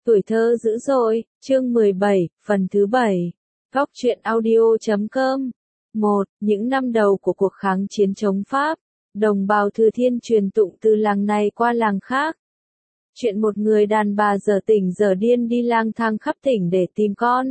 Tuổi thơ dữ dội, chương 17, phần thứ 7. Góc truyện audio.com. 1. Những năm đầu của cuộc kháng chiến chống Pháp, đồng bào Thừa Thiên truyền tụng từ làng này qua làng khác. Chuyện một người đàn bà dở tỉnh dở điên đi lang thang khắp tỉnh để tìm con.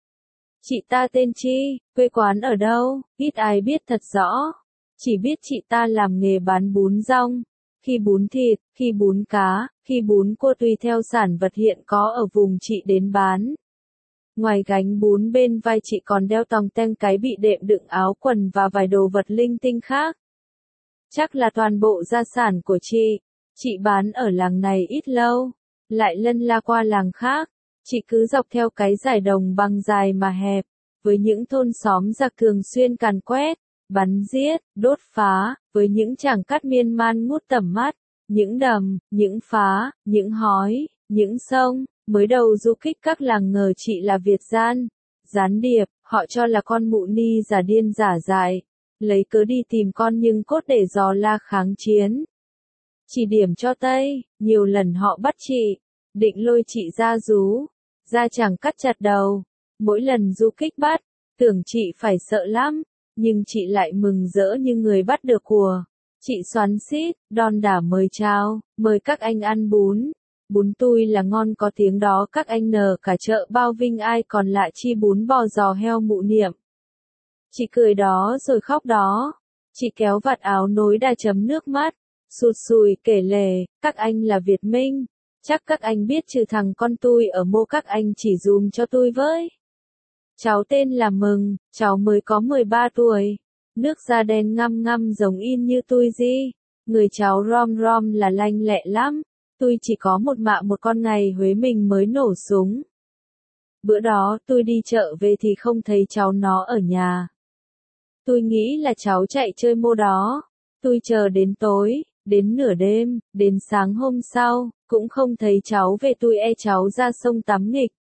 Chị ta tên Chi, quê quán ở đâu, ít ai biết thật rõ. Chỉ biết chị ta làm nghề bán bún rong, khi bún thịt, khi bún cá, khi bún cua tùy theo sản vật hiện có ở vùng chị đến bán. Ngoài gánh bún bên vai chị còn đeo tòng teng cái bị đệm đựng áo quần và vài đồ vật linh tinh khác. Chắc là toàn bộ gia sản của chị. Chị bán ở làng này ít lâu, lại lân la qua làng khác. Chị cứ dọc theo cái dải đồng bằng dài mà hẹp, với những thôn xóm giặc thường xuyên càn quét, bắn giết, đốt phá, với những tràng cát miên man ngút tầm mắt, những đầm, những phá, những hói, những sông. Mới đầu du kích các làng ngờ chị là Việt gian, gián điệp, họ cho là con mụ ni giả điên giả dại, lấy cớ đi tìm con nhưng cốt để dò la kháng chiến. Chỉ điểm cho Tây, nhiều lần họ bắt chị, định lôi chị ra rú, ra chẳng cắt chặt đầu. Mỗi lần du kích bắt, tưởng chị phải sợ lắm, nhưng chị lại mừng rỡ như người bắt được của. Chị xoắn xít, đon đả mời chào, mời các anh ăn bún. Bún tui là ngon có tiếng đó các anh nở cả chợ Bao Vinh ai còn lạ chi bún bò giò heo mụ niệm. Chị cười đó rồi khóc đó. Chị kéo vạt áo nối đa chấm nước mắt, sụt sùi kể lể, các anh là Việt Minh. Chắc các anh biết trừ thằng con tui ở mô các anh chỉ dùm cho tui với. Cháu tên là Mừng, cháu mới có 13 tuổi. Nước da đen ngăm ngăm giống in như tui gì. Người cháu rom rom là lanh lẹ lắm. Tui chỉ có một mạ một con ngày Huế mình mới nổ súng. Bữa đó tui đi chợ về thì không thấy cháu nó ở nhà. Tui nghĩ là cháu chạy chơi mô đó. Tui chờ đến tối, đến nửa đêm, đến sáng hôm sau, cũng không thấy cháu về tui e cháu ra sông tắm nghịch.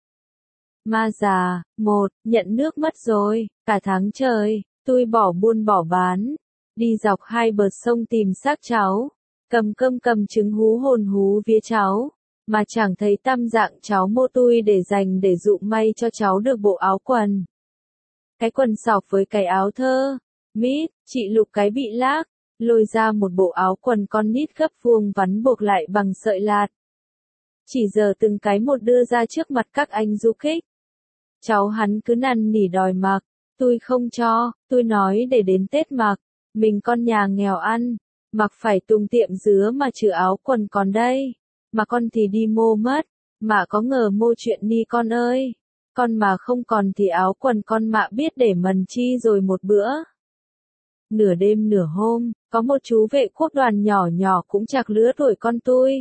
Ma già, nhận nước mất rồi, cả tháng trời, tui bỏ buôn bỏ bán, đi dọc hai bờ sông tìm xác cháu, cầm cơm cầm trứng hú hồn hú vía cháu, mà chẳng thấy tăm dạng cháu mô tui để dành để dụ may cho cháu được bộ áo quần. Cái quần sọc với cái áo thơ, mít, chị lục cái bị lác, lôi ra một bộ áo quần con nít gấp vuông vắn buộc lại bằng sợi lạt. Chỉ giờ từng cái một đưa ra trước mặt các anh du kích. Cháu hắn cứ năn nỉ đòi mặc, tui không cho, tui nói để đến Tết mặc, mình con nhà nghèo ăn, mặc phải tùng tiệm dứa mà trừ áo quần còn đây, mà con thì đi mô mất, mà có ngờ mô chuyện ni con ơi, con mà không còn thì áo quần con mạ biết để mần chi rồi một bữa. Nửa đêm nửa hôm, có một chú vệ quốc đoàn nhỏ nhỏ cũng chạc lứa tuổi con tui.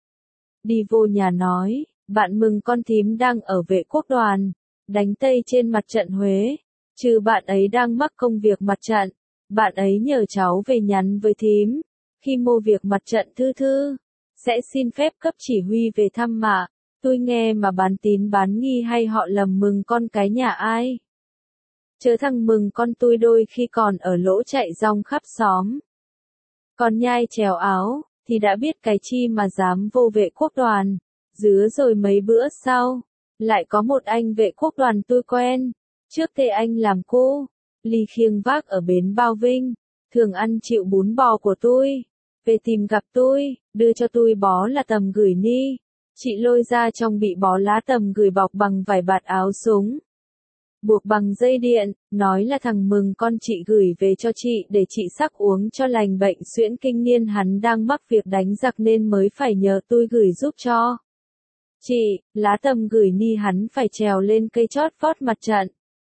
Đi vô nhà nói, bạn Mừng con thím đang ở vệ quốc đoàn, đánh Tây trên mặt trận Huế, chứ bạn ấy đang mắc công việc mặt trận, bạn ấy nhờ cháu về nhắn với thím, khi mô việc mặt trận thư thư, sẽ xin phép cấp chỉ huy về thăm mạ, tôi nghe mà bán tín bán nghi hay họ lầm Mừng con cái nhà ai. Chớ thằng Mừng con tôi đôi khi còn ở lỗ chạy rong khắp xóm. Còn nhai trèo áo, thì đã biết cái chi mà dám vô vệ quốc đoàn, dứa rồi mấy bữa sau. Lại có một anh vệ quốc đoàn tôi quen, trước đây anh làm cô, ly khiêng vác ở bến Bao Vinh, thường ăn chịu bún bò của tôi, về tìm gặp tôi, đưa cho tôi bó là tầm gửi ni, chị lôi ra trong bị bó lá tầm gửi bọc bằng vải bạt áo súng, buộc bằng dây điện, nói là thằng Mừng con chị gửi về cho chị để chị sắc uống cho lành bệnh suyễn kinh niên hắn đang mắc việc đánh giặc nên mới phải nhờ tôi gửi giúp cho. Chị, lá tầm gửi ni hắn phải trèo lên cây chót vót mặt trận.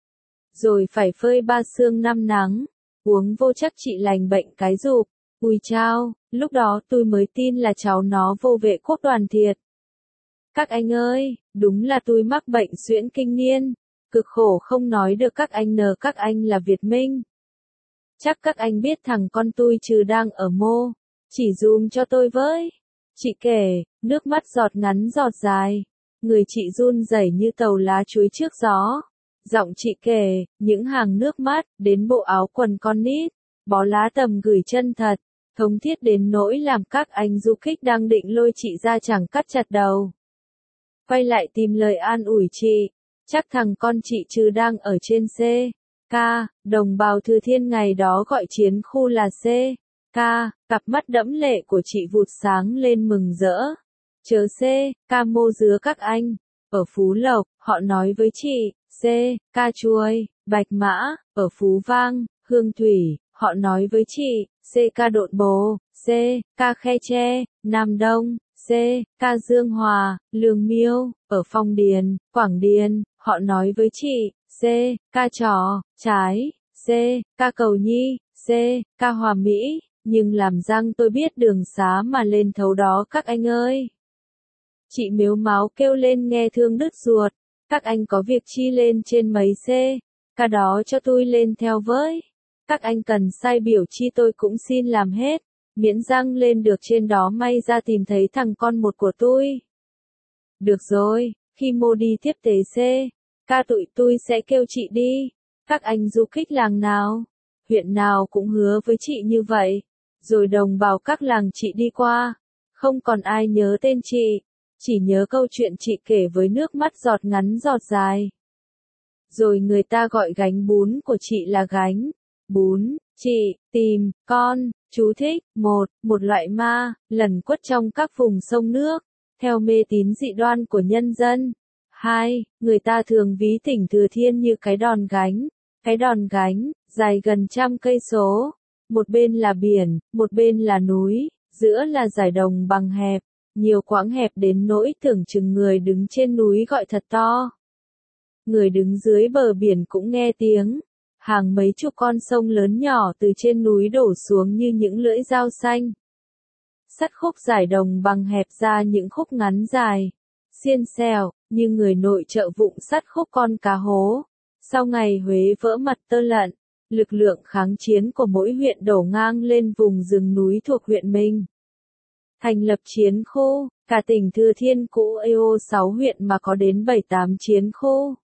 Rồi phải phơi 3 sương 5 nắng, uống vô chắc chị lành bệnh cái rụp. Ui chao, lúc đó tôi mới tin là cháu nó vô vệ quốc đoàn thiệt. Các anh ơi, đúng là tôi mắc bệnh suyễn kinh niên, cực khổ không nói được các anh nờ các anh là Việt Minh. Chắc các anh biết thằng con tôi trừ đang ở mô, chỉ dùm cho tôi với. Chị kể, nước mắt giọt ngắn giọt dài, người chị run rẩy như tàu lá chuối trước gió. Giọng chị kể, những hàng nước mắt, đến bộ áo quần con nít, bó lá tầm gửi chân thật, thống thiết đến nỗi làm các anh du kích đang định lôi chị ra chẳng cắt chặt đầu. quay lại tìm lời an ủi chị. Chắc thằng con chị chứ đang ở trên C. K, đồng bào Thừa Thiên ngày đó gọi chiến khu là C. K, cặp mắt đẫm lệ của chị vụt sáng lên mừng rỡ. Chớ C, K mô dứa các anh. Ở Phú Lộc, họ nói với chị, C, K chuối, Bạch Mã, ở Phú Vang, Hương Thủy, họ nói với chị, C K Độn Bồ, C, K Khe Tre, Nam Đông, C, K Dương Hòa, Lương Miêu, ở Phong Điền, Quảng Điền, họ nói với chị, C, K Trò, Trái, C, K Cầu Nhi, C, K Hòa Mỹ, nhưng làm răng tôi biết đường xá mà lên thấu đó các anh ơi. Chị mếu máo kêu lên nghe thương đứt ruột, các anh có việc chi lên trên mấy C, K đó cho tôi lên theo với. Các anh cần sai biểu chi tôi cũng xin làm hết, miễn răng lên được trên đó may ra tìm thấy thằng con một của tôi. Được rồi, khi mô đi tiếp tế C, K tụi tôi sẽ kêu chị đi. Các anh du kích làng nào, huyện nào cũng hứa với chị như vậy. Rồi đồng bào các làng chị đi qua, không còn ai nhớ tên chị, chỉ nhớ câu chuyện chị kể với nước mắt giọt ngắn giọt dài. Rồi người ta gọi gánh bún của chị là gánh bún. Chị tìm con chú thích một loại ma lần quất trong các vùng sông nước, theo mê tín dị đoan của nhân dân. 2. Người ta thường ví tỉnh Thừa Thiên như cái đòn gánh. Cái đòn gánh dài gần 100 cây số, một bên là biển, một bên là núi, giữa là dải đồng bằng hẹp, nhiều quãng hẹp đến nỗi tưởng chừng người đứng trên núi gọi thật to. Người đứng dưới bờ biển cũng nghe tiếng. Hàng mấy chục con sông lớn nhỏ từ trên núi đổ xuống như những lưỡi dao xanh. Sắt khúc dải đồng bằng hẹp ra những khúc ngắn dài, xiên xèo, như người nội trợ vụng sắt khúc con cá hố. Sau ngày Huế vỡ mặt Tơ Lận, lực lượng kháng chiến của mỗi huyện đổ ngang lên vùng rừng núi thuộc huyện mình. Thành lập chiến khu, cả tỉnh Thừa Thiên cũ EO 6 huyện mà có đến 7-8 chiến khu.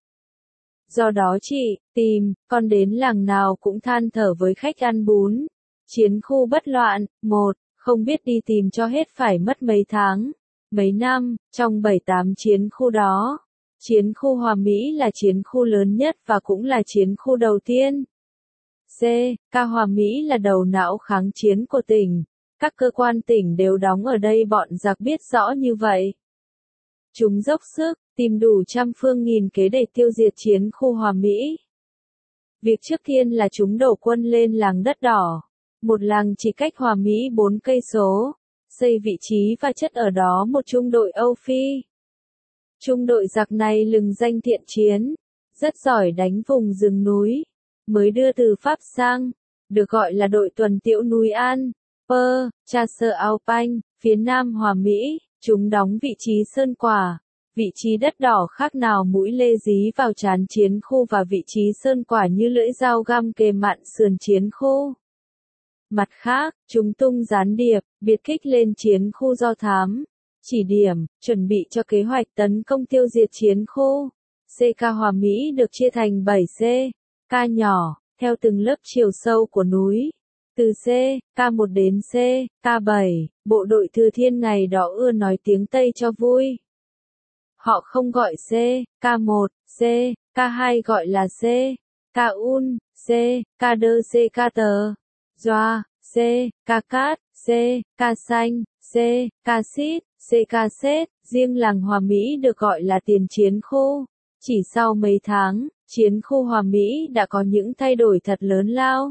Do đó chị, tìm, con đến làng nào cũng than thở với khách ăn bún. Chiến khu bất loạn, không biết đi tìm cho hết phải mất mấy tháng, mấy năm, trong 7-8 chiến khu đó. Chiến khu Hòa Mỹ là chiến khu lớn nhất và cũng là chiến khu đầu tiên. C. K Hòa Mỹ là đầu não kháng chiến của tỉnh. Các cơ quan tỉnh đều đóng ở đây, bọn giặc biết rõ như vậy. Chúng dốc sức, tìm đủ trăm phương nghìn kế để tiêu diệt chiến khu Hòa Mỹ. Việc trước tiên là chúng đổ quân lên làng Đất Đỏ, một làng chỉ cách Hòa Mỹ 4 cây số, xây vị trí và chất ở đó một trung đội Âu Phi. Trung đội giặc này lừng danh thiện chiến, rất giỏi đánh vùng rừng núi, mới đưa từ Pháp sang, được gọi là đội tuần tiễu núi An, Chasseur Alpine, phía nam Hòa Mỹ. Chúng đóng vị trí Sơn Quả, vị trí Đất Đỏ khác nào mũi lê dí vào trán chiến khu, và vị trí Sơn Quả như lưỡi dao găm kề mạn sườn chiến khu. Mặt khác, chúng tung gián điệp, biệt kích lên chiến khu do thám, chỉ điểm, chuẩn bị cho kế hoạch tấn công tiêu diệt chiến khu. CK Hòa Mỹ được chia thành 7 K nhỏ, theo từng lớp chiều sâu của núi. Từ C, K1 đến C, K7, bộ đội Thừa Thiên ngày đó ưa nói tiếng Tây cho vui. Họ không gọi C, K1, C, K2 gọi là C, K-un, C, K-đơ C K-tờ, Doa, C, K-cát, C, K-xanh, C, K-xít, C K-xết, riêng làng Hòa Mỹ được gọi là tiền chiến khu. Chỉ sau mấy tháng, chiến khu Hòa Mỹ đã có những thay đổi thật lớn lao.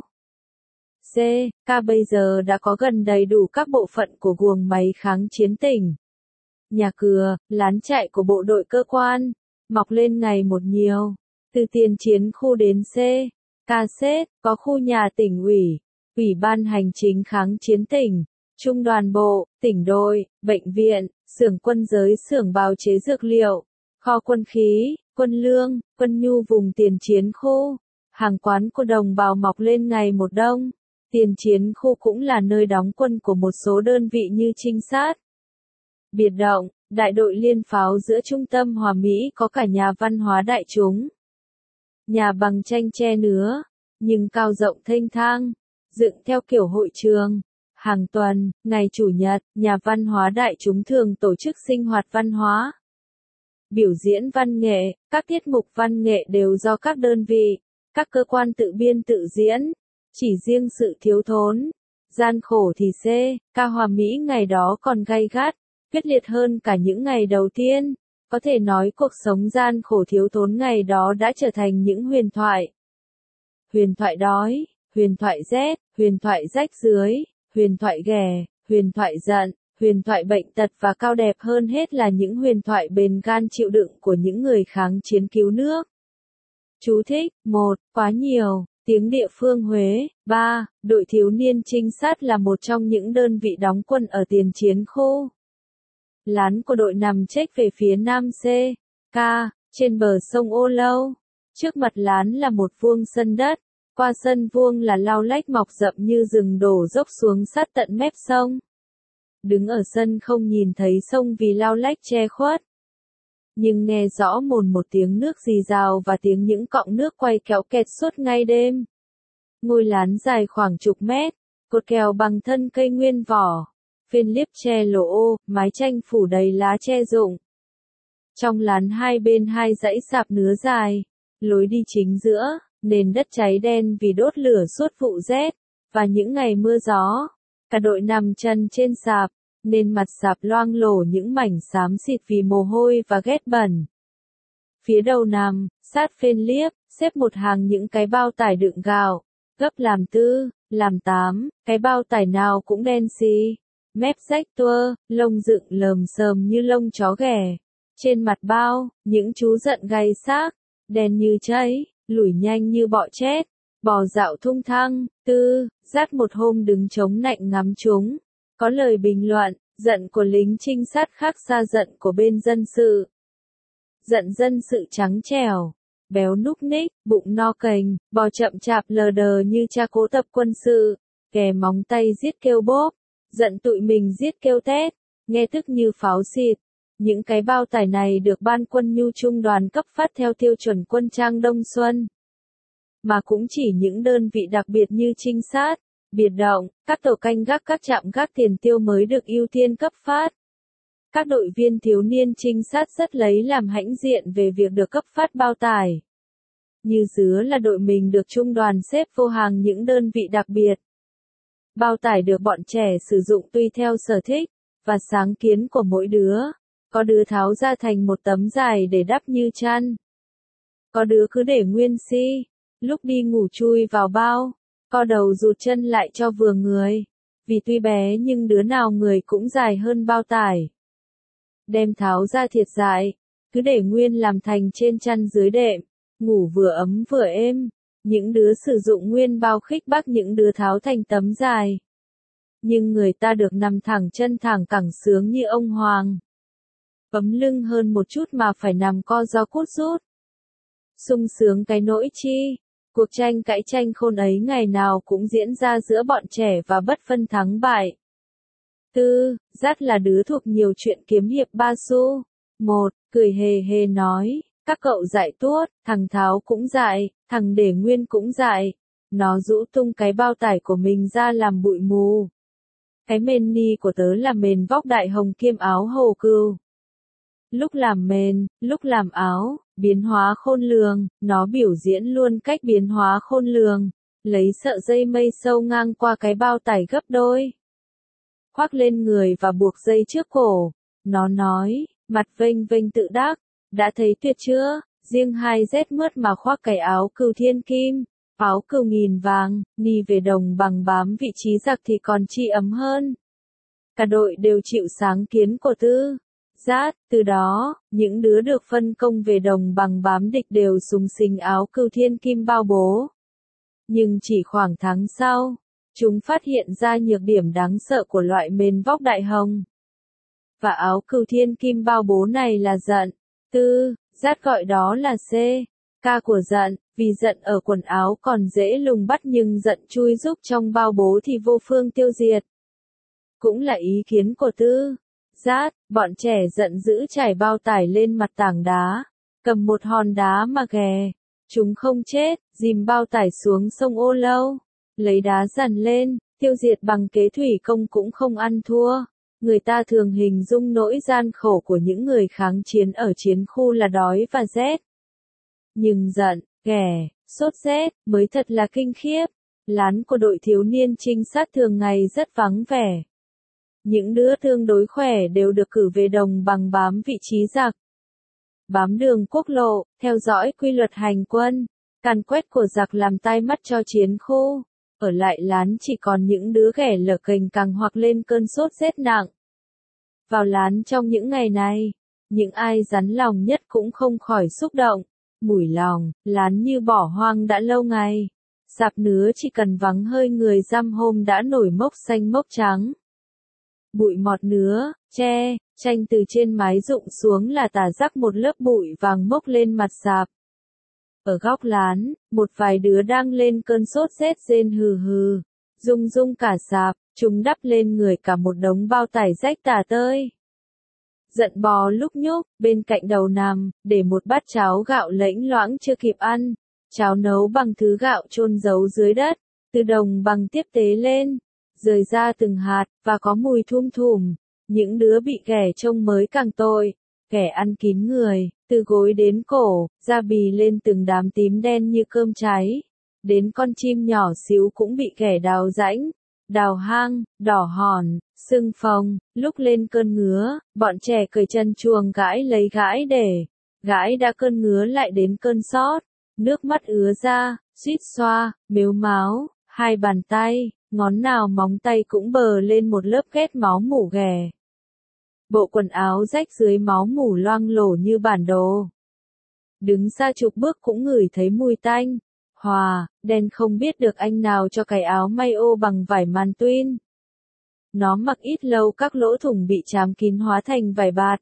C, K bây giờ đã có gần đầy đủ các bộ phận của guồng máy kháng chiến tỉnh. Nhà cửa, lán trại của bộ đội cơ quan, mọc lên ngày một nhiều. Từ tiền chiến khu đến C, K xết, có khu nhà tỉnh ủy, ủy ban hành chính kháng chiến tỉnh, trung đoàn bộ, tỉnh đội, bệnh viện, xưởng quân giới, xưởng bào chế dược liệu, kho quân khí, quân lương, quân nhu vùng tiền chiến khu. Hàng quán của đồng bào mọc lên ngày một đông. Tiền chiến khu cũng là nơi đóng quân của một số đơn vị như trinh sát, biệt động, đại đội liên pháo. Giữa trung tâm Hòa Mỹ có cả nhà văn hóa đại chúng. Nhà bằng tranh tre nứa, nhưng cao rộng thênh thang, dựng theo kiểu hội trường. Hàng tuần, ngày Chủ nhật, nhà văn hóa đại chúng thường tổ chức sinh hoạt văn hóa. biểu diễn văn nghệ, các tiết mục văn nghệ đều do các đơn vị, các cơ quan tự biên tự diễn. Chỉ riêng sự thiếu thốn, gian khổ thì ca Hòa Mỹ ngày đó còn gay gắt, quyết liệt hơn cả những ngày đầu tiên. Có thể nói cuộc sống gian khổ thiếu thốn ngày đó đã trở thành những huyền thoại. Huyền thoại đói, huyền thoại rét, huyền thoại rách rưới, huyền thoại ghẻ, huyền thoại giận, huyền thoại bệnh tật và cao đẹp hơn hết là những huyền thoại bền gan chịu đựng của những người kháng chiến cứu nước. Chú thích: 1. Quá nhiều. Tiếng địa phương Huế. 3. Đội thiếu niên trinh sát là một trong những đơn vị đóng quân ở tiền chiến khu. Lán của đội nằm chếch về phía nam K, trên bờ sông Ô Lâu. Trước mặt lán là một vuông sân đất, qua sân vuông là lau lách mọc rậm như rừng đổ dốc xuống sát tận mép sông. Đứng ở sân không nhìn thấy sông vì lau lách che khuất. Nhưng nghe rõ mồn một tiếng nước rì rào và tiếng những cọng nước quay kéo kẹt suốt ngay đêm. Ngôi lán dài khoảng chục mét, cột kèo bằng thân cây nguyên vỏ, phên liếp tre lỗ ô, mái tranh phủ đầy lá tre rụng. Trong lán hai bên hai dãy sạp nứa dài, lối đi chính giữa, nền đất cháy đen vì đốt lửa suốt vụ rét, và những ngày mưa gió. Cả đội nằm chân trên sạp, nên mặt sạp loang lổ những mảnh xám xịt vì mồ hôi và ghét bẩn. Phía đầu nằm, sát phên liếp, xếp một hàng những cái bao tải đựng gạo, gấp làm 4, làm 8, cái bao tải nào cũng đen xì, mép rách tua, lông dựng lờm xờm như lông chó ghẻ. Trên mặt bao, những chú giận gay xác, đen như cháy, lủi nhanh như bọ chết, bò dạo thung thăng. Dát một hôm đứng chống nạnh ngắm chúng. Có lời bình luận, giận của lính trinh sát khác xa giận của bên dân sự. Giận dân sự trắng trẻo, béo núc ních, bụng no cành, bò chậm chạp lờ đờ như cha cố tập quân sự, kè móng tay giết kêu bốp, giận tụi mình giết kêu tét, nghe tức như pháo xịt. Những cái bao tải này được ban quân nhu trung đoàn cấp phát theo tiêu chuẩn quân trang đông xuân. Mà cũng chỉ những đơn vị đặc biệt như trinh sát, biệt động, các tổ canh gác các trạm gác tiền tiêu mới được ưu tiên cấp phát. Các đội viên thiếu niên trinh sát rất lấy làm hãnh diện về việc được cấp phát bao tải. Như dứa là đội mình được trung đoàn xếp vô hàng những đơn vị đặc biệt. Bao tải được bọn trẻ sử dụng tùy theo sở thích và sáng kiến của mỗi đứa. Có đứa tháo ra thành một tấm dài để đắp như chăn. Có đứa cứ để nguyên si, lúc đi ngủ chui vào bao, co đầu rụt chân lại cho vừa người. Vì tuy bé nhưng đứa nào người cũng dài hơn bao tải. Đem tháo ra thiệt dại, cứ để nguyên làm thành trên chăn dưới đệm, ngủ vừa ấm vừa êm. Những đứa sử dụng nguyên bao khích bác những đứa tháo thành tấm dài. Nhưng người ta được nằm thẳng chân thẳng cẳng sướng như ông Hoàng. Bấm lưng hơn một chút mà phải nằm co ro cút rút. Sung sướng cái nỗi chi. Cuộc tranh cãi tranh khôn ấy ngày nào cũng diễn ra giữa bọn trẻ và bất phân thắng bại. Dát là đứa thuộc nhiều chuyện kiếm hiệp ba xu. 1. Cười hề hề nói, các cậu dại tuốt, thằng Tháo cũng dại, thằng Để Nguyên cũng dại. Nó rũ tung cái bao tải của mình ra làm bụi mù. Cái mền ni của tớ là mền vóc đại hồng kiêm áo hồ cừu. Lúc làm mền, lúc làm áo, biến hóa khôn lường, nó biểu diễn luôn cách biến hóa khôn lường, lấy sợi dây mây sâu ngang qua cái bao tải gấp đôi, khoác lên người và buộc dây trước cổ. Nó nói, mặt vênh vênh tự đắc, đã thấy tuyệt chưa, riêng hai rét mướt mà khoác cái áo cừu thiên kim, áo cừu nghìn vàng, ni về đồng bằng bám vị trí giặc thì còn chi ấm hơn. Cả đội đều chịu sáng kiến của Dát, từ đó, những đứa được phân công về đồng bằng bám địch đều súng xính áo cừu thiên kim bao bố. Nhưng chỉ khoảng tháng sau, chúng phát hiện ra nhược điểm đáng sợ của loại mền vóc đại hồng. Và áo cừu thiên kim bao bố này là giận. Dát gọi đó là ca của giận, vì giận ở quần áo còn dễ lùng bắt nhưng giận chui rúc trong bao bố thì vô phương tiêu diệt. Cũng là ý kiến của Dát, bọn trẻ giận dữ trải bao tải lên mặt tảng đá, cầm một hòn đá mà ghè. Chúng không chết, dìm bao tải xuống sông Ô Lâu, lấy đá dằn lên, tiêu diệt bằng kế thủy công cũng không ăn thua. Người ta thường hình dung nỗi gian khổ của những người kháng chiến ở chiến khu là đói và rét. Nhưng giận, ghẻ, sốt rét mới thật là kinh khiếp. Lán của đội thiếu niên trinh sát thường ngày rất vắng vẻ. Những đứa tương đối khỏe đều được cử về đồng bằng bám vị trí giặc. Bám đường quốc lộ, theo dõi quy luật hành quân, càn quét của giặc làm tai mắt cho chiến khu. Ở lại lán chỉ còn những đứa ghẻ lở cành cằng hoặc lên cơn sốt rét nặng. Vào lán trong những ngày này, những ai rắn lòng nhất cũng không khỏi xúc động. Mủi lòng, lán như bỏ hoang đã lâu ngày. Sạp nứa chỉ cần vắng hơi người dăm hôm đã nổi mốc xanh mốc trắng. Bụi mọt nứa, tre, chanh từ trên mái rụng xuống là tả rắc một lớp bụi vàng mốc lên mặt sạp. Ở góc lán, một vài đứa đang lên cơn sốt rét rên hừ hừ, rung rung cả sạp, chúng đắp lên người cả một đống bao tải rách tả tơi. Giận bò lúc nhúc, bên cạnh đầu nằm, để một bát cháo gạo lễnh loãng chưa kịp ăn. Cháo nấu bằng thứ gạo chôn giấu dưới đất, từ đồng bằng tiếp tế lên, rời ra từng hạt, và có mùi thum thùm. Những đứa bị ghẻ trông mới càng tội, ghẻ ăn kín người, từ gối đến cổ, da bì lên từng đám tím đen như cơm cháy. Đến con chim nhỏ xíu cũng bị ghẻ đào rãnh, đào hang, đỏ hòn, sưng phồng. Lúc lên cơn ngứa, bọn trẻ cởi chân chuồng gãi lấy gãi để, gãi đã cơn ngứa lại đến cơn sót. Nước mắt ứa ra, suýt xoa, mếu máo, hai bàn tay, ngón nào móng tay cũng bờ lên một lớp ghét máu mủ ghẻ. Bộ quần áo rách dưới máu mủ loang lổ như bản đồ. Đứng xa chục bước cũng ngửi thấy mùi tanh. Hòa, đen không biết được anh nào cho cái áo may ô bằng vải màn tuyên. Nó mặc ít lâu các lỗ thủng bị chám kín hóa thành vải bạt.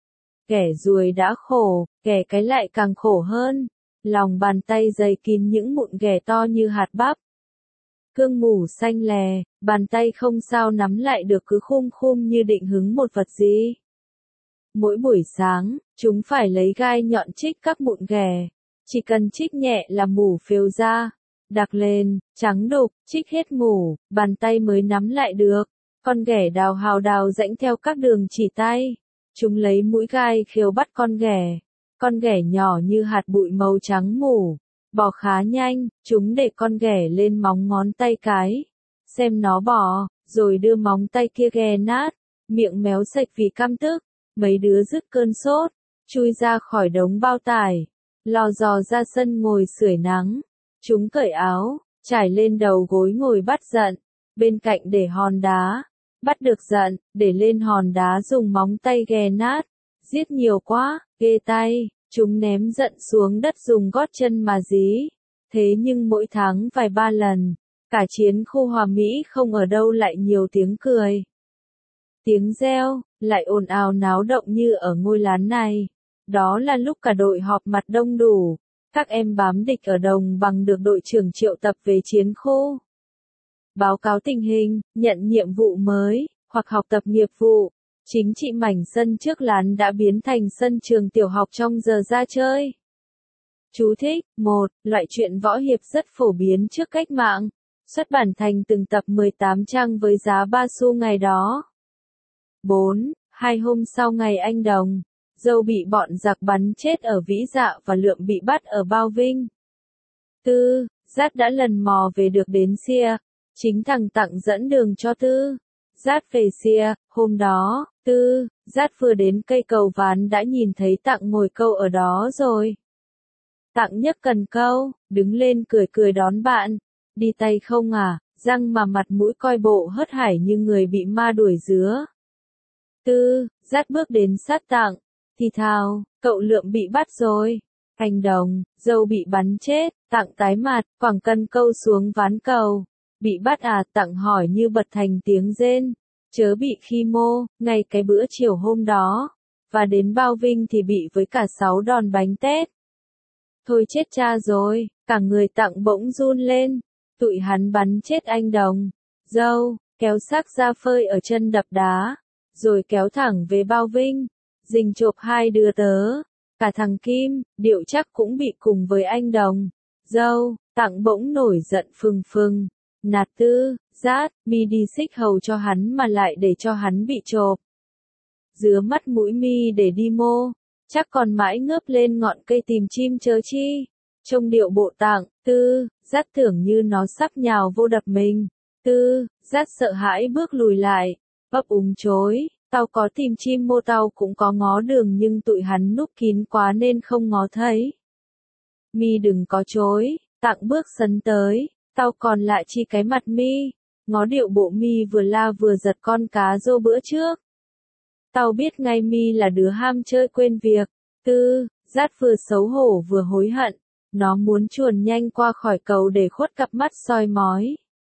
Kẻ ruồi đã khổ, kẻ cái lại càng khổ hơn. Lòng bàn tay dày kín những mụn ghẻ to như hạt bắp. Cương mủ xanh lè, bàn tay không sao nắm lại được cứ khum khum như định hứng một vật gì. Mỗi buổi sáng, chúng phải lấy gai nhọn chích các mụn ghẻ. Chỉ cần chích nhẹ là mủ phêu ra. Đặc lên, trắng đục, chích hết mủ, bàn tay mới nắm lại được. Con ghẻ đào hào đào rãnh theo các đường chỉ tay. Chúng lấy mũi gai khều bắt con ghẻ. Con ghẻ nhỏ như hạt bụi màu trắng mủ. Bò khá nhanh, chúng để con ghẻ lên móng ngón tay cái. Xem nó bò, rồi đưa móng tay kia ghè nát. Miệng méo sạch vì căm tức. Mấy đứa dứt cơn sốt, chui ra khỏi đống bao tải. Lò dò ra sân ngồi sưởi nắng. Chúng cởi áo, trải lên đầu gối ngồi bắt giận. Bên cạnh để hòn đá. Bắt được giận, để lên hòn đá dùng móng tay ghè nát. Giết nhiều quá, ghê tay. Chúng ném giận xuống đất dùng gót chân mà dí. Thế nhưng mỗi tháng vài ba lần, cả chiến khu Hòa Mỹ không ở đâu lại nhiều tiếng cười. Tiếng reo, lại ồn ào náo động như ở ngôi lán này. Đó là lúc cả đội họp mặt đông đủ. Các em bám địch ở đồng bằng được đội trưởng triệu tập về chiến khu. Báo cáo tình hình, nhận nhiệm vụ mới, hoặc học tập nghiệp vụ. Chính trị mảnh sân trước lán đã biến thành sân trường tiểu học trong giờ ra chơi. Chú thích, 1. Loại truyện võ hiệp rất phổ biến trước cách mạng. Xuất bản thành từng tập 18 trang với giá 3 xu ngày đó. 4. 2 hôm sau ngày anh Đồng, Dâu bị bọn giặc bắn chết ở Vĩ Dạ và Lượm bị bắt ở Bao Vinh. 4. Dát đã lần mò về được đến Sia. Chính thằng Tặng dẫn đường cho Tư. Dát về Sia, hôm đó, Dát vừa đến cây cầu ván đã nhìn thấy Tặng ngồi câu ở đó rồi. Tặng nhấc cần câu, đứng lên cười cười đón bạn. Đi tay không à, răng mà mặt mũi coi bộ hớt hải như người bị ma đuổi dứa. Dát bước đến sát Tặng, thì thào, cậu Lượm bị bắt rồi. Anh Đồng, Dâu bị bắn chết, Tặng tái mặt, quẳng cần câu xuống ván cầu. Bị bắt à, Tặng hỏi như bật thành tiếng rên. Chớ bị khi mô, ngay cái bữa chiều hôm đó. Và đến Bao Vinh thì bị với cả 6 đòn bánh tét. Thôi chết cha rồi, cả người Tặng bỗng run lên. Tụi hắn bắn chết anh Đồng, Dâu, kéo xác ra phơi ở chân đập đá. Rồi kéo thẳng về Bao Vinh. Rình chộp hai đứa tớ. Cả thằng Kim, Điệu chắc cũng bị cùng với anh Đồng, Dâu. Tặng bỗng nổi giận phừng phừng. Nạt Rát, mi đi xích hầu cho hắn mà lại để cho hắn bị chộp. Dứa mắt mũi mi để đi mô, chắc còn mãi ngớp lên ngọn cây tìm chim chớ chi. Trông điệu bộ tạng, Tư, Rát tưởng như nó sắp nhào vô đập mình. Tư, Rát sợ hãi bước lùi lại, ấp úng chối, tao có tìm chim mô tao cũng có ngó đường nhưng tụi hắn núp kín quá nên không ngó thấy. Mi đừng có chối, Tạng bước sấn tới, tao còn lại chi cái mặt mi, ngó điệu bộ mi vừa la vừa giật con cá rô bữa trước. Tao biết ngay mi là đứa ham chơi quên việc. Tư, Rát vừa xấu hổ vừa hối hận, nó muốn chuồn nhanh qua khỏi cầu để khuất cặp mắt soi mói.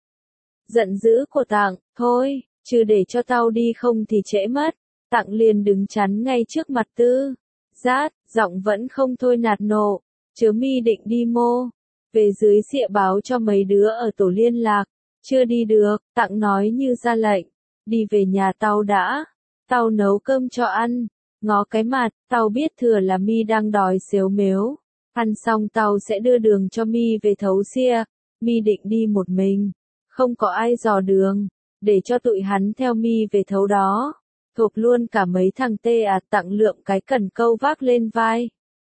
Giận dữ của Tạng, thôi, chứ để cho tao đi không thì trễ mất. Tạng liền đứng chắn ngay trước mặt Tư. Rát, giọng vẫn không thôi nạt nộ, chớ mi định đi mô. Về dưới xịa báo cho mấy đứa ở tổ liên lạc, chưa đi được, Tạng nói như ra lệnh, đi về nhà tao đã, tao nấu cơm cho ăn, ngó cái mặt, tao biết thừa là mi đang đói xếu mếu, ăn xong tao sẽ đưa đường cho mi về thấu xia, mi định đi một mình, không có ai dò đường, để cho tụi hắn theo mi về thấu đó, thuộc luôn cả mấy thằng tê Tạng lượm cái cần câu vác lên vai.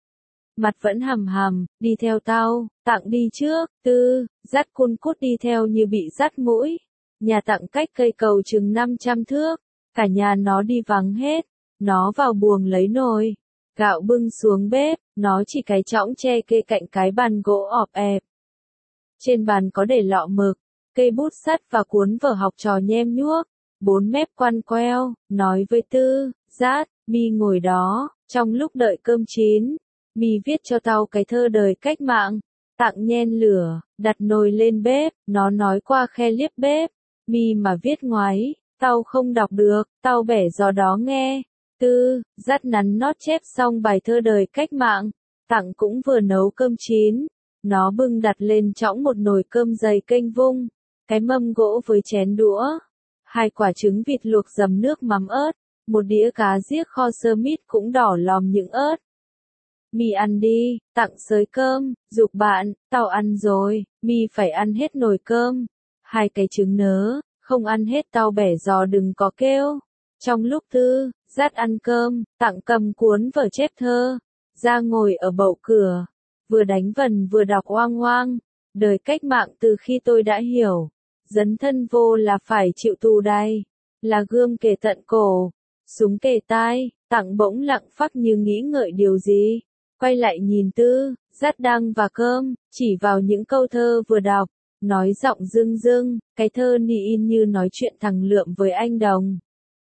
Mặt vẫn hầm hầm, đi theo tao, Tạng đi trước, Tư, Rát cun cút đi theo như bị dắt mũi. Nhà Tạng cách cây cầu chừng 500 thước, cả nhà nó đi vắng hết, nó vào buồng lấy nồi, gạo bưng xuống bếp, nó chỉ cái chõng tre kê cạnh cái bàn gỗ ọp ẹp. Trên bàn có để lọ mực, cây bút sắt và cuốn vở học trò nhem nhuốc, 4 mép quăn queo, nói với Tư, Rát, mi ngồi đó, trong lúc đợi cơm chín. Mi viết cho tao cái thơ đời cách mạng. Tạng nhen lửa, đặt nồi lên bếp, nó nói qua khe liếp bếp. Mi mà viết ngoáy, tao không đọc được, tao bẻ gió đó nghe. Tư, Rát nắn nót chép xong bài thơ đời cách mạng. Tạng cũng vừa nấu cơm chín. Nó bưng đặt lên chõng một nồi cơm dày kênh vung, cái mâm gỗ với chén đũa, 2 quả trứng vịt luộc dầm nước mắm ớt, một đĩa cá giếc kho sơ mít cũng đỏ lòm những ớt. Mi ăn đi, Tạng xới cơm, giục bạn, tao ăn rồi, mi phải ăn hết nồi cơm. 2 cái trứng nớ, không ăn hết tao bẻ giò đừng có kêu. Trong lúc Tư, Rát ăn cơm, Tạng cầm cuốn vở chép thơ, ra ngồi ở bậu cửa, vừa đánh vần vừa đọc oang oang. Đời cách mạng từ khi tôi đã hiểu, dấn thân vô là phải chịu tù đày, là gươm kề tận cổ, súng kề tai. Tạng bỗng lặng phắc như nghĩ ngợi điều gì. Quay lại nhìn Tư, Rát đang và cơm, chỉ vào những câu thơ vừa đọc, nói giọng rưng rưng, cái thơ ni in như nói chuyện thằng Lượm với anh Đồng.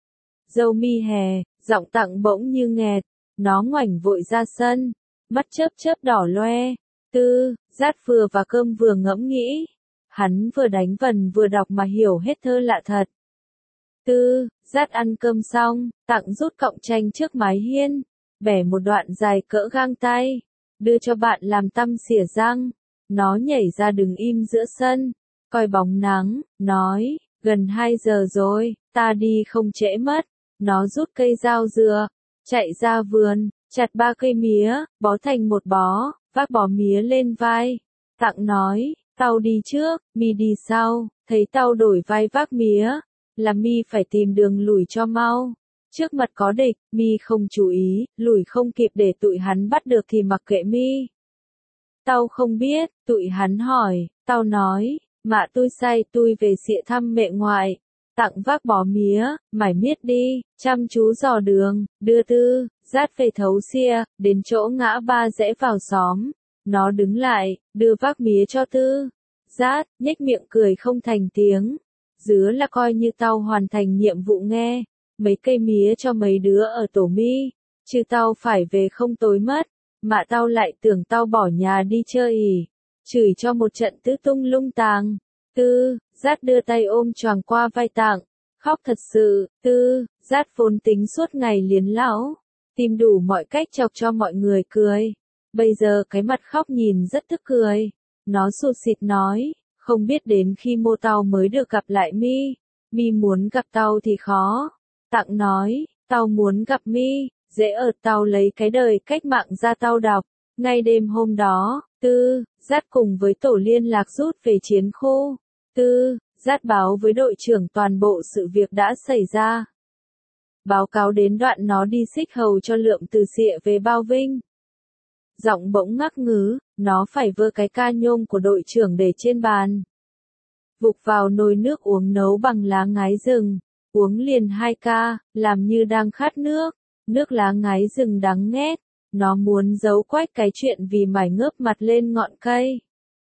Dâu mi hè, giọng Tạng bỗng như nghẹt, nó ngoảnh vội ra sân, mắt chớp chớp đỏ loe. Tư, Rát vừa và cơm vừa ngẫm nghĩ, hắn vừa đánh vần vừa đọc mà hiểu hết thơ lạ thật. Tư, Rát ăn cơm xong, Tạng rút cọng chanh trước mái hiên, bẻ một đoạn dài cỡ gang tay, đưa cho bạn làm tăm xỉa răng. Nó nhảy ra đứng im giữa sân, coi bóng nắng, nói, gần 2 giờ rồi, ta đi không trễ mất. Nó rút cây dao dừa, chạy ra vườn, chặt 3 cây mía, bó thành một bó, vác bó mía lên vai. Tạng nói, tao đi trước, mi đi sau, thấy tao đổi vai vác mía, là mi phải tìm đường lùi cho mau. Trước mặt có địch, mi không chú ý, lùi không kịp để tụi hắn bắt được thì mặc kệ mi. Tao không biết, tụi hắn hỏi, tao nói, mạ tôi say tôi về xịa thăm mẹ ngoại. Tạng vác bó mía, mải miết đi, chăm chú dò đường, đưa Tư, Rát về thấu xia, đến chỗ ngã ba rẽ vào xóm. Nó đứng lại, đưa vác mía cho Tư. Rát, nhếch miệng cười không thành tiếng. Dứa là coi như tao hoàn thành nhiệm vụ nghe. Mấy cây mía cho mấy đứa ở tổ mi, chứ tao phải về không tối mất, mà tao lại tưởng tao bỏ nhà đi chơi ỉ, chửi cho một trận tứ tung lung tàng. Tư, Rát đưa tay ôm choàng qua vai Tạng, khóc thật sự. Tư, Rát vốn tính suốt ngày liến lão, tìm đủ mọi cách chọc cho mọi người cười, bây giờ cái mặt khóc nhìn rất tức cười. Nó sụt sịt nói, không biết đến khi mô tao mới được gặp lại mi, mi muốn gặp tao thì khó. Tạng nói, tao muốn gặp mi, dễ ở tao lấy cái đời cách mạng ra tao đọc. Ngay đêm hôm đó, Tư, Rát cùng với tổ liên lạc rút về chiến khu. Tư, Dát báo với đội trưởng toàn bộ sự việc đã xảy ra. Báo cáo đến đoạn nó đi xích hầu cho Lượm từ Xịa về Bao Vinh. Giọng bỗng ngắc ngứ, nó phải vơ cái ca nhôm của đội trưởng để trên bàn. Vục vào nồi nước uống nấu bằng lá ngái rừng, uống liền 2 ca, làm như đang khát nước. Nước lá ngái rừng đắng nghét, nó muốn giấu quách cái chuyện vì mải ngớp mặt lên ngọn cây.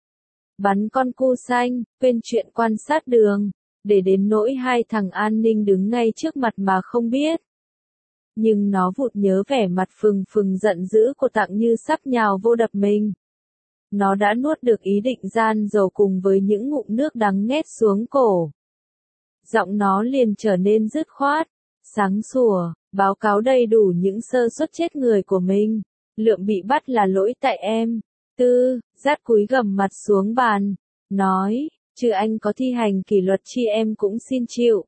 Bắn con cu xanh, quên chuyện quan sát đường, để đến nỗi 2 thằng an ninh đứng ngay trước mặt mà không biết. Nhưng nó vụt nhớ vẻ mặt phừng phừng giận dữ của Tặng Như sắp nhào vô đập mình. Nó đã nuốt được ý định gian dầu cùng với những ngụm nước đắng nghét xuống cổ. Giọng nó liền trở nên dứt khoát, sáng sủa, báo cáo đầy đủ những sơ suất chết người của mình. Lượm bị bắt là lỗi tại em. Tư, Dát cúi gằm mặt xuống bàn, nói, chứ anh có thi hành kỷ luật chi em cũng xin chịu.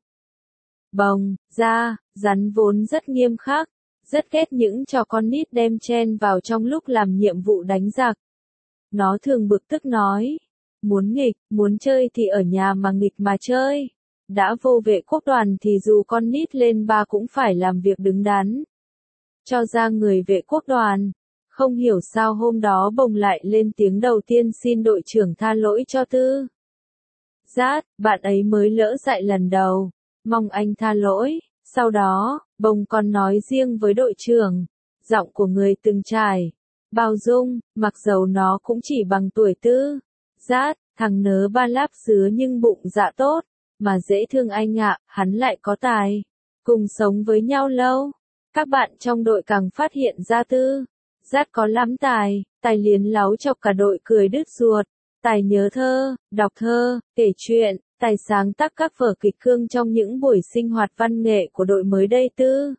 Bồng, ra, rắn vốn rất nghiêm khắc, rất ghét những trò con nít đem chen vào trong lúc làm nhiệm vụ đánh giặc. Nó thường bực tức nói, muốn nghịch, muốn chơi thì ở nhà mà nghịch mà chơi. Đã vô vệ quốc đoàn thì dù con nít lên 3 cũng phải làm việc đứng đắn. Cho ra người vệ quốc đoàn. Không hiểu sao hôm đó Bồng lại lên tiếng đầu tiên xin đội trưởng tha lỗi cho Tư. Dát, bạn ấy mới lỡ dạy lần đầu, mong anh tha lỗi. Sau đó, Bồng còn nói riêng với đội trưởng, giọng của người từng trải, bao dung, mặc dầu nó cũng chỉ bằng tuổi Tư. Dát, thằng nớ ba láp dứa nhưng bụng dạ tốt, mà dễ thương anh ạ, hắn lại có tài. Cùng sống với nhau lâu, các bạn trong đội càng phát hiện ra Tư. Dát có lắm tài, tài liến láu chọc cả đội cười đứt ruột, tài nhớ thơ, đọc thơ, kể chuyện, tài sáng tác các vở kịch cương trong những buổi sinh hoạt văn nghệ của đội mới đây Tư.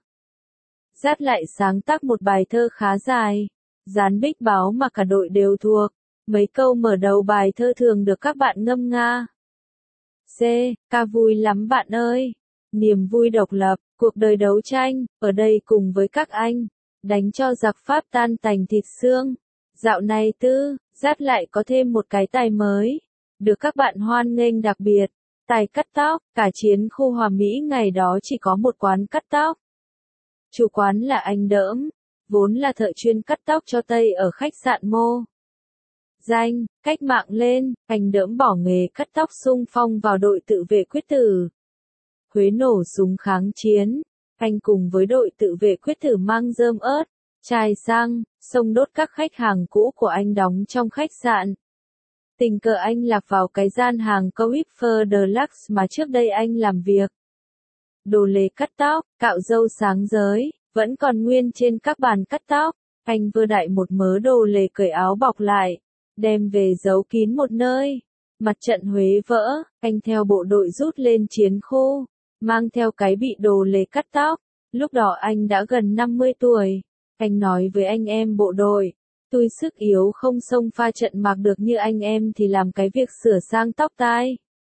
Dát lại sáng tác một bài thơ khá dài, dán bích báo mà cả đội đều thuộc, mấy câu mở đầu bài thơ thường được các bạn ngâm nga. C. Ca vui lắm bạn ơi, niềm vui độc lập, cuộc đời đấu tranh, ở đây cùng với các anh. Đánh cho giặc Pháp tan tành thịt xương. Dạo này Tư, Dát lại có thêm một cái tài mới, được các bạn hoan nghênh đặc biệt, tài cắt tóc. Cả chiến khu Hòa Mỹ ngày đó chỉ có một quán cắt tóc. Chủ quán là anh Đỡm, vốn là thợ chuyên cắt tóc cho Tây ở khách sạn Mô. Danh, cách mạng lên, anh Đỡm bỏ nghề cắt tóc xung phong vào đội tự vệ quyết tử. Huế nổ súng kháng chiến. Anh cùng với đội tự vệ quyết tử mang rơm ớt, chai xăng, xông đốt các khách hàng cũ của anh đóng trong khách sạn. Tình cờ anh lạc vào cái gian hàng Coiffer Deluxe mà trước đây anh làm việc. Đồ lề cắt tóc, cạo râu sáng rới, vẫn còn nguyên trên các bàn cắt tóc. Anh vơ đại một mớ đồ lề cởi áo bọc lại, đem về giấu kín một nơi. Mặt trận Huế vỡ, anh theo bộ đội rút lên chiến khu. Mang theo cái bị đồ lề cắt tóc, lúc đó anh đã gần 50 tuổi. Anh nói với anh em bộ đội, tôi sức yếu không xông pha trận mạc được như anh em thì làm cái việc sửa sang tóc tai.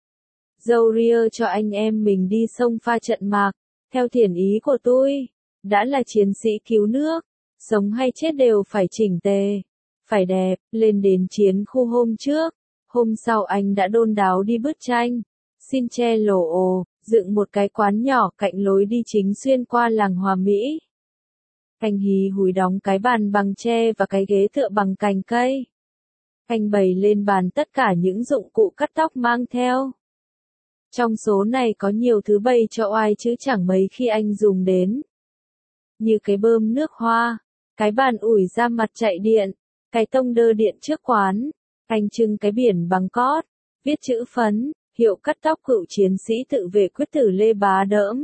Dâu ria cho anh em mình đi xông pha trận mạc, theo thiện ý của tôi, đã là chiến sĩ cứu nước, sống hay chết đều phải chỉnh tề, phải đẹp. Lên đến chiến khu hôm trước, hôm sau anh đã đôn đáo đi bức tranh, xin che lỗ ồ. Dựng một cái quán nhỏ cạnh lối đi chính xuyên qua làng Hòa Mỹ. Anh hí húi đóng cái bàn bằng tre và cái ghế tựa bằng cành cây. Anh bày lên bàn tất cả những dụng cụ cắt tóc mang theo. Trong số này có nhiều thứ bày cho oai chứ chẳng mấy khi anh dùng đến. Như cái bơm nước hoa, cái bàn ủi ra mặt chạy điện, cái tông đơ điện trước quán. Anh trưng cái biển bằng cót, viết chữ phấn. Hiệu cắt tóc cựu chiến sĩ tự vệ quyết tử Lê Bá Đỡm.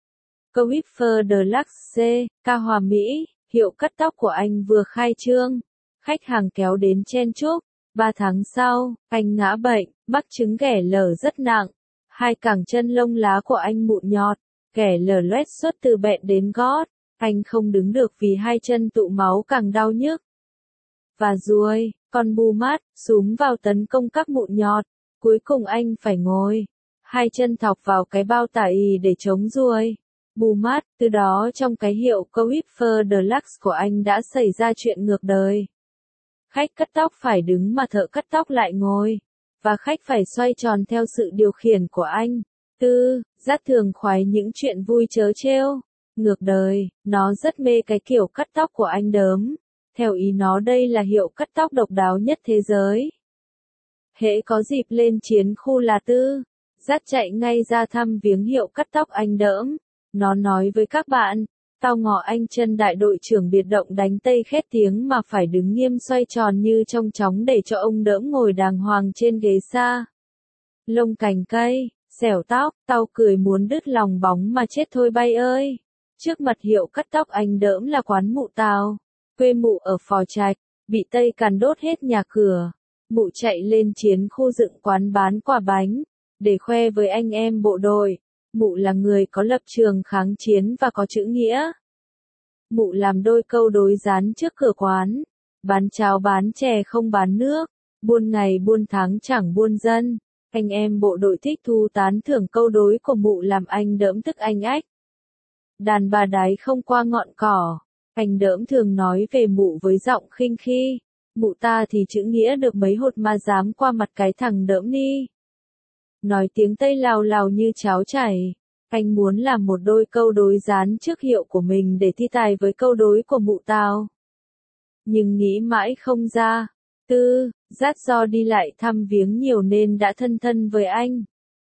Coiffer Deluxe, ca Hòa Mỹ, hiệu cắt tóc của anh vừa khai trương. Khách hàng kéo đến chen chúc. 3 tháng sau, anh ngã bệnh, mắc chứng ghẻ lở rất nặng. 2 cẳng chân lông lá của anh mụn nhọt, ghẻ lở loét xuất từ bẹn đến gót. Anh không đứng được vì 2 chân tụ máu càng đau nhức. Và ruồi, con bu mát, súm vào tấn công các mụn nhọt. Cuối cùng anh phải ngồi, 2 chân thọc vào cái bao tải để chống ruồi. Bù mát, từ đó trong cái hiệu Coiffer Deluxe của anh đã xảy ra chuyện ngược đời. Khách cắt tóc phải đứng mà thợ cắt tóc lại ngồi. và khách phải xoay tròn theo sự điều khiển của anh. Tư, Dát thường khoái những chuyện vui trớ trêu. Ngược đời, nó rất mê cái kiểu cắt tóc của anh Đớm. Theo ý nó đây là hiệu cắt tóc độc đáo nhất thế giới. Hễ có dịp lên chiến khu là Tư, Dát chạy ngay ra thăm viếng hiệu cắt tóc anh Đỡm. Nó nói với các bạn, tao ngỏ anh Trân đại đội trưởng biệt động đánh tây khét tiếng mà phải đứng nghiêm xoay tròn như trong chóng để cho ông Đỡm ngồi đàng hoàng trên ghế xa. Lông cành cây, xẻo tóc, tao cười muốn đứt lòng bóng mà chết thôi bay ơi. Trước mặt hiệu cắt tóc anh Đỡm là quán mụ Tào, quê mụ ở Phò Trạch, bị Tây càn đốt hết nhà cửa. Mụ chạy lên chiến khu dựng quán bán quả bánh, để khoe với anh em bộ đội. Mụ là người có lập trường kháng chiến và có chữ nghĩa. Mụ làm đôi câu đối rán trước cửa quán, bán cháo bán chè không bán nước, buôn ngày buôn tháng chẳng buôn dân. Anh em bộ đội thích thu tán thưởng câu đối của mụ làm anh Đỡm tức anh ách. Đàn bà đái không qua ngọn cỏ, anh Đỡm thường nói về mụ với giọng khinh khi. Mụ ta thì chữ nghĩa được mấy hột mà dám qua mặt cái thằng Đỡm ni. Nói tiếng Tây lào lào như cháo chảy. Anh muốn làm một đôi câu đối dán trước hiệu của mình để thi tài với câu đối của mụ Tào. Nhưng nghĩ mãi không ra. Tư, Dát do đi lại thăm viếng nhiều nên đã thân thân với anh.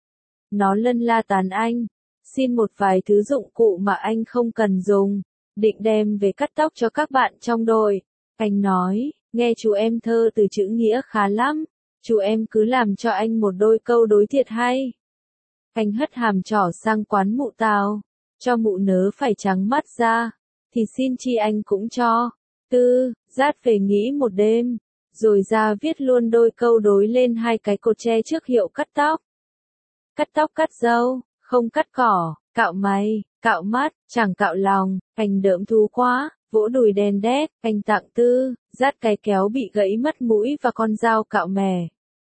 Nó lân la tán anh, xin một vài thứ dụng cụ mà anh không cần dùng, định đem về cắt tóc cho các bạn trong đội. Anh nói, nghe chú em thơ từ chữ nghĩa khá lắm, chú em cứ làm cho anh một đôi câu đối thiệt hay. Anh hất hàm trỏ sang quán mụ Tào, cho mụ nớ phải trắng mắt ra, thì xin chi anh cũng cho. Tư, Dát về nghĩ một đêm, rồi ra viết luôn đôi câu đối lên hai cái cột tre trước hiệu cắt tóc. Cắt tóc cắt râu, không cắt cỏ, cạo mày, cạo mắt, chẳng cạo lòng. Anh Đỡm thú quá, vỗ đùi đen đét, anh tặng Tư, Dát cái kéo bị gãy mất mũi và con dao cạo mè.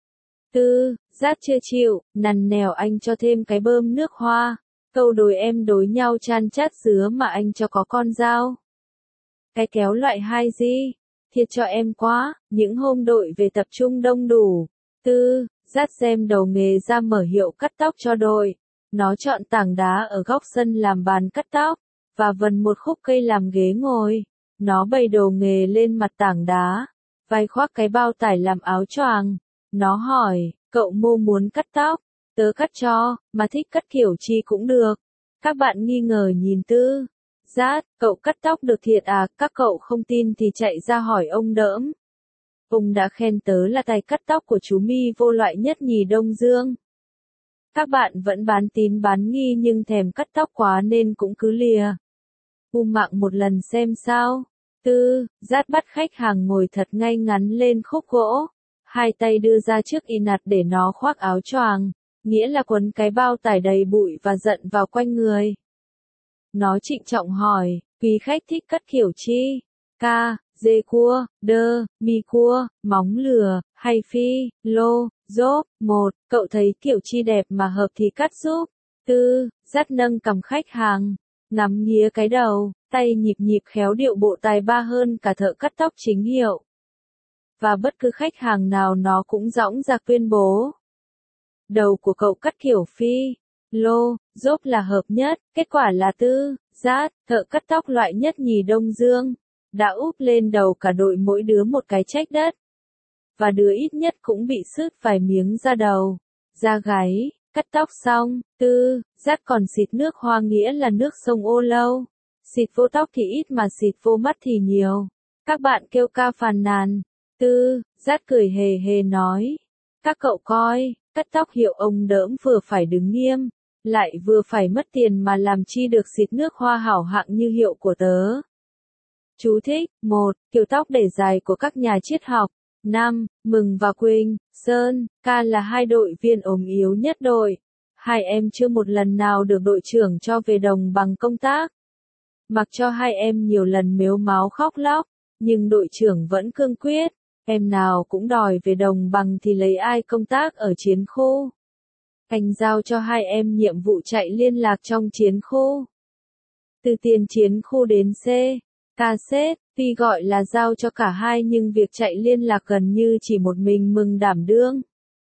Tư, Dát chưa chịu, nằn nèo anh cho thêm cái bơm nước hoa, câu đối em đối nhau chan chát dứa mà anh cho có con dao. Cái kéo loại 2 gì? Thiệt cho em quá, những hôm đội về tập trung đông đủ. Tư, Dát xem đầu nghề ra mở hiệu cắt tóc cho đội. Nó chọn tảng đá ở góc sân làm bàn cắt tóc, và vần một khúc cây làm ghế ngồi. Nó bày đồ nghề lên mặt tảng đá, vai khoác cái bao tải làm áo choàng. Nó hỏi, cậu Mô muốn cắt tóc, tớ cắt cho, mà thích cắt kiểu chi cũng được. Các bạn nghi ngờ nhìn Tư. Dát, cậu cắt tóc được thiệt à, các cậu không tin thì chạy ra hỏi ông Đỡm. Ông đã khen tớ là tài cắt tóc của chú Mi vô loại nhất nhì Đông Dương. Các bạn vẫn bán tín bán nghi nhưng thèm cắt tóc quá nên cũng cứ lìa. Mạng một lần xem sao. Tư, Dát bắt khách hàng ngồi thật ngay ngắn lên khúc gỗ. Hai tay đưa ra trước y nặt để nó khoác áo choàng, nghĩa là quấn cái bao tải đầy bụi và giận vào quanh người. Nó trịnh trọng hỏi, quý khách thích cắt kiểu chi? Ca, dê cua, đơ, mi cua, móng lừa, hay phi, lô, dốp. Một, cậu thấy kiểu chi đẹp mà hợp thì cắt giúp. Tư, Dát nâng cầm khách hàng, ngắm nghía cái đầu, tay nhịp nhịp khéo điệu bộ tài ba hơn cả thợ cắt tóc chính hiệu. Và bất cứ khách hàng nào nó cũng dõng dạc tuyên bố. Đầu của cậu cắt kiểu phi, lô, dốp là hợp nhất, kết quả là Tư, Dát, thợ cắt tóc loại nhất nhì Đông Dương, đã úp lên đầu cả đội mỗi đứa một cái trách đất. Và đứa ít nhất cũng bị sứt vài miếng da đầu, da gáy, cắt tóc xong, Tư, Dát còn xịt nước hoa nghĩa là nước sông Ô Lâu. Xịt vô tóc thì ít mà xịt vô mắt thì nhiều. Các bạn kêu ca phàn nàn. Tư, Dát cười hề hề nói. Các cậu coi, cắt tóc hiệu ông Đỡm vừa phải đứng nghiêm, lại vừa phải mất tiền mà làm chi được xịt nước hoa hảo hạng như hiệu của tớ. Chú thích, 1. Kiểu tóc để dài của các nhà triết học. 5. Mừng và Quỳnh, Sơn, Ca là hai đội viên ốm yếu nhất đội. Hai em chưa một lần nào được đội trưởng cho về đồng bằng công tác. Mặc cho hai em nhiều lần mếu máo khóc lóc, nhưng đội trưởng vẫn cương quyết. Em nào cũng đòi về đồng bằng thì lấy ai công tác ở chiến khu. Anh giao cho hai em nhiệm vụ chạy liên lạc trong chiến khu. Từ tiền chiến khu đến C, cassette, tuy gọi là giao cho cả hai nhưng việc chạy liên lạc gần như chỉ một mình Mừng đảm đương.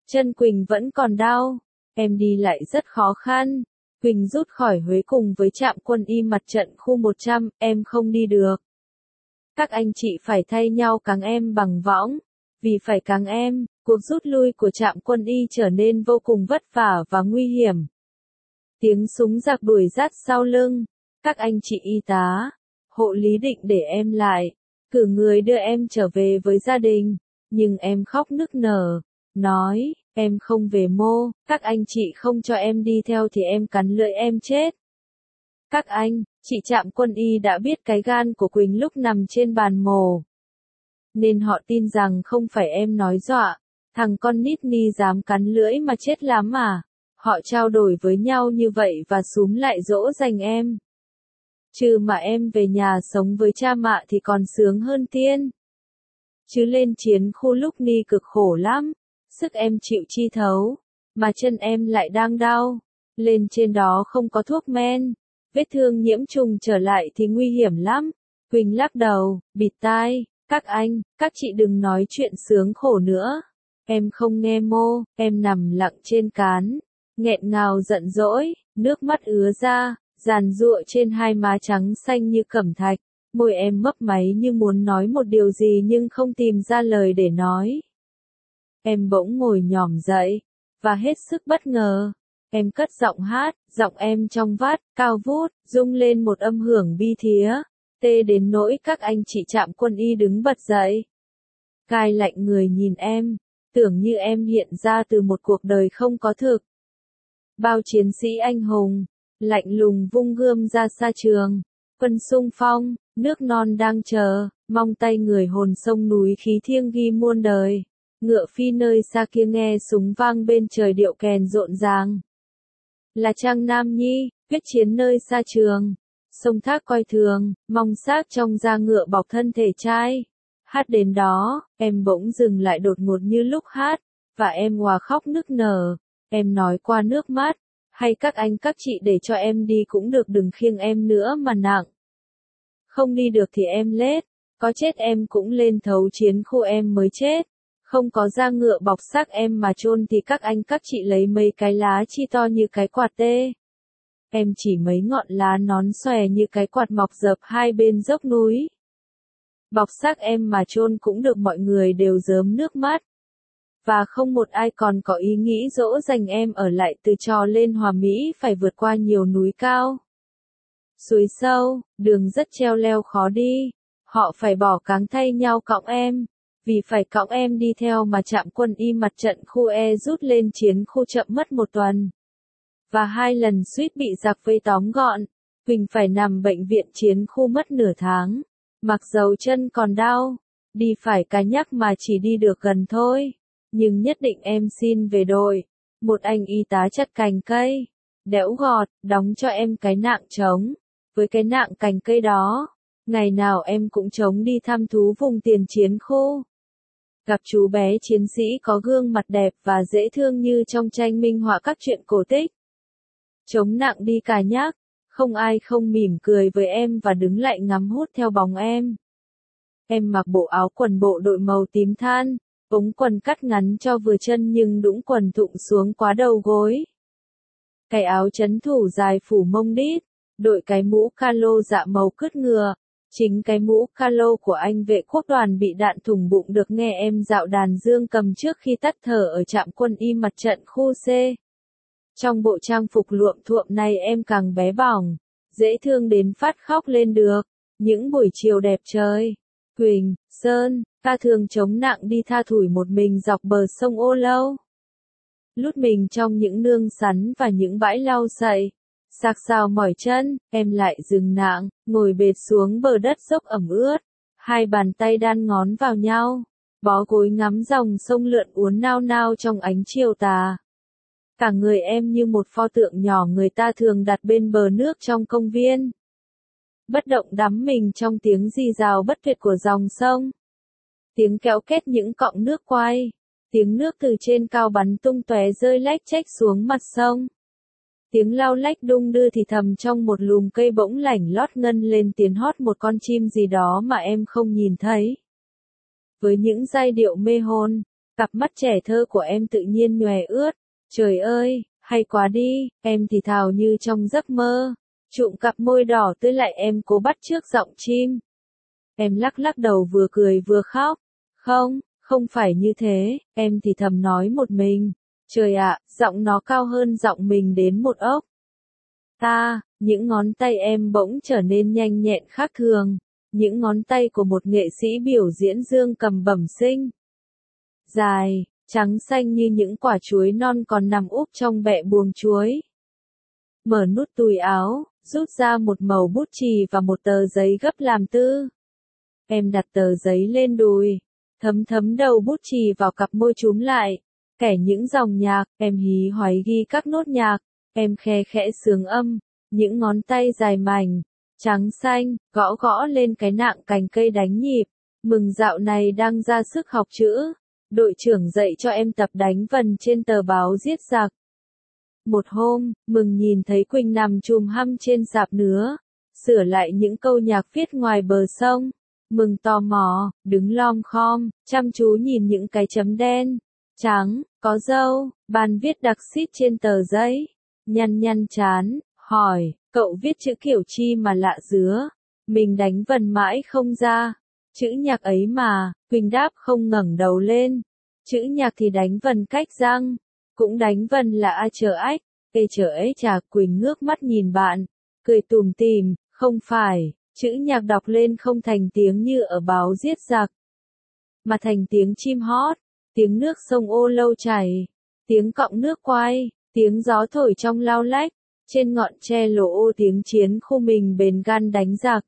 Chân Quỳnh vẫn còn đau. Em đi lại rất khó khăn. Quỳnh rút khỏi Huế cùng với trạm quân y mặt trận khu 100, em không đi được. Các anh chị phải thay nhau cáng em bằng võng. Vì phải cáng em, cuộc rút lui của trạm quân y trở nên vô cùng vất vả và nguy hiểm. Tiếng súng giặc đuổi rát sau lưng. Các anh chị y tá, hộ lý định để em lại, cử người đưa em trở về với gia đình. Nhưng em khóc nức nở, nói, em không về mô, các anh chị không cho em đi theo thì em cắn lưỡi em chết. Các anh, chị trạm quân y đã biết cái gan của Quỳnh lúc nằm trên bàn mổ. Nên họ tin rằng không phải em nói dọa, thằng con nít ni dám cắn lưỡi mà chết lắm à. Họ trao đổi với nhau như vậy và xúm lại dỗ dành em. Chứ mà em về nhà sống với cha mạ thì còn sướng hơn tiên. Chứ lên chiến khu lúc ni cực khổ lắm, sức em chịu chi thấu, mà chân em lại đang đau. Lên trên đó không có thuốc men, vết thương nhiễm trùng trở lại thì nguy hiểm lắm. Quỳnh lắc đầu, bịt tai, các anh, các chị đừng nói chuyện sướng khổ nữa. Em không nghe mô, em nằm lặng trên cán, nghẹn ngào giận dỗi, nước mắt ứa ra, giàn giụa trên hai má trắng xanh như cẩm thạch. Môi em mấp máy như muốn nói một điều gì nhưng không tìm ra lời để nói. Em bỗng ngồi nhòm dậy, và hết sức bất ngờ. Em cất giọng hát, giọng em trong vắt, cao vút, rung lên một âm hưởng bi thía, tê đến nỗi các anh chị trạm quân y đứng bật dậy. Cai lạnh người nhìn em, tưởng như em hiện ra từ một cuộc đời không có thực. Bao chiến sĩ anh hùng, lạnh lùng vung gươm ra xa trường, quân xung phong, nước non đang chờ, mong tay người hồn sông núi khí thiêng ghi muôn đời. Ngựa phi nơi xa kia nghe súng vang bên trời điệu kèn rộn ràng. Là Trang Nam Nhi, quyết chiến nơi xa trường, sông thác coi thường, mong xác trong da ngựa bọc thân thể trai. Hát đến đó, em bỗng dừng lại đột ngột như lúc hát, và em òa khóc nức nở. Em nói qua nước mắt, hay các anh các chị để cho em đi cũng được, đừng khiêng em nữa mà nặng. Không đi được thì em lết, có chết em cũng lên thấu chiến khu em mới chết. Không có da ngựa bọc xác em mà chôn thì các anh các chị lấy mấy cái lá chi to như cái quạt tê. Em chỉ mấy ngọn lá nón xòe như cái quạt mọc dợp hai bên dốc núi. Bọc xác em mà chôn cũng được, mọi người đều rớm nước mắt. Và không một ai còn có ý nghĩ dỗ dành em ở lại, từ Trò lên Hòa Mỹ phải vượt qua nhiều núi cao, suối sâu, đường rất treo leo khó đi. Họ phải bỏ cáng thay nhau cõng em. Vì phải cõng em đi theo mà trạm quân y mặt trận khu E rút lên chiến khu chậm mất 1 tuần. Và 2 lần suýt bị giặc vây tóm gọn. Quỳnh phải nằm bệnh viện chiến khu mất nửa tháng. Mặc dầu chân còn đau, đi phải cà nhắc mà chỉ đi được gần thôi. Nhưng nhất định em xin về đội. Một anh y tá chặt cành cây, đẽo gọt, đóng cho em cái nạng trống. Với cái nạng cành cây đó, ngày nào em cũng trống đi thăm thú vùng tiền chiến khu. Gặp chú bé chiến sĩ có gương mặt đẹp và dễ thương như trong tranh minh họa các truyện cổ tích. Chống nặng đi cà nhắc, không ai không mỉm cười với em và đứng lại ngắm hút theo bóng em. Em mặc bộ áo quần bộ đội màu tím than, ống quần cắt ngắn cho vừa chân nhưng đũng quần thụng xuống quá đầu gối. Cái áo trấn thủ dài phủ mông đít, đội cái mũ calo dạ màu cứt ngựa. Chính cái mũ calo của anh vệ quốc đoàn bị đạn thủng bụng được nghe em dạo đàn dương cầm trước khi tắt thở ở trạm quân y mặt trận khu C. Trong bộ trang phục luộm thuộm này em càng bé bỏng, dễ thương đến phát khóc lên được. Những buổi chiều đẹp trời, Quỳnh, Sơn, ta thường chống nặng đi tha thủi một mình dọc bờ sông Ô Lâu. Lút mình trong những nương sắn và những bãi lau sậy. Sạc sào mỏi chân, em lại dừng nạng, ngồi bệt xuống bờ đất dốc ẩm ướt. Hai bàn tay đan ngón vào nhau, bó gối ngắm dòng sông lượn uốn nao nao trong ánh chiều tà. Cả người em như một pho tượng nhỏ người ta thường đặt bên bờ nước trong công viên. Bất động đắm mình trong tiếng rì rào bất tuyệt của dòng sông. Tiếng kéo két những cọng nước quay. Tiếng nước từ trên cao bắn tung tóe rơi lách chách xuống mặt sông. Tiếng lau lách đung đưa thì thầm trong một lùm cây bỗng lảnh lót ngân lên tiếng hót một con chim gì đó mà em không nhìn thấy. Với những giai điệu mê hồn, Cặp mắt trẻ thơ của em tự nhiên nhòe ướt. Trời ơi, hay quá đi, em thì thào như trong giấc mơ. Trụm cặp môi đỏ tươi lại em cố bắt chước giọng chim. Em lắc lắc đầu vừa cười vừa khóc. Không, không phải như thế, em thì thầm nói một mình. Trời ạ, giọng nó cao hơn giọng mình đến một ốc. Những ngón tay em bỗng trở nên nhanh nhẹn khác thường. Những ngón tay của một nghệ sĩ biểu diễn dương cầm bẩm sinh. Dài, trắng xanh như những quả chuối non còn nằm úp trong bẹ buồng chuối. Mở nút túi áo, rút ra một mẩu bút chì và một tờ giấy gấp làm tư. Em đặt tờ giấy lên đùi, thấm thấm đầu bút chì vào cặp môi chúm lại, kẻ những dòng nhạc, em hí hoáy ghi các nốt nhạc, em khe khẽ sướng âm, những ngón tay dài mảnh, trắng xanh, gõ gõ lên cái nạng cành cây đánh nhịp, mừng dạo này đang ra sức học chữ, đội trưởng dạy cho em tập đánh vần trên tờ báo giết giặc. Một hôm, Mừng nhìn thấy Quỳnh nằm chùm hăm trên sạp nứa, sửa lại những câu nhạc viết ngoài bờ sông. Mừng tò mò, đứng lom khom, chăm chú nhìn những cái chấm đen, trắng, có dâu, bàn viết đặc xít trên tờ giấy. Nhăn nhăn chán, hỏi, cậu viết chữ kiểu chi mà lạ dứa, mình đánh vần mãi không ra. Chữ nhạc ấy mà, Quỳnh đáp không ngẩng đầu lên. Chữ nhạc thì đánh vần cách răng, cũng đánh vần là a chờ ách, ê chờ ấy chà. Quỳnh ngước mắt nhìn bạn, cười tủm tỉm, không phải, chữ nhạc đọc lên không thành tiếng như ở báo giết giặc, mà thành tiếng chim hót, tiếng nước sông ô lâu chảy, tiếng cọng nước quay, tiếng gió thổi trong lao lách, trên ngọn tre lỗ ô tiếng chiến khu mình bền gan đánh giặc.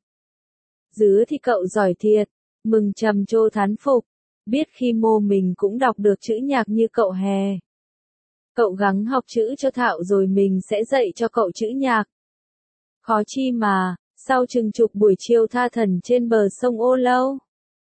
Dứa thì cậu giỏi thiệt, Mừng trầm trồ thán phục, biết khi mô mình cũng đọc được chữ nhạc như cậu hè. Cậu gắng học chữ cho thạo rồi mình sẽ dạy cho cậu chữ nhạc. Khó chi mà, sau chừng chục buổi chiều tha thần trên bờ sông Ô Lâu,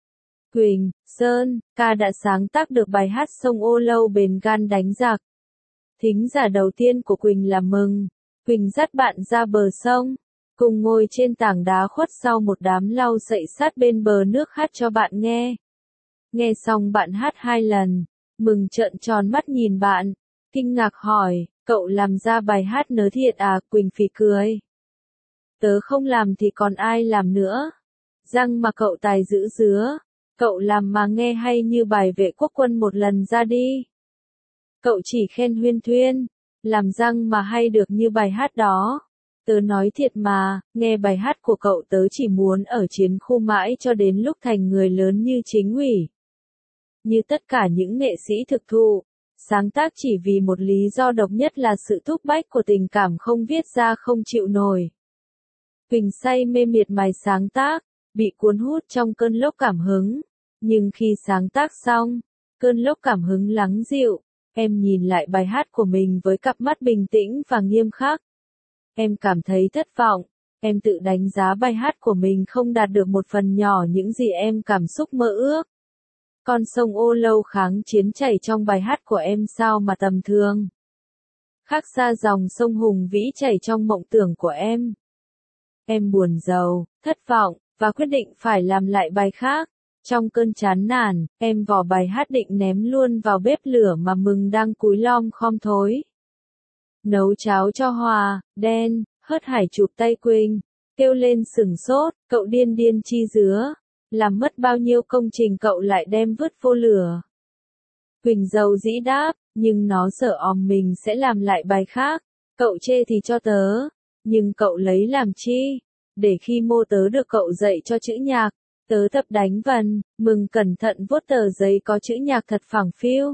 Quỳnh, Sơn, ca đã sáng tác được bài hát sông Ô Lâu bền gan đánh giặc. Thính giả đầu tiên của Quỳnh là Mừng. Quỳnh dắt bạn ra bờ sông, cùng ngồi trên tảng đá khuất sau một đám lau sậy sát bên bờ nước hát cho bạn nghe. Nghe xong bạn hát 2 lần, Mừng trợn tròn mắt nhìn bạn, kinh ngạc hỏi, cậu làm ra bài hát nớ thiệt à? Quỳnh phì cười. Tớ không làm thì còn ai làm nữa. Răng mà cậu tài giữ dứa, cậu làm mà nghe hay như bài vệ quốc quân một lần ra đi. Cậu chỉ khen huyên thuyên, làm răng mà hay được như bài hát đó. Tớ nói thiệt mà, nghe bài hát của cậu tớ chỉ muốn ở chiến khu mãi cho đến lúc thành người lớn như Chính ủy. Như tất cả những nghệ sĩ thực thụ, sáng tác chỉ vì một lý do độc nhất là sự thúc bách của tình cảm không viết ra không chịu nổi. Quỳnh say mê miệt mài sáng tác, bị cuốn hút trong cơn lốc cảm hứng. Nhưng khi sáng tác xong, cơn lốc cảm hứng lắng dịu, em nhìn lại bài hát của mình với cặp mắt bình tĩnh và nghiêm khắc. Em cảm thấy thất vọng, em tự đánh giá bài hát của mình không đạt được một phần nhỏ những gì em cảm xúc mơ ước. Con sông Ô Lâu kháng chiến chảy trong bài hát của em sao mà tầm thường. Khác xa dòng sông hùng vĩ chảy trong mộng tưởng của em. Em buồn rầu, thất vọng, và quyết định phải làm lại bài khác. Trong cơn chán nản, em vò bài hát định ném luôn vào bếp lửa mà Mừng đang cúi lom khom thối. Nấu cháo cho Hòa, đen, hớt hải chụp tay Quỳnh, kêu lên sửng sốt, cậu điên điên chi dứa, làm mất bao nhiêu công trình cậu lại đem vứt vô lửa. Quỳnh dầu dĩ đáp, nhưng nó sợ mình sẽ làm lại bài khác, cậu chê thì cho tớ, nhưng cậu lấy làm chi, để khi mô tớ được cậu dạy cho chữ nhạc, tớ tập đánh vần. Mừng cẩn thận vuốt tờ giấy có chữ nhạc thật phẳng phiu,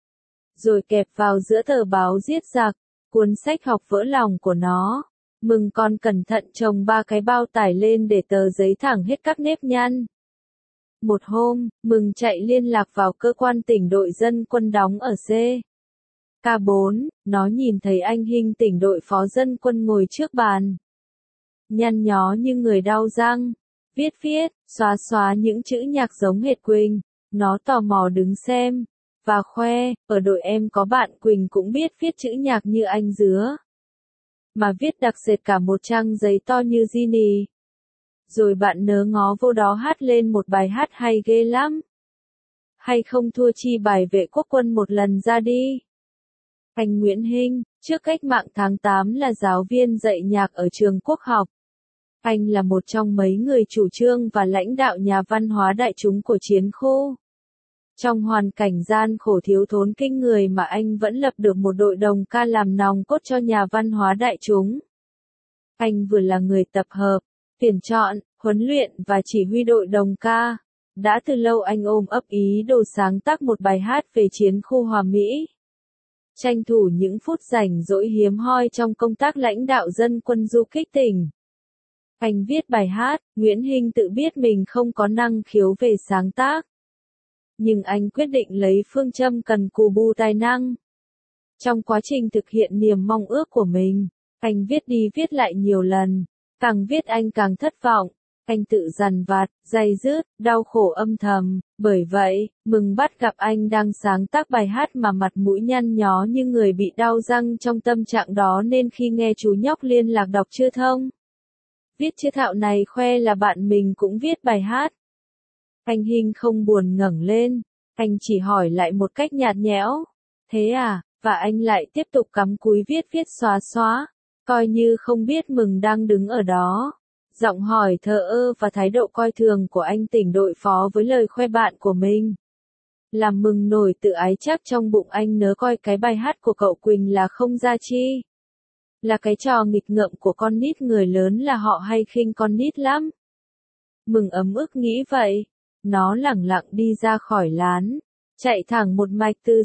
rồi kẹp vào giữa tờ báo giết giặc, cuốn sách học vỡ lòng của nó. Mừng còn cẩn thận chồng 3 cái bao tải lên để tờ giấy thẳng hết các nếp nhăn. Một hôm, Mừng chạy liên lạc vào cơ quan tỉnh đội dân quân đóng ở K4, nó nhìn thấy anh Hinh tỉnh đội phó dân quân ngồi trước bàn. Nhăn nhó như người đau răng, viết, xóa những chữ nhạc giống hệt Quỳnh. Nó tò mò đứng xem, và khoe, ở đội em có bạn Quỳnh cũng biết viết chữ nhạc như anh dứa. Mà viết đặc sệt cả một trang giấy to như Ginny. Rồi bạn nớ ngó vô đó hát lên một bài hát hay ghê lắm. hay không thua chi bài vệ quốc quân một lần ra đi. Anh Nguyễn Hinh, trước cách mạng tháng 8 là giáo viên dạy nhạc ở trường Quốc học. Anh là một trong mấy người chủ trương và lãnh đạo nhà văn hóa đại chúng của chiến khu. Trong hoàn cảnh gian khổ thiếu thốn kinh người mà anh vẫn lập được một đội đồng ca làm nòng cốt cho nhà văn hóa đại chúng. Anh vừa là người tập hợp, tuyển chọn, huấn luyện và chỉ huy đội đồng ca. Đã từ lâu anh ôm ấp ý đồ sáng tác một bài hát về chiến khu Hòa Mỹ. Tranh thủ những phút rảnh rỗi hiếm hoi trong công tác lãnh đạo dân quân du kích tỉnh. Anh viết bài hát, Nguyễn Hinh tự biết mình không có năng khiếu về sáng tác. Nhưng anh quyết định lấy phương châm cần cù bù tài năng. Trong quá trình thực hiện niềm mong ước của mình, anh viết đi viết lại nhiều lần, càng viết anh càng thất vọng. Anh tự dằn vặt, day dứt, đau khổ âm thầm, bởi vậy, mừng bắt gặp anh đang sáng tác bài hát mà mặt mũi nhăn nhó như người bị đau răng trong tâm trạng đó nên khi nghe chú nhóc liên lạc đọc chưa thông. Viết chữ thạo này khoe là bạn mình cũng viết bài hát. Anh Hinh không buồn ngẩng lên, anh chỉ hỏi lại một cách nhạt nhẽo. Thế à, và anh lại tiếp tục cắm cúi viết xóa xóa, coi như không biết mừng đang đứng ở đó. Giọng hỏi thờ ơ và thái độ coi thường của anh tỉnh đội phó với lời khoe bạn của mình. Làm mừng nổi tự ái chắc trong bụng anh nớ coi cái bài hát của cậu Quỳnh là không ra chi. Là cái trò nghịch ngợm của con nít, người lớn là họ hay khinh con nít lắm. Mừng ấm ức nghĩ vậy. Nó lẳng lặng đi ra khỏi lán, chạy thẳng một mạch từ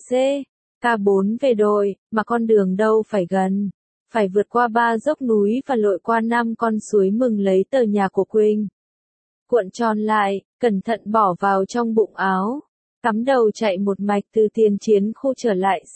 K4 về đội, mà con đường đâu phải gần. Phải vượt qua 3 dốc núi và lội qua 5 con suối. Mừng lấy tờ nhà của Quỳnh, cuộn tròn lại, cẩn thận bỏ vào trong bụng áo, cắm đầu chạy một mạch từ tiền chiến khu trở lại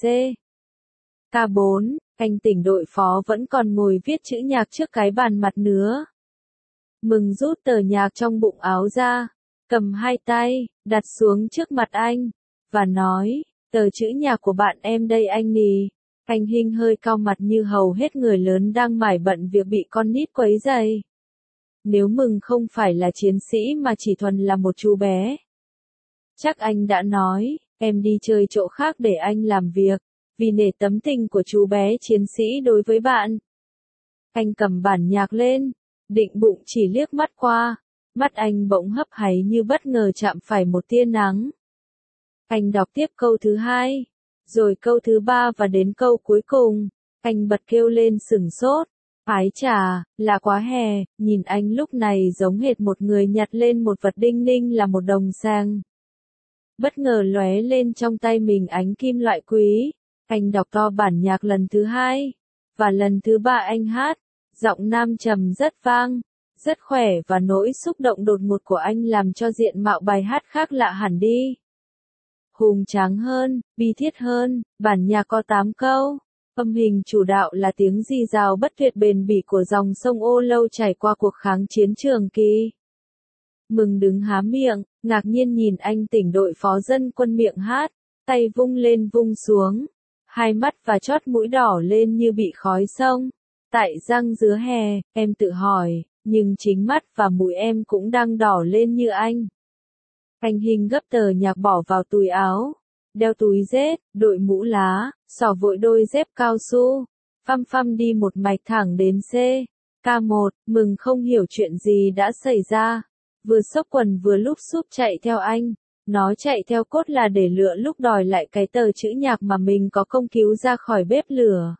K4. Anh tỉnh đội phó vẫn còn ngồi viết chữ nhạc trước cái bàn mặt nứa. Mừng rút tờ nhạc trong bụng áo ra, cầm hai tay, đặt xuống trước mặt anh, và nói, tờ chữ nhạc của bạn em đây anh nì. Anh Hinh hơi cau mặt như hầu hết người lớn đang mải bận việc bị con nít quấy rầy. Nếu Mừng không phải là chiến sĩ mà chỉ thuần là một chú bé, chắc anh đã nói, em đi chơi chỗ khác để anh làm việc, vì nể tấm tình của chú bé chiến sĩ đối với bạn. Anh cầm bản nhạc lên, định bụng chỉ liếc mắt qua, mắt anh bỗng hấp háy như bất ngờ chạm phải một tia nắng. Anh đọc tiếp câu thứ 2, rồi câu thứ 3 và đến câu cuối cùng, anh bật kêu lên sửng sốt. Ái chà, là quá hè, nhìn anh lúc này giống hệt một người nhặt lên một vật đinh ninh là một đồng sang. Bất ngờ lóe lên trong tay mình ánh kim loại quý. Anh đọc to bản nhạc lần thứ 2, và lần thứ 3 anh hát, giọng nam trầm rất vang, rất khỏe và nỗi xúc động đột ngột của anh làm cho diện mạo bài hát khác lạ hẳn đi. Hùng tráng hơn, bi thiết hơn, bản nhạc có 8 câu. Âm hình chủ đạo là tiếng rì rào bất tuyệt bền bỉ của dòng sông Ô Lâu chảy qua cuộc kháng chiến Trường Kỳ. Mừng đứng há miệng, ngạc nhiên nhìn anh tỉnh đội phó dân quân miệng hát, tay vung lên vung xuống, hai mắt và chót mũi đỏ lên như bị khói sông. Tại răng dứa hè, em tự hỏi, nhưng chính mắt và mũi em cũng đang đỏ lên như anh. Anh Hinh gấp tờ nhạc bỏ vào túi áo, đeo túi dép, đội mũ lá, xỏ vội đôi dép cao su, phăm phăm đi một mạch thẳng đến K1. Mừng không hiểu chuyện gì đã xảy ra, vừa xốc quần vừa lúc xúp chạy theo anh. Nó chạy theo cốt là để lựa lúc đòi lại cái tờ chữ nhạc mà mình có công cứu ra khỏi bếp lửa.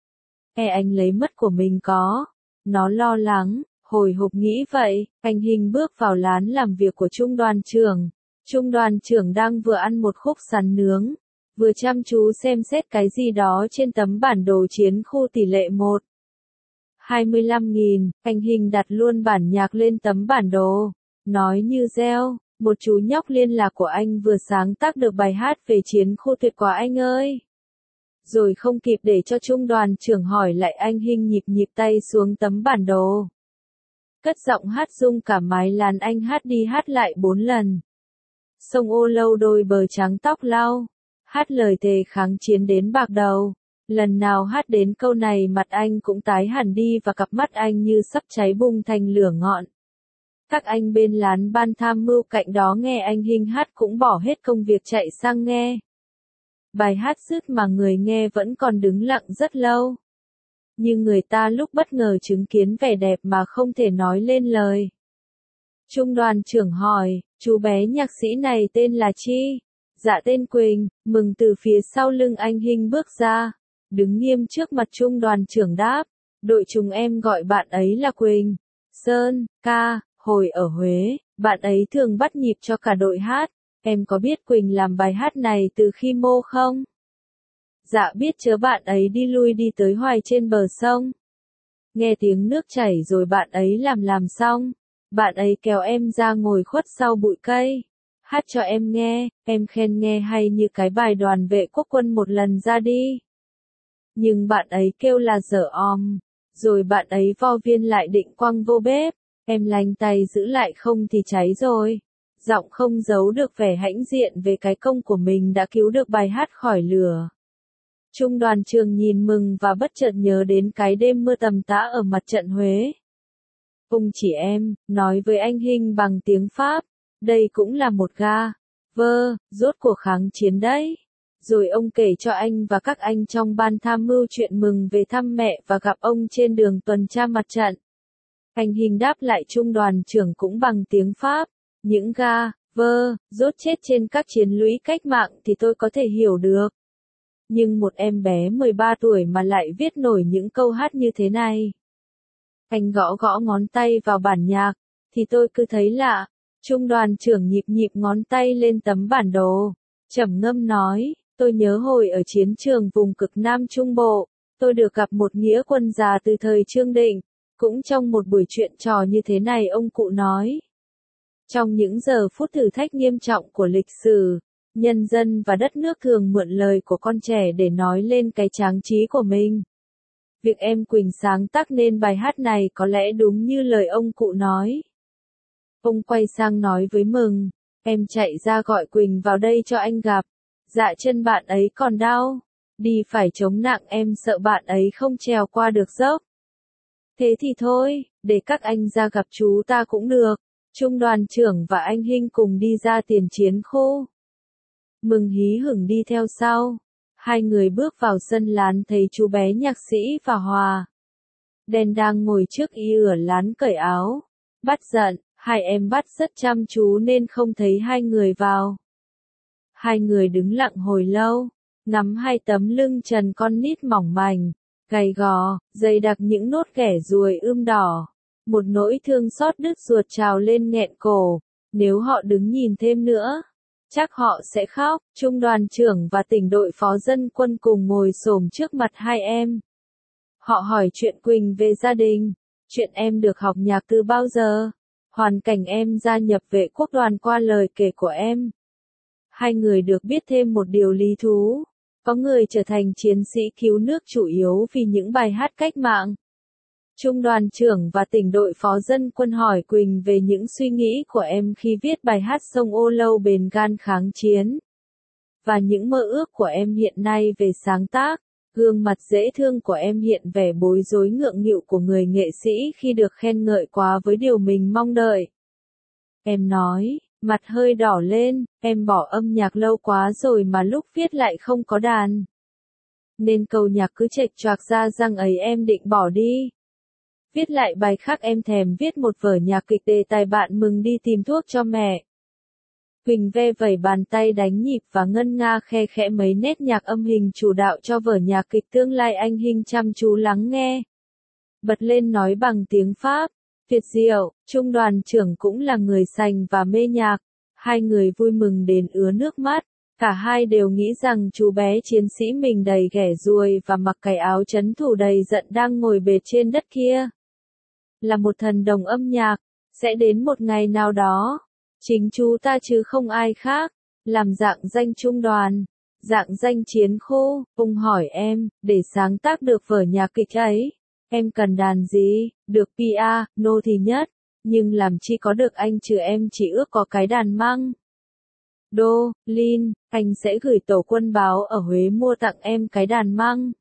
Anh lấy mất của mình có. Nó lo lắng, hồi hộp nghĩ vậy. Anh Hinh bước vào lán làm việc của trung đoàn trưởng. Trung đoàn trưởng đang vừa ăn một khúc sắn nướng, vừa chăm chú xem xét cái gì đó trên tấm bản đồ chiến khu tỷ lệ 1:25.000. Anh Hinh đặt luôn bản nhạc lên tấm bản đồ, nói như reo, một chú nhóc liên lạc của anh vừa sáng tác được bài hát về chiến khu tuyệt quá anh ơi. Rồi không kịp để cho trung đoàn trưởng hỏi lại, anh Hinh nhịp tay xuống tấm bản đồ. Cất giọng hát rung cả mái làn, anh hát đi hát lại 4 lần. Sông Ô Lâu đôi bờ trắng tóc lau, hát lời thề kháng chiến đến bạc đầu. Lần nào hát đến câu này mặt anh cũng tái hẳn đi và cặp mắt anh như sắp cháy bùng thành lửa ngọn. Các anh bên lán ban tham mưu cạnh đó nghe anh Hinh hát cũng bỏ hết công việc chạy sang nghe. Bài hát dứt mà người nghe vẫn còn đứng lặng rất lâu. Nhưng người ta lúc bất ngờ chứng kiến vẻ đẹp mà không thể nói lên lời. Trung đoàn trưởng hỏi, chú bé nhạc sĩ này tên là chi? Dạ tên Quỳnh. Mừng từ phía sau lưng anh Hinh bước ra. Đứng nghiêm trước mặt trung đoàn trưởng đáp. Đội chúng em gọi bạn ấy là Quỳnh. Sơn, ca, hồi ở Huế, bạn ấy thường bắt nhịp cho cả đội hát. Em có biết Quỳnh làm bài hát này từ khi mô không? Dạ biết chớ, bạn ấy đi lui đi tới hoài trên bờ sông. Nghe tiếng nước chảy rồi bạn ấy làm xong. Bạn ấy kéo em ra ngồi khuất sau bụi cây. Hát cho em nghe, em khen nghe hay như cái bài đoàn vệ quốc quân một lần ra đi. Nhưng bạn ấy kêu là dở om. Rồi bạn ấy vo viên lại định quăng vô bếp. Em lành tay giữ lại không thì cháy rồi. Giọng không giấu được vẻ hãnh diện về cái công của mình đã cứu được bài hát khỏi lửa. Trung đoàn trưởng nhìn mừng và bất chợt nhớ đến cái đêm mưa tầm tã ở mặt trận Huế. Ông chỉ em, nói với anh Hinh bằng tiếng Pháp, đây cũng là một ga, rốt cuộc kháng chiến đấy. Rồi ông kể cho anh và các anh trong ban tham mưu chuyện mừng về thăm mẹ và gặp ông trên đường tuần tra mặt trận. Anh Hinh đáp lại trung đoàn trưởng cũng bằng tiếng Pháp, những ga, rốt chết trên các chiến lũy cách mạng thì tôi có thể hiểu được. Nhưng một em bé 13 tuổi mà lại viết nổi những câu hát như thế này. Anh gõ ngón tay vào bản nhạc, thì tôi cứ thấy lạ. Trung đoàn trưởng nhịp ngón tay lên tấm bản đồ, trầm ngâm nói, tôi nhớ hồi ở chiến trường vùng cực Nam Trung Bộ, tôi được gặp một nghĩa quân già từ thời Trương Định, cũng trong một buổi chuyện trò như thế này ông cụ nói. Trong những giờ phút thử thách nghiêm trọng của lịch sử, nhân dân và đất nước thường mượn lời của con trẻ để nói lên cái tráng trí của mình. Việc em Quỳnh sáng tác nên bài hát này có lẽ đúng như lời ông cụ nói. Ông quay sang nói với Mừng, em chạy ra gọi Quỳnh vào đây cho anh gặp. Dạ chân bạn ấy còn đau. Đi phải chống nặng, em sợ bạn ấy không trèo qua được dốc. Thế thì thôi, để các anh ra gặp chú ta cũng được. Trung đoàn trưởng và anh Hinh cùng đi ra tiền chiến khu. Mừng hí hửng đi theo sau. Hai người bước vào sân lán thấy chú bé nhạc sĩ và Hòa. Đen đang ngồi trước y ửa lán cởi áo. Bắt giận, hai em bắt rất chăm chú nên không thấy hai người vào. Hai người đứng lặng hồi lâu, ngắm hai tấm lưng trần con nít mỏng manh, gầy gò, dày đặc những nốt ghẻ ruồi đỏ. Một nỗi thương xót đứt ruột trào lên nghẹn cổ, nếu họ đứng nhìn thêm nữa, chắc họ sẽ khóc. Trung đoàn trưởng và tỉnh đội phó dân quân cùng ngồi xổm trước mặt hai em. Họ hỏi chuyện Quỳnh về gia đình, chuyện em được học nhạc từ bao giờ, hoàn cảnh em gia nhập vệ quốc đoàn qua lời kể của em. Hai người được biết thêm một điều lý thú, có người trở thành chiến sĩ cứu nước chủ yếu vì những bài hát cách mạng. Trung đoàn trưởng và tỉnh đội phó dân quân hỏi Quỳnh về những suy nghĩ của em khi viết bài hát Sông Ô Lâu bền gan kháng chiến. Và những mơ ước của em hiện nay về sáng tác. Gương mặt dễ thương của em hiện vẻ bối rối ngượng nghịu của người nghệ sĩ khi được khen ngợi quá với điều mình mong đợi. Em nói, mặt hơi đỏ lên, em bỏ âm nhạc lâu quá rồi mà lúc viết lại không có đàn. Nên câu nhạc cứ chệch choạc ra răng ấy em định bỏ đi. Viết lại bài khác em thèm viết một vở nhạc kịch đề tài bạn Mừng đi tìm thuốc cho mẹ. Quỳnh ve vẩy bàn tay đánh nhịp và ngân nga khe khẽ mấy nét nhạc âm hình chủ đạo cho vở nhạc kịch tương lai. Anh Hinh chăm chú lắng nghe. Bật lên nói bằng tiếng Pháp, tuyệt diệu. Trung đoàn trưởng cũng là người sành và mê nhạc. Hai người vui mừng đến ứa nước mắt. Cả hai đều nghĩ rằng chú bé chiến sĩ mình đầy ghẻ ruồi và mặc cái áo trấn thủ đầy giận đang ngồi bệt trên đất kia. Là một thần đồng âm nhạc, sẽ đến một ngày nào đó. Chính chú ta chứ không ai khác, làm dạng danh trung đoàn, dạng danh chiến khu. Ông hỏi em, để sáng tác được vở nhạc kịch ấy, em cần đàn gì? Được piano thì nhất, nhưng làm chi có được anh chứ, em chỉ ước có cái đàn măng. Đô, Lin, anh sẽ gửi tổ quân báo ở Huế mua tặng em cái đàn măng.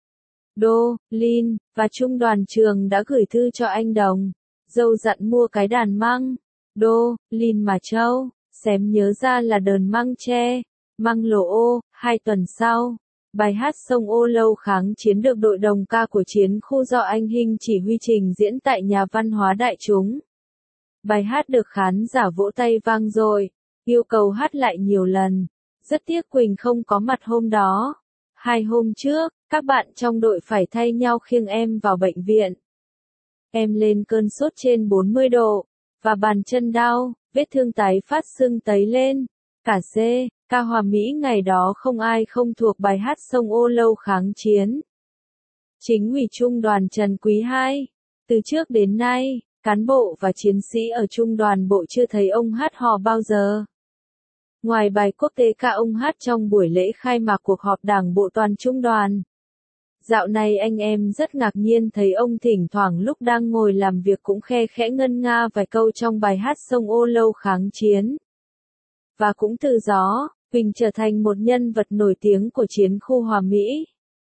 Đô, Lin, và trung đoàn trường đã gửi thư cho anh Đồng, dâu dặn mua cái đàn măng. Đô, Lin mà Châu, xém nhớ ra là đờn Măng Tre, Măng Lồ Ô. 2 tuần sau, bài hát Sông Ô Lâu kháng chiến được đội đồng ca của chiến khu do anh Hinh chỉ huy trình diễn tại Nhà văn hóa đại chúng. Bài hát được khán giả vỗ tay vang dội, yêu cầu hát lại nhiều lần. Rất tiếc Quỳnh không có mặt hôm đó. 2 hôm trước, các bạn trong đội phải thay nhau khiêng em vào bệnh viện. Em lên cơn sốt trên 40 độ, và bàn chân đau, vết thương tái phát sưng tấy lên. Cả ca Hòa Mỹ ngày đó không ai không thuộc bài hát Sông Ô Lâu kháng chiến. Chính ủy Trung đoàn Trần Quý II. Từ trước đến nay, cán bộ và chiến sĩ ở Trung đoàn bộ chưa thấy ông hát hò bao giờ. Ngoài bài quốc tế ca ông hát trong buổi lễ khai mạc cuộc họp đảng bộ toàn Trung đoàn. Dạo này anh em rất ngạc nhiên thấy ông thỉnh thoảng lúc đang ngồi làm việc cũng khe khẽ ngân nga vài câu trong bài hát Sông Ô Lâu kháng chiến. Và cũng từ đó, Quỳnh trở thành một nhân vật nổi tiếng của chiến khu Hòa Mỹ.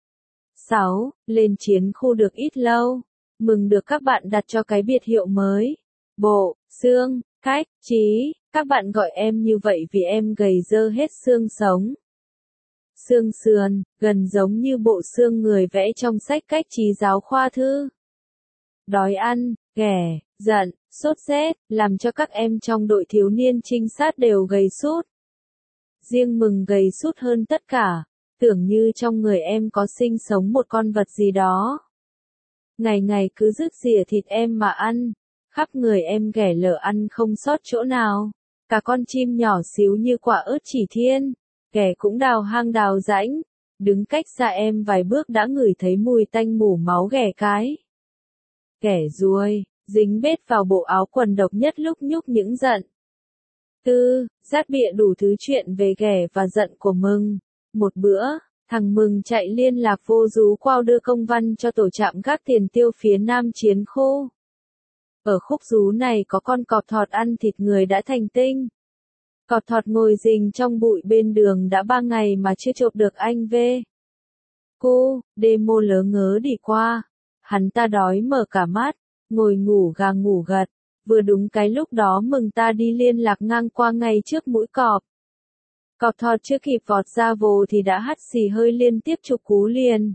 6. Lên chiến khu được ít lâu. Mừng được các bạn đặt cho cái biệt hiệu mới. Bộ, xương, cách, trí. Các bạn gọi em như vậy vì em gầy dơ hết xương sống. Xương sườn, gần giống như bộ xương người vẽ trong sách cách trí giáo khoa thư. Đói ăn, ghẻ, giận, sốt rét, làm cho các em trong đội thiếu niên trinh sát đều gầy sút. Riêng Mừng gầy sút hơn tất cả, tưởng như trong người em có sinh sống một con vật gì đó. Ngày ngày cứ rứt rỉa thịt em mà ăn, khắp người em ghẻ lở ăn không sót chỗ nào. Cả con chim nhỏ xíu như quả ớt chỉ thiên, ghẻ cũng đào hang đào rãnh, đứng cách xa em vài bước đã ngửi thấy mùi tanh mủ máu ghẻ cái. Ghẻ ruồi, dính bết vào bộ áo quần độc nhất lúc nhúc những giận. Tư, rát bịa đủ thứ chuyện về ghẻ và giận của Mừng. Một bữa, thằng Mừng chạy liên lạc vô rú quao đưa công văn cho tổ trạm gác tiền tiêu phía Nam chiến khu. Ở khúc rú này có con cọp thọt ăn thịt người đã thành tinh. Cọp thọt ngồi rình trong bụi bên đường đã 3 ngày mà chưa chộp được anh về. Cô, demo lớ ngớ đi qua. Hắn ta đói mở cả mắt, ngồi ngủ gà ngủ gật. Vừa đúng cái lúc đó Mừng ta đi liên lạc ngang qua ngay trước mũi cọp. Cọp thọt chưa kịp vọt ra vồ thì đã hắt xì hơi liên tiếp chục cú liền.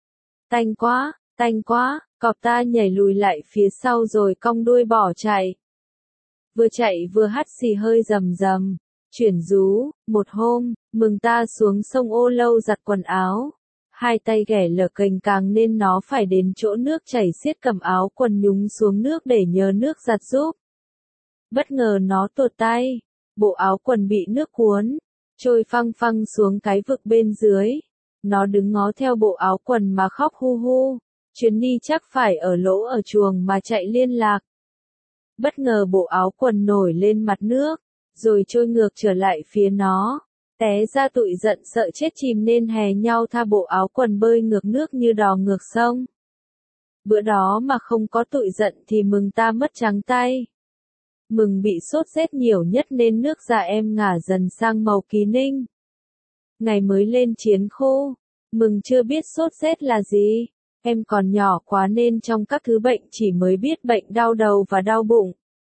Tanh quá, cọp ta nhảy lùi lại phía sau rồi cong đuôi bỏ chạy. Vừa chạy vừa hắt xì hơi rầm rầm. Chuyển rú, một hôm, Mừng ta xuống sông Ô Lâu giặt quần áo. 2 tay ghẻ lở cành càng nên nó phải đến chỗ nước chảy xiết cầm áo quần nhúng xuống nước để nhờ nước giặt giúp. Bất ngờ nó tuột tay, bộ áo quần bị nước cuốn, trôi phăng phăng xuống cái vực bên dưới. Nó đứng ngó theo bộ áo quần mà khóc hu hu, chuyến đi chắc phải ở lỗ ở chuồng mà chạy liên lạc. Bất ngờ bộ áo quần nổi lên mặt nước, rồi trôi ngược trở lại phía nó. Té ra tụi giận sợ chết chìm nên hè nhau tha bộ áo quần bơi ngược nước như đò ngược sông. Bữa đó mà không có tụi giận thì Mừng ta mất trắng tay. Mừng bị sốt rét nhiều nhất nên nước da em ngả dần sang màu ký ninh. Ngày mới lên chiến khu, Mừng chưa biết sốt rét là gì. Em còn nhỏ quá nên trong các thứ bệnh chỉ mới biết bệnh đau đầu và đau bụng.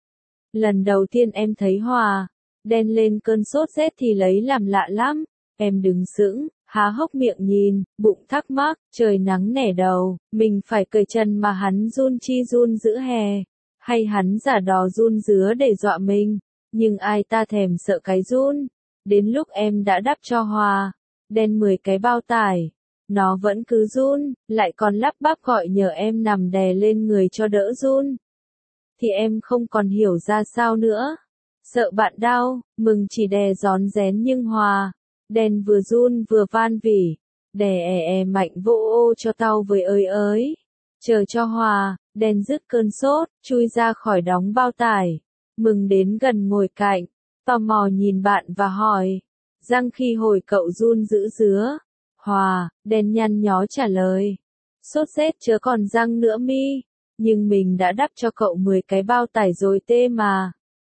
Lần đầu tiên em thấy Hòa đen lên cơn sốt rét thì lấy làm lạ lắm. Em đứng sững, há hốc miệng nhìn, bụng thắc mắc, trời nắng nẻ đầu, mình phải cởi trần mà hắn run chi run giữ hè. Hay hắn giả đò run dứa để dọa mình, nhưng ai ta thèm sợ cái run. Đến lúc em đã đắp cho Hòa đen 10 cái bao tải, nó vẫn cứ run, lại còn lắp bắp gọi nhờ em nằm đè lên người cho đỡ run. Thì em không còn hiểu ra sao nữa. Sợ bạn đau, Mừng chỉ đè rón rén nhưng Hòa đen vừa run vừa van vỉ, đè mạnh vô ô cho tao với ơi. Chờ cho Hòa đen dứt cơn sốt, chui ra khỏi đóng bao tải. Mừng đến gần ngồi cạnh, tò mò nhìn bạn và hỏi, răng khi hồi cậu run dữ dứa. Hòa đen nhăn nhó trả lời, sốt rét chớ còn răng nữa mi, nhưng mình đã đắp cho cậu 10 cái bao tải rồi tê mà.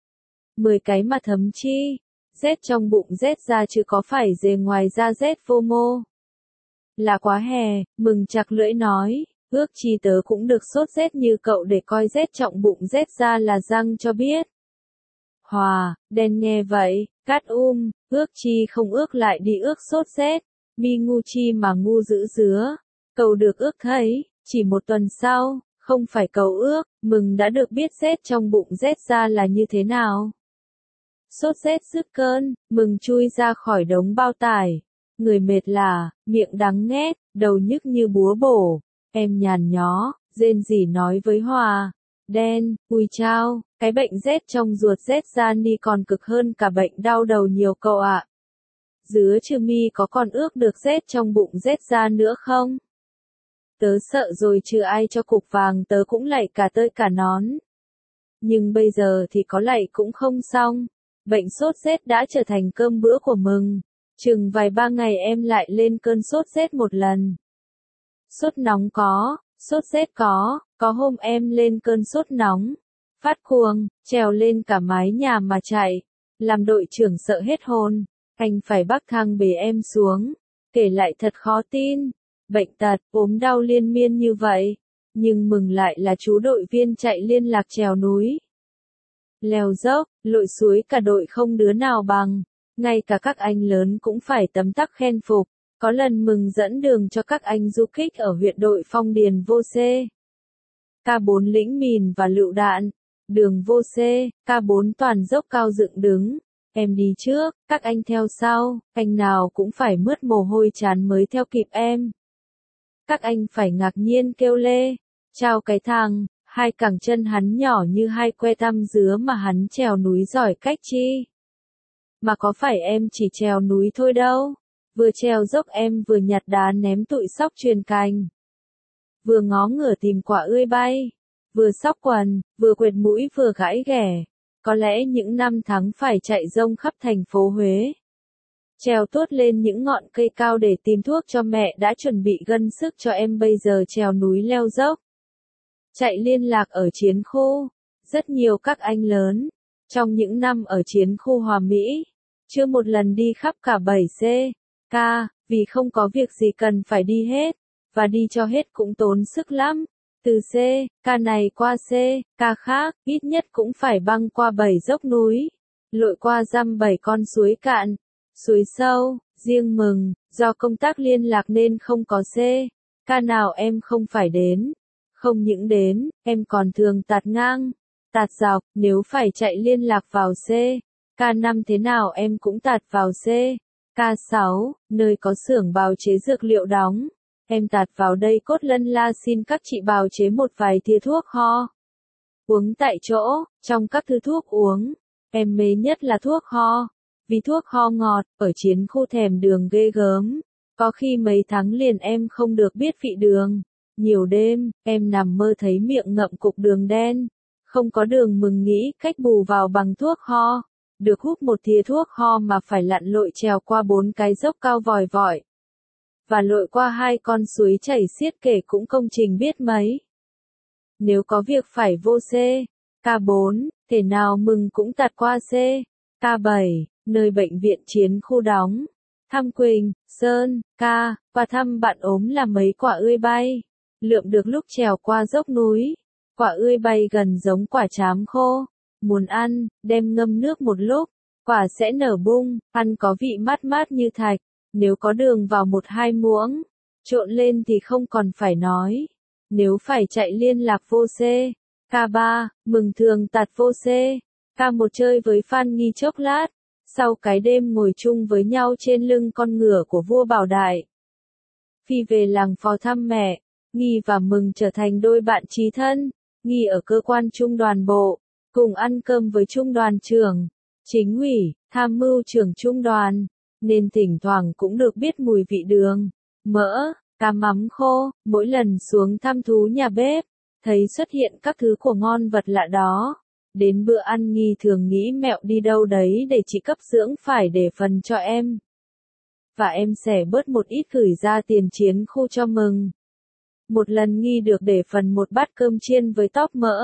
10 cái mà thấm chi, rét trong bụng rét ra chứ có phải dề ngoài ra rét vô mô. Là quá hè, Mừng chặt lưỡi nói, ước chi tớ cũng được sốt rét như cậu để coi rét trọng bụng rét ra là răng cho biết. Hòa, đen nghe vậy, cát ước chi không ước lại đi ước sốt rét, mi ngu chi mà ngu giữ dứa, cầu được ước thấy, chỉ một tuần sau, không phải cầu ước, mừng đã được biết rét trong bụng rét ra là như thế nào. Sốt rét dứt cơn, mừng chui ra khỏi đống bao tải, người mệt lả, miệng đắng nghét, đầu nhức như búa bổ, em nhàn nhó, rên rỉ nói với Hòa, đen, ui chao, cái bệnh rét trong ruột rét ra ni còn cực hơn cả bệnh đau đầu nhiều cậu ạ. Dứa chưa mi có còn ước được rét trong bụng rét ra nữa không? Tớ sợ rồi chứ ai cho cục vàng tớ cũng lạy cả tơi cả nón. Nhưng bây giờ thì có lạy cũng không xong. Bệnh sốt rét đã trở thành cơm bữa của mừng. Chừng vài ba ngày em lại lên cơn sốt rét một lần. Sốt nóng có, sốt rét có hôm em lên cơn sốt nóng. Phát cuồng, trèo lên cả mái nhà mà chạy. Làm đội trưởng sợ hết hồn. Anh phải bắc thang bế em xuống. Kể lại thật khó tin. Bệnh tật, ốm đau liên miên như vậy. Nhưng mừng lại là chú đội viên chạy liên lạc trèo núi. Leo dốc, lội suối cả đội không đứa nào bằng. Ngay cả các anh lớn cũng phải tấm tắc khen phục. Có lần mừng dẫn đường cho các anh du kích ở huyện đội Phong Điền vô C. K4 lĩnh mìn và lựu đạn. Đường vô C, K4 toàn dốc cao dựng đứng. Em đi trước, các anh theo sau, anh nào cũng phải mướt mồ hôi chán mới theo kịp em. Các anh phải ngạc nhiên kêu lê. Chào cái thằng, hai cẳng chân hắn nhỏ như hai que tăm dứa mà hắn trèo núi giỏi cách chi. Mà có phải em chỉ trèo núi thôi đâu. Vừa trèo dốc em vừa nhặt đá ném tụi sóc truyền cành. Vừa ngó ngửa tìm quả ươi bay. Vừa xóc quần, vừa quệt mũi vừa gãi ghẻ. Có lẽ những năm tháng phải chạy rông khắp thành phố Huế. Trèo tuốt lên những ngọn cây cao để tìm thuốc cho mẹ đã chuẩn bị gân sức cho em bây giờ trèo núi leo dốc. Chạy liên lạc ở chiến khu. Rất nhiều các anh lớn. Trong những năm ở chiến khu Hòa Mỹ. Chưa một lần đi khắp cả 7C. K, vì không có việc gì cần phải đi hết. Và đi cho hết cũng tốn sức lắm. Từ C, K này qua C, K khác, ít nhất cũng phải băng qua 7 dốc núi. Lội qua dăm 7 con suối cạn. Suối sâu, riêng mừng, do công tác liên lạc nên không có C. K nào em không phải đến. Không những đến, em còn thường tạt ngang, tạt dọc, nếu phải chạy liên lạc vào C. K5 thế nào em cũng tạt vào C. K6, nơi có xưởng bào chế dược liệu đóng. Em tạt vào đây cốt lân la xin các chị bào chế một vài thìa thuốc ho. Uống tại chỗ, trong các thứ thuốc uống. Em mê nhất là thuốc ho. Vì thuốc ho ngọt, ở chiến khu thèm đường ghê gớm. Có khi mấy tháng liền em không được biết vị đường. Nhiều đêm, em nằm mơ thấy miệng ngậm cục đường đen. Không có đường mừng nghĩ cách bù vào bằng thuốc ho. Được hút một thìa thuốc ho mà phải lặn lội trèo qua 4 cái dốc cao vòi vọi. Và lội qua 2 con suối chảy xiết kể cũng công trình biết mấy. Nếu có việc phải vô C, K4, thể nào mừng cũng tạt qua C, K7, nơi bệnh viện chiến khu đóng. Thăm Quỳnh, Sơn, K, và thăm bạn ốm là mấy quả ươi bay. Lượm được lúc trèo qua dốc núi. Quả ươi bay gần giống quả trám khô. Muốn ăn, đem ngâm nước một lúc. Quả sẽ nở bung, ăn có vị mát mát như thạch. Nếu có đường vào 1-2 muỗng, trộn lên thì không còn phải nói. Nếu phải chạy liên lạc vô C, K3, mừng thường tạt vô C, K1 chơi với Phan Nghi chốc lát. Sau cái đêm ngồi chung với nhau trên lưng con ngựa của vua Bảo Đại. Phi về làng phò thăm mẹ, Nghi và Mừng trở thành đôi bạn chí thân. Nghi ở cơ quan trung đoàn bộ, cùng ăn cơm với trung đoàn trưởng, chính ủy, tham mưu trưởng trung đoàn, nên thỉnh thoảng cũng được biết mùi vị đường, mỡ, cá mắm khô. Mỗi lần xuống thăm thú nhà bếp, thấy xuất hiện các thứ của ngon vật lạ đó. Đến bữa ăn Nghi thường nghĩ mẹo đi đâu đấy để chị cấp dưỡng phải để phần cho em. Và em sẽ bớt một ít gửi ra tiền chiến khu cho Mừng. Một lần Nghi được để phần một bát cơm chiên với tóp mỡ.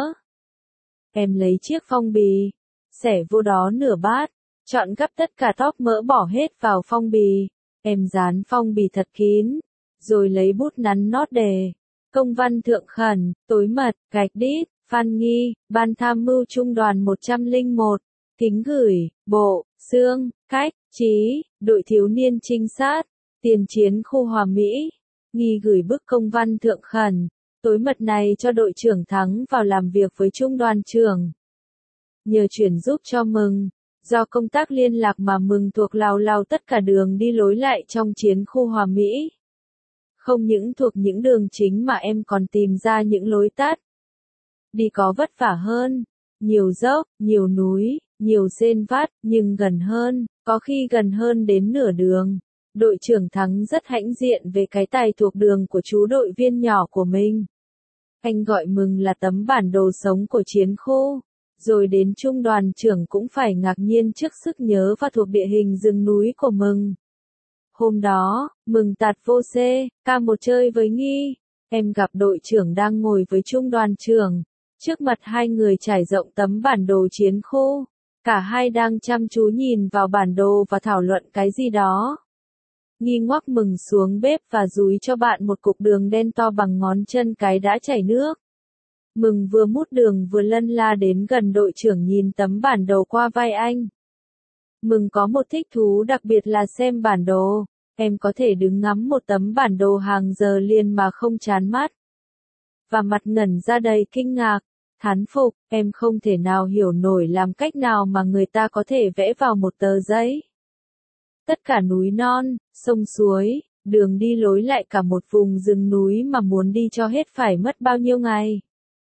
Em lấy chiếc phong bì, xẻ vô đó nửa bát, chọn gắp tất cả tóp mỡ bỏ hết vào phong bì. Em dán phong bì thật kín, rồi lấy bút nắn nót đề. Công văn thượng khẩn, tối mật, gạch đít, Phan Nghi, Ban Tham mưu Trung đoàn 101. Kính gửi, bộ, xương, cách, trí, đội thiếu niên trinh sát, tiền chiến khu Hòa Mỹ. Nghi gửi bức công văn thượng khẩn, tối mật này cho đội trưởng Thắng vào làm việc với trung đoàn trưởng. Nhờ chuyển giúp cho Mừng, do công tác liên lạc mà Mừng thuộc lào tất cả đường đi lối lại trong chiến khu Hòa Mỹ. Không những thuộc những đường chính mà em còn tìm ra những lối tắt. Đi có vất vả hơn, nhiều dốc, nhiều núi, nhiều rên vắt, nhưng gần hơn, có khi gần hơn đến nửa đường. Đội trưởng Thắng rất hãnh diện về cái tài thuộc đường của chú đội viên nhỏ của mình. Anh gọi Mừng là tấm bản đồ sống của chiến khu. Rồi đến trung đoàn trưởng cũng phải ngạc nhiên trước sức nhớ và thuộc địa hình rừng núi của Mừng. Hôm đó, Mừng tạt vô K1 chơi với Nghi. Em gặp đội trưởng đang ngồi với trung đoàn trưởng. Trước mặt hai người trải rộng tấm bản đồ chiến khu. Cả hai đang chăm chú nhìn vào bản đồ và thảo luận cái gì đó. Nghi ngoắc Mừng xuống bếp và dúi cho bạn một cục đường đen to bằng ngón chân cái đã chảy nước. Mừng vừa mút đường vừa lân la đến gần đội trưởng nhìn tấm bản đồ qua vai anh. Mừng có một thích thú đặc biệt là xem bản đồ. Em có thể đứng ngắm một tấm bản đồ hàng giờ liền mà không chán mắt. Và mặt ngẩn ra đầy kinh ngạc, thán phục, em không thể nào hiểu nổi làm cách nào mà người ta có thể vẽ vào một tờ giấy. Tất cả núi non, sông suối, đường đi lối lại cả một vùng rừng núi mà muốn đi cho hết phải mất bao nhiêu ngày.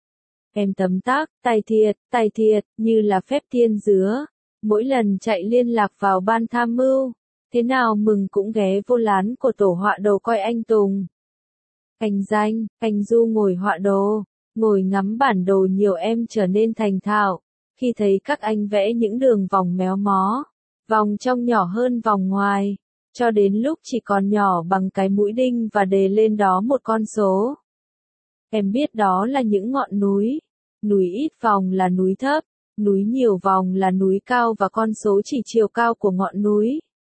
Em tấm tắc, tài thiệt, như là phép thiên dứa. Mỗi lần chạy liên lạc vào ban tham mưu, thế nào Mừng cũng ghé vô lán của tổ họa đồ coi anh Tùng. Anh Danh, anh Du ngồi họa đồ, ngồi ngắm bản đồ nhiều em trở nên thành thạo. Khi thấy các anh vẽ những đường vòng méo mó, vòng trong nhỏ hơn vòng ngoài, cho đến lúc chỉ còn nhỏ bằng cái mũi đinh và đề lên đó một con số. Em biết đó là những ngọn núi. Núi ít vòng là núi thấp, núi nhiều vòng là núi cao và con số chỉ chiều cao của ngọn núi.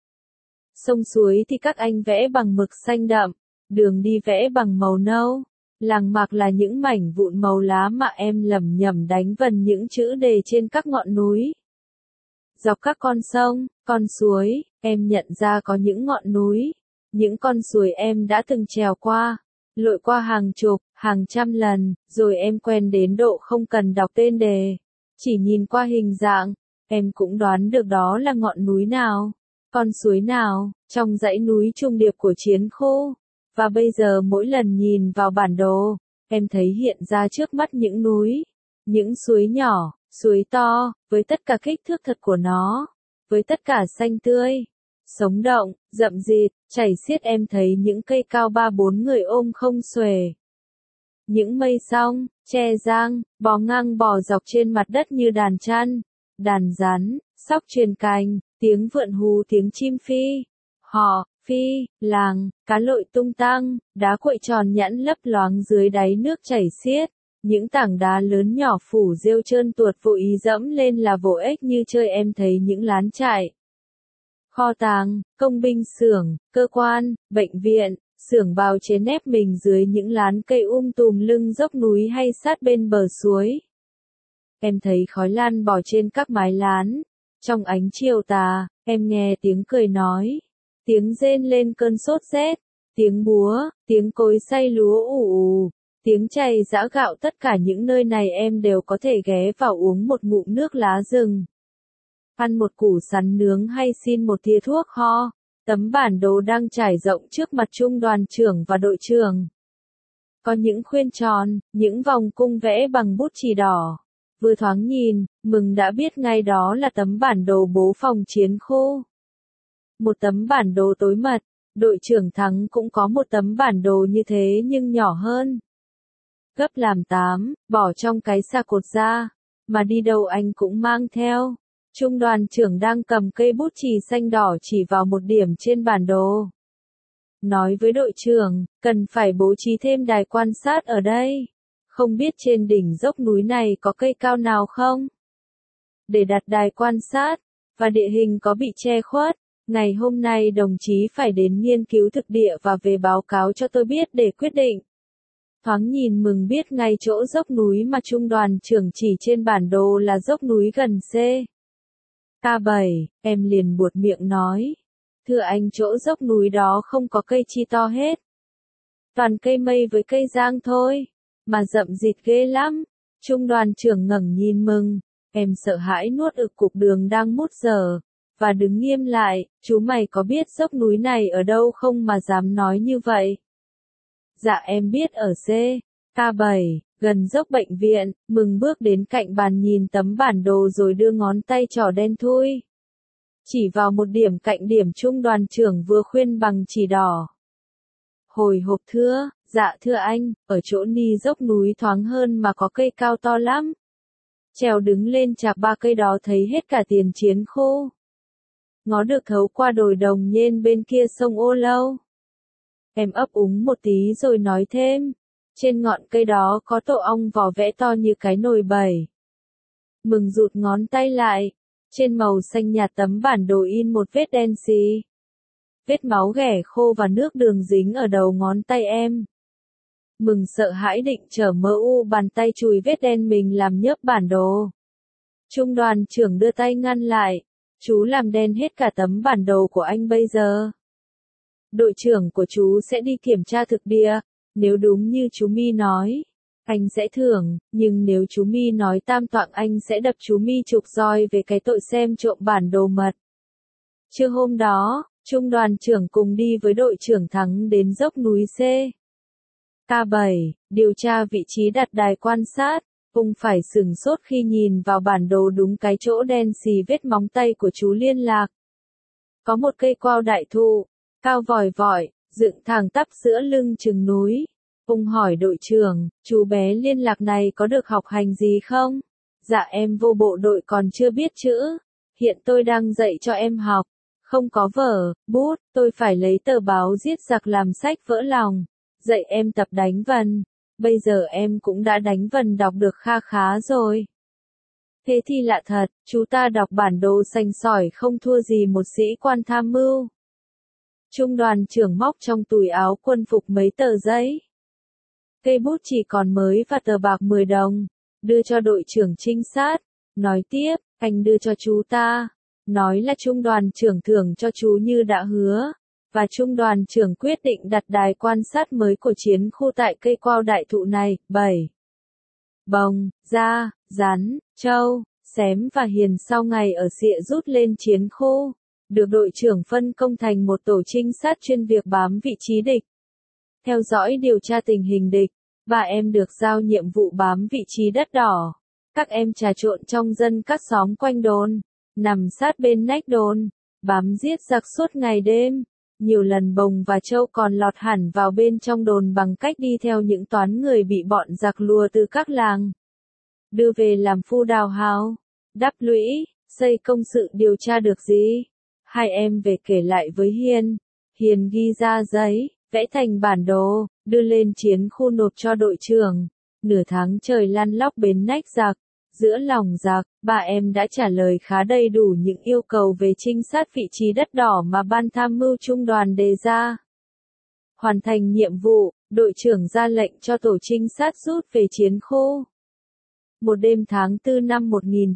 Sông suối thì các anh vẽ bằng mực xanh đậm, đường đi vẽ bằng màu nâu, làng mạc là những mảnh vụn màu lá mà em lẩm nhẩm đánh vần những chữ đề trên các ngọn núi. Dọc các con sông, con suối, em nhận ra có những ngọn núi, những con suối em đã từng trèo qua, lội qua hàng chục, hàng trăm lần, rồi em quen đến độ không cần đọc tên đề. Chỉ nhìn qua hình dạng, em cũng đoán được đó là ngọn núi nào, con suối nào, trong dãy núi trung điệp của chiến khu. Và bây giờ mỗi lần nhìn vào bản đồ, em thấy hiện ra trước mắt những núi, những suối nhỏ, suối to, với tất cả kích thước thật của nó, với tất cả xanh tươi, sống động, rậm rịt, chảy xiết em thấy những cây cao 3-4 người ôm không xuể. Những mây song, tre giang, bò ngang bò dọc trên mặt đất như đàn chăn, đàn rắn, sóc truyền cành, tiếng vượn hú tiếng chim phi, hò, phi, làng, cá lội tung tăng, đá cuội tròn nhẵn lấp loáng dưới đáy nước chảy xiết. Những tảng đá lớn nhỏ phủ rêu trơn tuột vô ý dẫm lên là vỗ ếch như chơi em thấy những lán trại. Kho tàng, công binh xưởng, cơ quan, bệnh viện, xưởng bào chế nép mình dưới những lán cây tùm lưng dốc núi hay sát bên bờ suối. Em thấy khói lan bò trên các mái lán. Trong ánh chiều tà, em nghe tiếng cười nói, tiếng rên lên cơn sốt rét, tiếng búa, tiếng cối xay lúa ù, tiếng chày giã gạo tất cả những nơi này em đều có thể ghé vào uống một ngụm nước lá rừng. Ăn một củ sắn nướng hay xin một thìa thuốc ho. Tấm bản đồ đang trải rộng trước mặt trung đoàn trưởng và đội trưởng. Có những khuyên tròn, những vòng cung vẽ bằng bút chì đỏ. Vừa thoáng nhìn, Mừng đã biết ngay đó là tấm bản đồ bố phòng chiến khu. Một tấm bản đồ tối mật, đội trưởng Thắng cũng có một tấm bản đồ như thế nhưng nhỏ hơn. Gấp làm 8, bỏ trong cái xa cột ra, mà đi đâu anh cũng mang theo. Trung đoàn trưởng đang cầm cây bút chì xanh đỏ chỉ vào một điểm trên bản đồ. Nói với đội trưởng, cần phải bố trí thêm đài quan sát ở đây. Không biết trên đỉnh dốc núi này có cây cao nào không? Để đặt đài quan sát, và địa hình có bị che khuất, ngày hôm nay đồng chí phải đến nghiên cứu thực địa và về báo cáo cho tôi biết để quyết định. Thoáng nhìn Mừng biết ngay chỗ dốc núi mà trung đoàn trưởng chỉ trên bản đồ là dốc núi gần C. K7, em liền buột miệng nói. Thưa anh, chỗ dốc núi đó không có cây chi to hết. Toàn cây mây với cây giang thôi, mà rậm rịt ghê lắm. Trung đoàn trưởng ngẩng nhìn Mừng, em sợ hãi nuốt ực cục đường đang mút dở, và đứng nghiêm lại. Chú mày có biết dốc núi này ở đâu không mà dám nói như vậy? Dạ em biết ở K7, gần dốc bệnh viện. Mừng bước đến cạnh bàn nhìn tấm bản đồ rồi đưa ngón tay trỏ đen thui chỉ vào một điểm cạnh điểm trung đoàn trưởng vừa khuyên bằng chỉ đỏ. Hồi hộp thưa, dạ thưa anh, ở chỗ ni dốc núi thoáng hơn mà có cây cao to lắm. Trèo đứng lên chạc 3 cây đó thấy hết cả tiền chiến khô. Ngó được thấu qua đồi đồng nhên bên kia sông Ô Lâu. Em ấp úng một tí rồi nói thêm, trên ngọn cây đó có tổ ong vỏ vẽ to như cái nồi bẩy. Mừng rụt ngón tay lại, trên màu xanh nhạt tấm bản đồ in một vết đen xì. Vết máu ghẻ khô và nước đường dính ở đầu ngón tay em. Mừng sợ hãi định trở mơ u bàn tay chùi vết đen mình làm nhớp bản đồ. Trung đoàn trưởng đưa tay ngăn lại, chú làm đen hết cả tấm bản đồ của anh bây giờ. Đội trưởng của chú sẽ đi kiểm tra thực địa, nếu đúng như chú My nói, anh sẽ thưởng, nhưng nếu chú My nói tam toạng anh sẽ đập chú My chục roi về cái tội xem trộm bản đồ mật. Trưa hôm đó, Trung đoàn trưởng cùng đi với đội trưởng Thắng đến dốc núi K7, điều tra vị trí đặt đài quan sát. Ông phải sửng sốt khi nhìn vào bản đồ đúng cái chỗ đen xì vết móng tay của chú liên lạc. Có một cây quao đại thụ, cao vòi vọi, dựng thẳng tắp giữa lưng chừng núi. Ông hỏi đội trưởng, chú bé liên lạc này có được học hành gì không? Dạ em vô bộ đội còn chưa biết chữ. Hiện tôi đang dạy cho em học. Không có vở, bút, tôi phải lấy tờ báo giết giặc làm sách vỡ lòng. Dạy em tập đánh vần. Bây giờ em cũng đã đánh vần đọc được kha khá rồi. Thế thì lạ thật, chú ta đọc bản đồ sành sỏi không thua gì một sĩ quan tham mưu. Trung đoàn trưởng móc trong túi áo quân phục mấy tờ giấy. Cây bút chỉ còn mới và tờ bạc 10 đồng. Đưa cho đội trưởng trinh sát. Nói tiếp, anh đưa cho chú ta. Nói là trung đoàn trưởng thưởng cho chú như đã hứa. Và trung đoàn trưởng quyết định đặt đài quan sát mới của chiến khu tại cây quao đại thụ này. 7. Bồng, da, rắn, trâu, xém và hiền sau ngày ở Sịa rút lên chiến khu. Được đội trưởng phân công thành một tổ trinh sát chuyên việc bám vị trí địch. Theo dõi điều tra tình hình địch. Và em được giao nhiệm vụ bám vị trí đất đỏ. Các em trà trộn trong dân các xóm quanh đồn. Nằm sát bên nách đồn. Bám giết giặc suốt ngày đêm. Nhiều lần Bồng và Châu còn lọt hẳn vào bên trong đồn bằng cách đi theo những toán người bị bọn giặc lùa từ các làng. Đưa về làm phu đào hào. Đắp lũy, xây công sự điều tra được gì? Hai em về kể lại với Hiền. Hiền ghi ra giấy, vẽ thành bản đồ, đưa lên chiến khu nộp cho đội trưởng. Nửa tháng trời lăn lóc bến nách giặc. Giữa lòng giặc, ba em đã trả lời khá đầy đủ những yêu cầu về trinh sát vị trí đất đỏ mà ban tham mưu trung đoàn đề ra. Hoàn thành nhiệm vụ, đội trưởng ra lệnh cho tổ trinh sát rút về chiến khu. Một đêm tháng 4 năm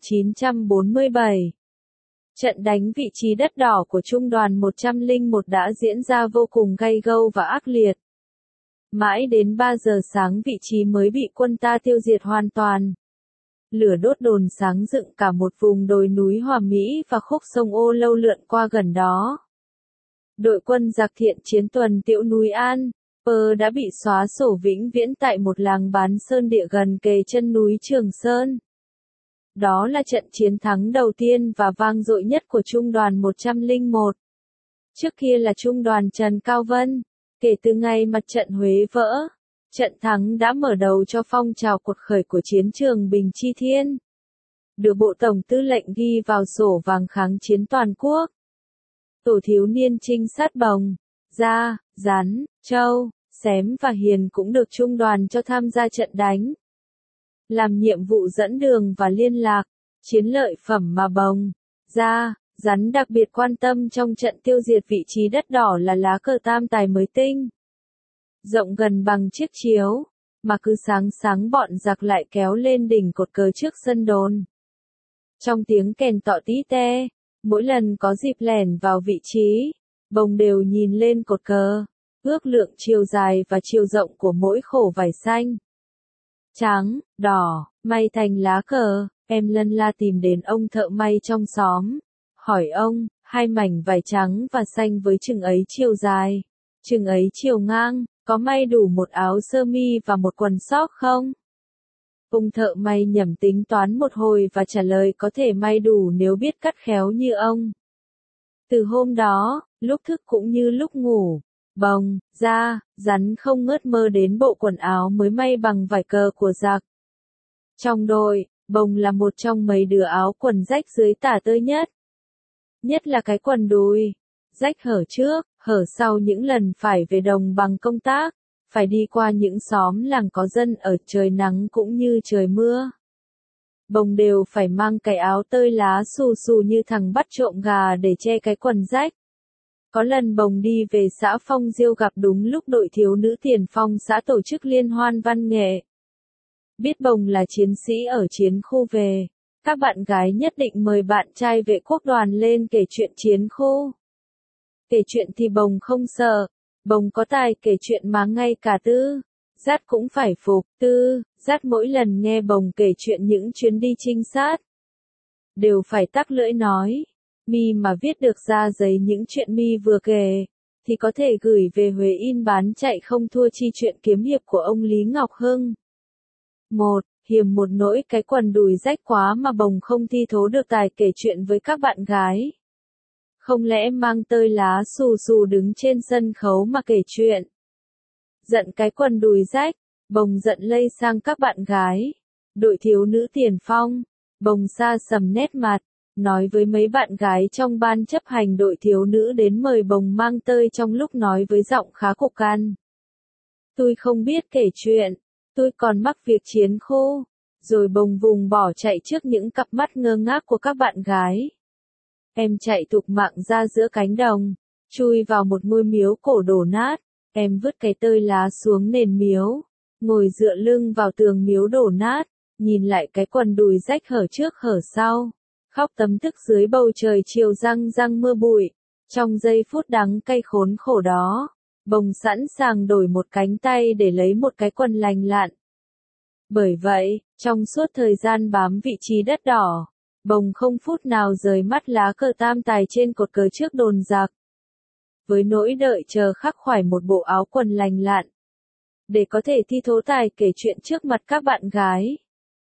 1947. Trận đánh vị trí đất đỏ của trung đoàn 101 đã diễn ra vô cùng gay gâu và ác liệt. Mãi đến 3 giờ sáng vị trí mới bị quân ta tiêu diệt hoàn toàn. Lửa đốt đồn sáng dựng cả một vùng đồi núi Hòa Mỹ và khúc sông Ô Lâu lượn qua gần đó. Đội quân giặc thiện chiến tuần tiễu núi An, đã bị xóa sổ vĩnh viễn tại một làng bán sơn địa gần kề chân núi Trường Sơn. Đó là trận chiến thắng đầu tiên và vang dội nhất của trung đoàn 101. Trước kia là trung đoàn Trần Cao Vân. Kể từ ngày mặt trận Huế vỡ, trận thắng đã mở đầu cho phong trào cuộc khởi của chiến trường Bình Chi Thiên. Được Bộ Tổng Tư lệnh ghi vào sổ vàng kháng chiến toàn quốc. Tổ thiếu niên trinh sát Bồng, Da, Rắn, Trâu, Xém và Hiền cũng được trung đoàn cho tham gia trận đánh. Làm nhiệm vụ dẫn đường và liên lạc, chiến lợi phẩm mà Bồng, Da, Rắn đặc biệt quan tâm trong trận tiêu diệt vị trí đất đỏ là lá cờ tam tài mới tinh. Rộng gần bằng chiếc chiếu, mà cứ sáng sáng bọn giặc lại kéo lên đỉnh cột cờ trước sân đồn. Trong tiếng kèn tọ tí te, Mỗi lần có dịp lẻn vào vị trí, bồng đều nhìn lên cột cờ, ước lượng chiều dài và chiều rộng của mỗi khổ vải xanh, trắng, đỏ, may thành lá cờ. Em lân la tìm đến ông thợ may trong xóm, hỏi ông, hai mảnh vải trắng và xanh với chừng ấy chiều dài, chừng ấy chiều ngang, có may đủ một áo sơ mi và một quần sóc không? Ông thợ may nhẩm tính toán một hồi và trả lời có thể may đủ nếu biết cắt khéo như ông. Từ hôm đó, lúc thức cũng như lúc ngủ, bồng, da, rắn không ngớt mơ đến bộ quần áo mới may bằng vải cờ của giặc. Trong đội, bồng là một trong mấy đứa áo quần rách dưới tả tơi nhất. Nhất là cái quần đùi, rách hở trước, hở sau những lần phải về đồng bằng công tác, phải đi qua những xóm làng có dân ở trời nắng cũng như trời mưa. Bồng đều phải mang cái áo tơi lá xù xù như thằng bắt trộm gà để che cái quần rách. Có lần bồng đi về xã Phong Diêu gặp đúng lúc đội thiếu nữ tiền phong xã tổ chức liên hoan văn nghệ. Biết bồng là chiến sĩ ở chiến khu về, các bạn gái nhất định mời bạn trai vệ quốc đoàn lên kể chuyện chiến khu. Kể chuyện thì bồng không sợ, bồng có tài kể chuyện mà ngay cả Tư Dát cũng phải phục. Tư Dát mỗi lần nghe bồng kể chuyện những chuyến đi trinh sát, đều phải tắc lưỡi nói, mi mà viết được ra giấy những chuyện mi vừa kể, thì có thể gửi về Huế in bán chạy không thua chi chuyện kiếm hiệp của ông Lý Ngọc Hưng. Hiềm một nỗi cái quần đùi rách quá mà bồng không thi thố được tài kể chuyện với các bạn gái. Không lẽ mang tơi lá xù xù đứng trên sân khấu mà kể chuyện. Giận cái quần đùi rách, bồng giận lây sang các bạn gái. Đội thiếu nữ tiền phong, bồng xa sầm nét mặt, nói với mấy bạn gái trong ban chấp hành đội thiếu nữ đến mời bồng mang tơi trong lúc nói với giọng khá cục căn. Tôi không biết kể chuyện, tôi còn mắc việc chiến khu. Rồi bồng vùng bỏ chạy trước những cặp mắt ngơ ngác của các bạn gái. Em chạy thục mạng ra giữa cánh đồng, chui vào một ngôi miếu cổ đổ nát, em vứt cái tơi lá xuống nền miếu, ngồi dựa lưng vào tường miếu đổ nát, nhìn lại cái quần đùi rách hở trước hở sau, khóc tấm tức dưới bầu trời chiều răng răng mưa bụi. Trong giây phút đắng cay khốn khổ đó, bồng sẵn sàng đổi một cánh tay để lấy một cái quần lành lặn. Bởi vậy, trong suốt thời gian bám vị trí đất đỏ, bồng không phút nào rời mắt lá cờ tam tài trên cột cờ trước đồn giặc. Với nỗi đợi chờ khắc khoải một bộ áo quần lành lặn, để có thể thi thố tài kể chuyện trước mặt các bạn gái.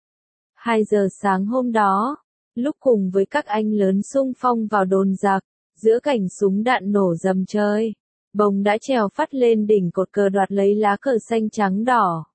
2 giờ sáng hôm đó, lúc cùng với các anh lớn xung phong vào đồn giặc, giữa cảnh súng đạn nổ rầm trời, bồng đã trèo phắt lên đỉnh cột cờ đoạt lấy lá cờ xanh trắng đỏ.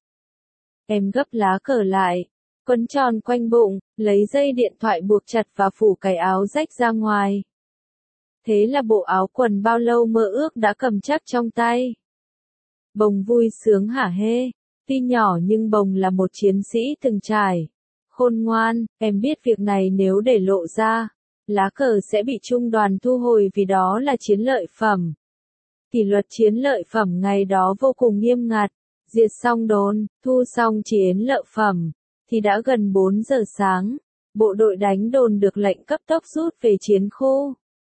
Em gấp lá cờ lại, quấn tròn quanh bụng, lấy dây điện thoại buộc chặt và phủ cái áo rách ra ngoài. Thế là bộ áo quần bao lâu mơ ước đã cầm chắc trong tay. Bồng vui sướng hả hê, tuy nhỏ nhưng bồng là một chiến sĩ từng trải. Khôn ngoan, em biết việc này nếu để lộ ra, lá cờ sẽ bị trung đoàn thu hồi vì đó là chiến lợi phẩm. Kỷ luật chiến lợi phẩm ngày đó vô cùng nghiêm ngặt. Diệt xong đồn, thu xong chiến lợi phẩm, thì đã gần 4 giờ sáng, bộ đội đánh đồn được lệnh cấp tốc rút về chiến khu.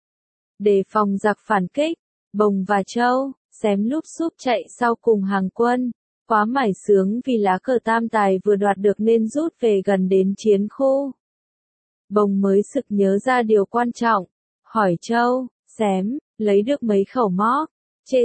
Để phòng giặc phản kích, bồng và châu, xém lúp xúp chạy sau cùng hàng quân, quá mải sướng vì lá cờ tam tài vừa đoạt được nên rút về gần đến chiến khu. Bồng mới sực nhớ ra điều quan trọng, hỏi châu, xém, lấy được mấy khẩu móc. Chê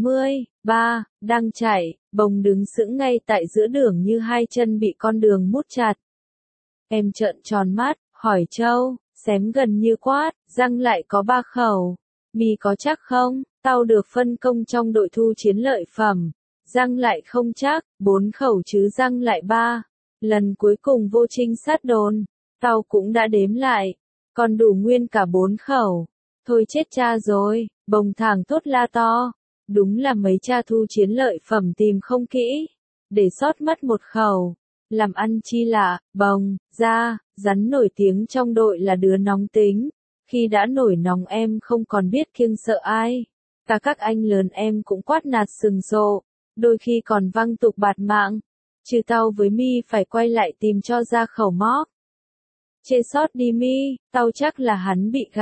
63, đang chạy, bồng đứng sững ngay tại giữa đường như hai chân bị con đường mút chặt. Em trợn tròn mắt, hỏi châu, xém gần như quát, răng lại có 3 khẩu. Mi có chắc không? Tao được phân công trong đội thu chiến lợi phẩm. Răng lại không chắc, 4 khẩu chứ răng lại 3. Lần cuối cùng vô trinh sát đồn, tao cũng đã đếm lại, còn đủ nguyên cả 4 khẩu. Thôi chết cha rồi, bồng thẳng thốt la to. Đúng là mấy cha thu chiến lợi phẩm tìm không kỹ, để sót mất một khẩu. Làm ăn chi lạ, bồng, da, rắn nổi tiếng trong đội là đứa nóng tính. Khi đã nổi nóng em không còn biết kiêng sợ ai. Cả các anh lớn em cũng quát nạt sừng sộ, đôi khi còn văng tục bạt mạng. Trừ tao với mi phải quay lại tìm cho ra khẩu móc. Chê sót đi mi, tao chắc là hắn bị gạch.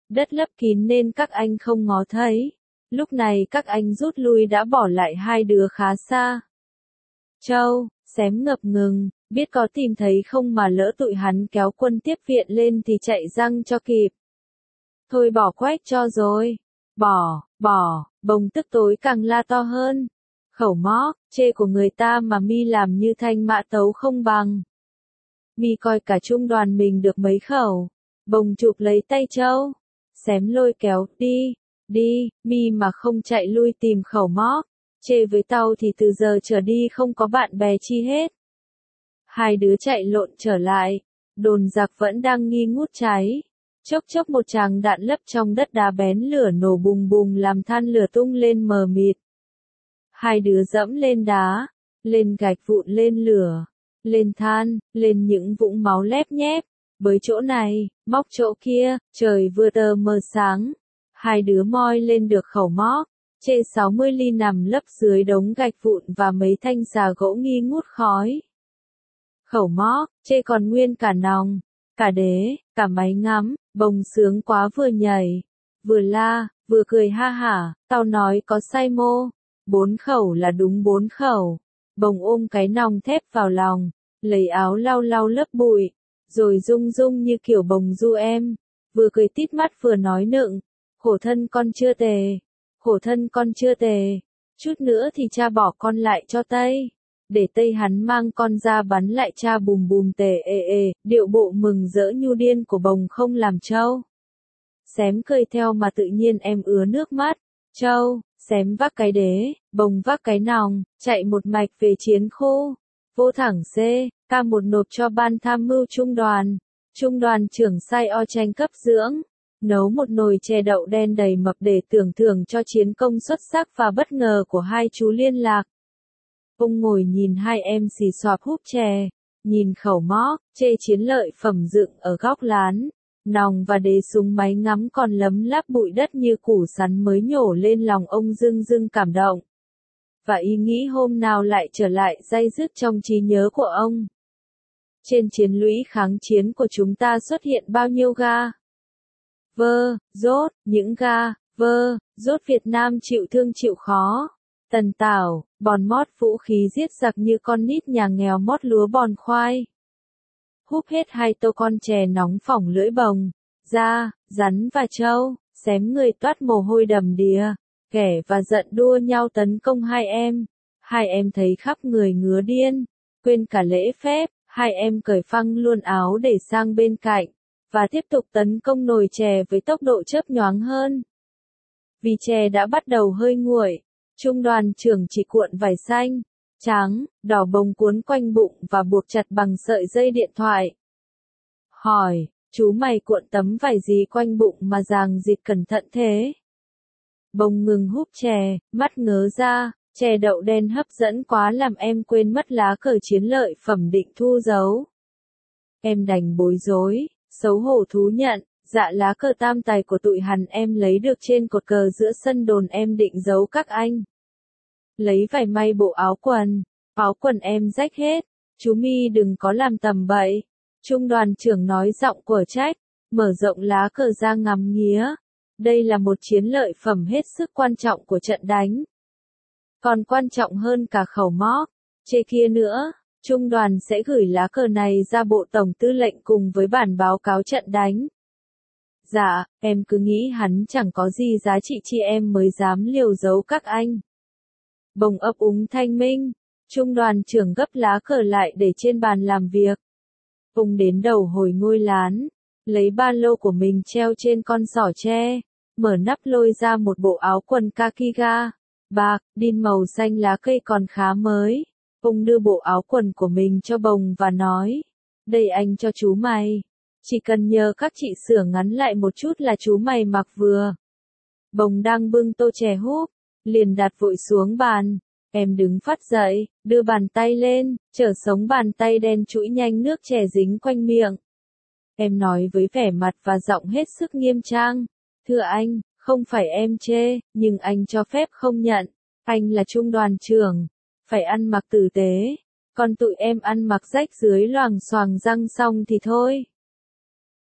Đất lấp kín nên các anh không ngó thấy. Lúc này các anh rút lui đã bỏ lại hai đứa khá xa. Châu, xém ngập ngừng, biết có tìm thấy không mà lỡ tụi hắn kéo quân tiếp viện lên thì chạy răng cho kịp. Thôi bỏ quách cho rồi. Bỏ, bồng tức tối càng la to hơn. Khẩu móc, chê của người ta mà mi làm như thanh mã tấu không bằng. Mi coi cả trung đoàn mình được mấy khẩu. Bồng chụp lấy tay Châu. Xém lôi kéo, đi, mi mà không chạy lui tìm khẩu móc. Chê với tao thì từ giờ trở đi không có bạn bè chi hết. Hai đứa chạy lộn trở lại. Đồn giặc vẫn đang nghi ngút cháy. Chốc chốc một tràng đạn lấp trong đất đá bén lửa nổ bùng bùng làm than lửa tung lên mờ mịt. Hai đứa dẫm lên đá, lên gạch vụn lên lửa, lên than, lên những vũng máu lép nhép, bới chỗ này, móc chỗ kia, trời vừa tờ mờ sáng. Hai đứa moi lên được khẩu móc, chê 60 ly nằm lấp dưới đống gạch vụn và mấy thanh xà gỗ nghi ngút khói. Khẩu móc, chê còn nguyên cả nòng, cả đế, cả máy ngắm, bồng sướng quá vừa nhảy, vừa la, vừa cười ha hả, tao nói có sai mô. 4 khẩu là đúng 4 khẩu. Bồng ôm cái nòng thép vào lòng, lấy áo lau lau lớp bụi, rồi rung rung như kiểu bồng du em, vừa cười tít mắt vừa nói nựng, khổ thân con chưa tề, chút nữa thì cha bỏ con lại cho Tây, để Tây hắn mang con ra bắn lại cha bùm bùm tề điệu bộ mừng rỡ nhu điên của bồng không làm Châu. Xém cười theo mà tự nhiên em ứa nước mắt, Châu. Xém vác cái đế, bồng vác cái nòng, chạy một mạch về chiến khu. Vô thẳng K1 nộp cho ban tham mưu trung đoàn. Trung đoàn trưởng sai o tranh cấp dưỡng. Nấu một nồi chè đậu đen đầy mập để tưởng thưởng cho chiến công xuất sắc và bất ngờ của hai chú liên lạc. Ông ngồi nhìn hai em xì xoạp húp chè, nhìn khẩu móc, chê chiến lợi phẩm dựng ở góc lán. Nòng và đế súng máy ngắm còn lấm láp bụi đất như củ sắn mới nhổ lên lòng ông dưng dưng cảm động. Và ý nghĩ hôm nào lại trở lại day dứt trong trí nhớ của ông. Trên chiến lũy kháng chiến của chúng ta xuất hiện bao nhiêu ga? Rốt, những ga, rốt Việt Nam chịu thương chịu khó. Tần tảo, bòn mót vũ khí giết giặc như con nít nhà nghèo mót lúa bòn khoai. Húp hết 2 tô con chè nóng phỏng lưỡi bồng, da, rắn và trâu, xém người toát mồ hôi đầm đìa, ghẻ và giận đua nhau tấn công hai em. Hai em thấy khắp người ngứa điên, quên cả lễ phép, hai em cởi phăng luôn áo để sang bên cạnh, và tiếp tục tấn công nồi chè với tốc độ chớp nhoáng hơn. Vì chè đã bắt đầu hơi nguội, trung đoàn trưởng chỉ cuộn vải xanh, trắng, đỏ bồng cuốn quanh bụng và buộc chặt bằng sợi dây điện thoại. Hỏi, chú mày cuộn tấm vải gì quanh bụng mà ràng rịt cẩn thận thế? Bồng ngừng húp chè, mắt ngớ ra, chè đậu đen hấp dẫn quá làm em quên mất lá cờ chiến lợi phẩm định thu giấu. Em đành bối rối, xấu hổ thú nhận, dạ lá cờ tam tài của tụi hắn em lấy được trên cột cờ giữa sân đồn em định giấu các anh. Lấy vải may bộ áo quần em rách hết, chú mi đừng có làm tầm bậy. Trung đoàn trưởng nói giọng của trách, mở rộng lá cờ ra ngắm nghía. Đây là một chiến lợi phẩm hết sức quan trọng của trận đánh. Còn quan trọng hơn cả khẩu móc, chê kia nữa, trung đoàn sẽ gửi lá cờ này ra bộ tổng tư lệnh cùng với bản báo cáo trận đánh. Dạ, em cứ nghĩ hắn chẳng có gì giá trị chi em mới dám liều giấu các anh. Bồng ấp úng thanh minh, trung đoàn trưởng gấp lá cờ lại để trên bàn làm việc. Ông đến đầu hồi ngôi lán, lấy ba lô của mình treo trên con giỏ tre, mở nắp lôi ra một bộ áo quần kaki ga, bạc, đin màu xanh lá cây còn khá mới. Ông đưa bộ áo quần của mình cho bồng và nói, đây anh cho chú mày. Chỉ cần nhờ các chị sửa ngắn lại một chút là chú mày mặc vừa. Bồng đang bưng tô chè húp, liền đặt vội xuống bàn. Em đứng phắt dậy, đưa bàn tay lên, trở sống bàn tay đen trũi nhanh nước chè dính quanh miệng. Em nói với vẻ mặt và giọng hết sức nghiêm trang. Thưa anh, không phải em chê, nhưng anh cho phép không nhận. Anh là trung đoàn trưởng, phải ăn mặc tử tế. Còn tụi em ăn mặc rách dưới loàng xoàng răng xong thì thôi.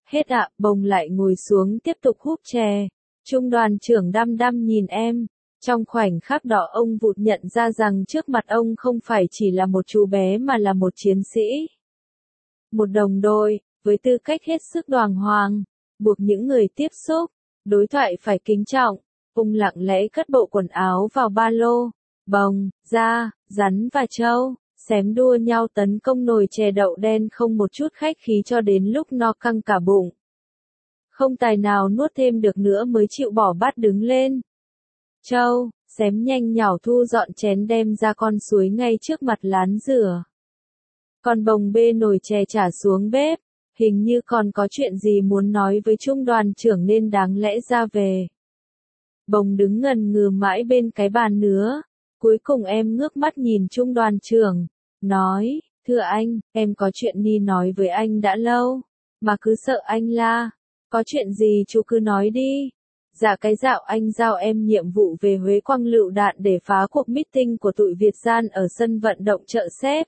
Hết ạ, Bồng lại ngồi xuống tiếp tục húp chè. Trung đoàn trưởng đăm đăm nhìn em. Trong khoảnh khắc đó ông vụt nhận ra rằng trước mặt ông không phải chỉ là một chú bé mà là một chiến sĩ. Một đồng đội, với tư cách hết sức đoàng hoàng, buộc những người tiếp xúc, đối thoại phải kính trọng. Ông lặng lẽ cất bộ quần áo vào ba lô. Bồng, da, rắn và trâu, xém đua nhau tấn công nồi chè đậu đen không một chút khách khí cho đến lúc no căng cả bụng. Không tài nào nuốt thêm được nữa mới chịu bỏ bát đứng lên. Trâu, xém nhanh nhảu thu dọn chén đem ra con suối ngay trước mặt lán rửa. Còn Bồng bê nồi chè trả xuống bếp, hình như còn có chuyện gì muốn nói với trung đoàn trưởng nên đáng lẽ ra về. Bồng đứng ngần ngừ mãi bên cái bàn nứa, cuối cùng em ngước mắt nhìn trung đoàn trưởng, nói, thưa anh, em có chuyện đi nói với anh đã lâu, mà cứ sợ anh la, có chuyện gì chú cứ nói đi. Dạ cái dạo anh giao em nhiệm vụ về Huế quăng lựu đạn để phá cuộc meeting của tụi Việt gian ở sân vận động chợ xếp.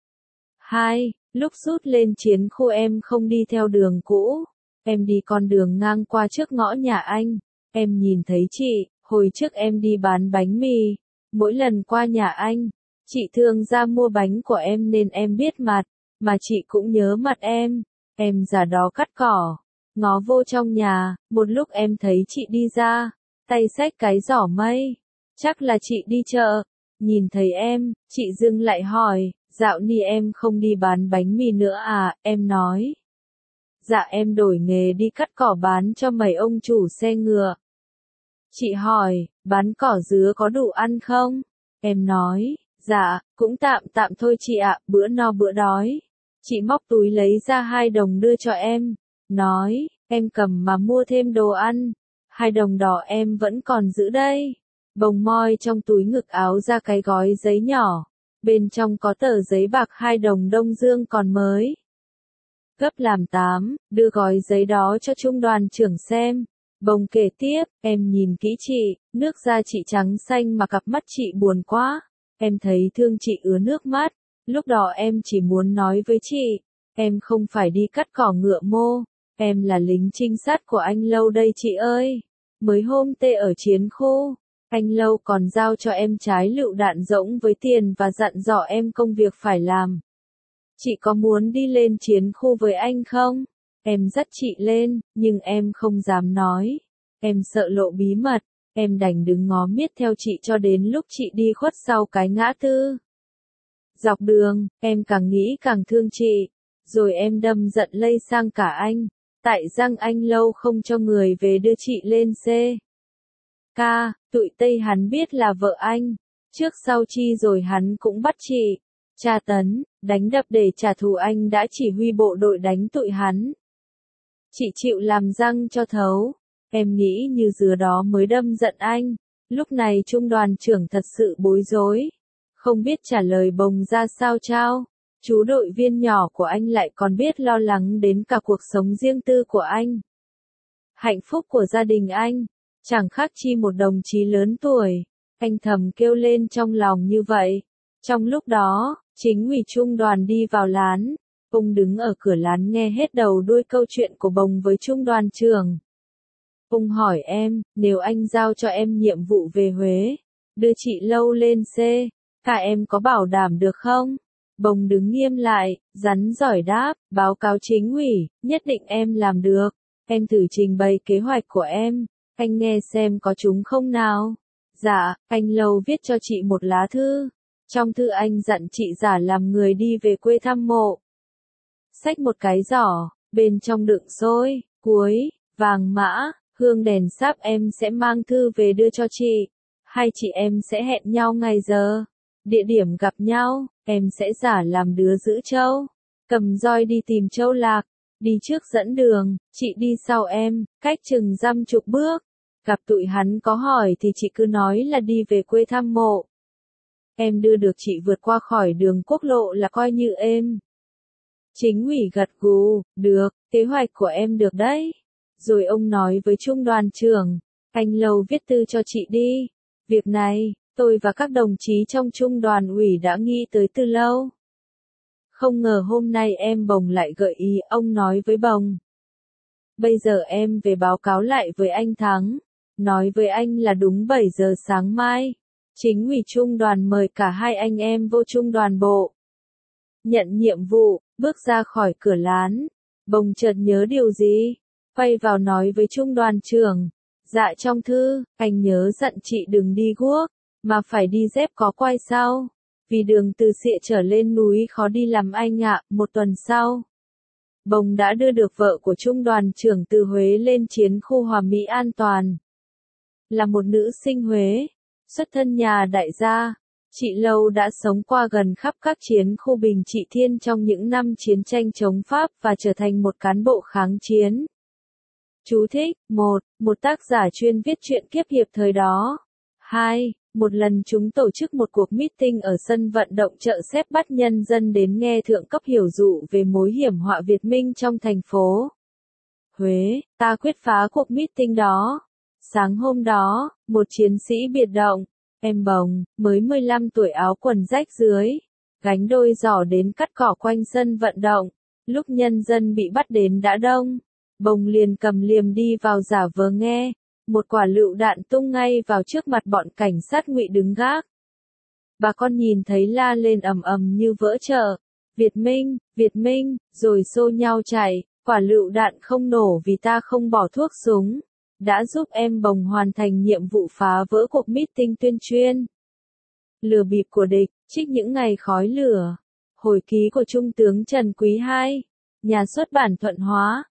2. Lúc rút lên chiến khu em không đi theo đường cũ, em đi con đường ngang qua trước ngõ nhà anh, em nhìn thấy chị, hồi trước em đi bán bánh mì, mỗi lần qua nhà anh, chị thường ra mua bánh của em nên em biết mặt, mà chị cũng nhớ mặt em ra đó cắt cỏ, ngó vô trong nhà, một lúc em thấy chị đi ra, tay xách cái giỏ mây, chắc là chị đi chợ, nhìn thấy em, chị dừng lại hỏi, dạo này em không đi bán bánh mì nữa à, em nói. Dạ em đổi nghề đi cắt cỏ bán cho mấy ông chủ xe ngựa. Chị hỏi, bán cỏ dứa có đủ ăn không? Em nói, dạ, cũng tạm tạm thôi chị ạ, bữa no bữa đói. Chị móc túi lấy ra 2 đồng đưa cho em, nói, em cầm mà mua thêm đồ ăn. 2 đồng đó em vẫn còn giữ đây. Bồng moi trong túi ngực áo ra cái gói giấy nhỏ. Bên trong có tờ giấy bạc 2 đồng Đông Dương còn mới. Gấp làm 8, đưa gói giấy đó cho trung đoàn trưởng xem. Bồng kể tiếp, em nhìn kỹ chị, nước da chị trắng xanh mà cặp mắt chị buồn quá. Em thấy thương chị ứa nước mắt. Lúc đó em chỉ muốn nói với chị, em không phải đi cắt cỏ ngựa mô, em là lính trinh sát của anh Lâu đây chị ơi. Mới hôm tê ở chiến khu, anh Lâu còn giao cho em trái lựu đạn rỗng với tiền và dặn dò em công việc phải làm. Chị có muốn đi lên chiến khu với anh không? Em dắt chị lên, nhưng em không dám nói. Em sợ lộ bí mật, em đành đứng ngó miết theo chị cho đến lúc chị đi khuất sau cái ngã tư. Dọc đường, em càng nghĩ càng thương chị. Rồi em đâm giận lây sang cả anh. Tại răng anh Lâu không cho người về đưa chị lên xe. Tụi Tây hắn biết là vợ anh. Trước sau chi rồi hắn cũng bắt chị. Tra tấn, đánh đập để trả thù anh đã chỉ huy bộ đội đánh tụi hắn. Chị chịu làm răng cho thấu. Em nghĩ như dứa đó mới đâm giận anh. Lúc này trung đoàn trưởng thật sự bối rối. Không biết trả lời Bồng ra sao trao. Chú đội viên nhỏ của anh lại còn biết lo lắng đến cả cuộc sống riêng tư của anh. Hạnh phúc của gia đình anh. Chẳng khác chi một đồng chí lớn tuổi. Anh thầm kêu lên trong lòng như vậy. Trong lúc đó, chính ủy trung đoàn đi vào lán. Ông đứng ở cửa lán nghe hết đầu đuôi câu chuyện của Bồng với trung đoàn trưởng. Ông hỏi em, nếu anh giao cho em nhiệm vụ về Huế, đưa chị Lâu lên xe, cả em có bảo đảm được không? Bồng đứng nghiêm lại, rắn giỏi đáp, báo cáo chính ủy, nhất định em làm được. Em thử trình bày kế hoạch của em, anh nghe xem có trúng không nào? Dạ, anh Lâu viết cho chị một lá thư. Trong thư anh dặn chị giả làm người đi về quê thăm mộ. Xách một cái giỏ, bên trong đựng xôi, cuối, vàng mã, hương đèn sáp em sẽ mang thư về đưa cho chị. Hai chị em sẽ hẹn nhau ngày giờ, địa điểm gặp nhau, em sẽ giả làm đứa giữ trâu, cầm roi đi tìm trâu lạc, đi trước dẫn đường, chị đi sau em, cách chừng 50 bước. Gặp tụi hắn có hỏi thì chị cứ nói là đi về quê thăm mộ. Em đưa được chị vượt qua khỏi đường quốc lộ là coi như êm. Chính ủy gật gù, được, kế hoạch của em được đấy. Rồi ông nói với trung đoàn trưởng, anh Lâu viết thư cho chị đi. Việc này, tôi và các đồng chí trong trung đoàn ủy đã nghĩ tới từ lâu. Không ngờ hôm nay em Bồng lại gợi ý, ông nói với Bồng. Bây giờ em về báo cáo lại với anh Thắng. Nói với anh là đúng 7 giờ sáng mai. Chính ủy trung đoàn mời cả hai anh em vô trung đoàn bộ. Nhận nhiệm vụ, bước ra khỏi cửa lán. Bồng chợt nhớ điều gì. Quay vào nói với trung đoàn trưởng. Dạ trong thư, anh nhớ dặn chị đừng đi guốc, mà phải đi dép có quai sau. Vì đường từ Sịa trở lên núi khó đi lắm anh ạ. Một tuần sau, Bồng đã đưa được vợ của trung đoàn trưởng từ Huế lên chiến khu Hòa Mỹ an toàn. Là một nữ sinh Huế, xuất thân nhà đại gia, chị Lâu đã sống qua gần khắp các chiến khu Bình Trị Thiên trong những năm chiến tranh chống Pháp và trở thành một cán bộ kháng chiến. Chú thích: 1. Một tác giả chuyên viết truyện kiếp hiệp thời đó. 2. Một lần chúng tổ chức một cuộc meeting ở sân vận động chợ xếp bắt nhân dân đến nghe thượng cấp hiểu dụ về mối hiểm họa Việt Minh trong thành phố Huế. Ta quyết phá cuộc meeting đó. Sáng hôm đó, một chiến sĩ biệt động, em Bồng, mới 15 tuổi áo quần rách dưới, gánh đôi giỏ đến cắt cỏ quanh sân vận động. Lúc nhân dân bị bắt đến đã đông, Bồng liền cầm liềm đi vào giả vờ nghe. Một quả lựu đạn tung ngay vào trước mặt bọn cảnh sát ngụy đứng gác. Bà con nhìn thấy la lên ầm ầm như vỡ chợ. Việt Minh, rồi xô nhau chạy. Quả lựu đạn không nổ vì ta không bỏ thuốc súng. Đã giúp em Bồng hoàn thành nhiệm vụ phá vỡ cuộc meeting tuyên truyền. Lừa bịp của địch, trích những ngày khói lửa. Hồi ký của Trung tướng Trần Quý II. Nhà xuất bản Thuận Hóa.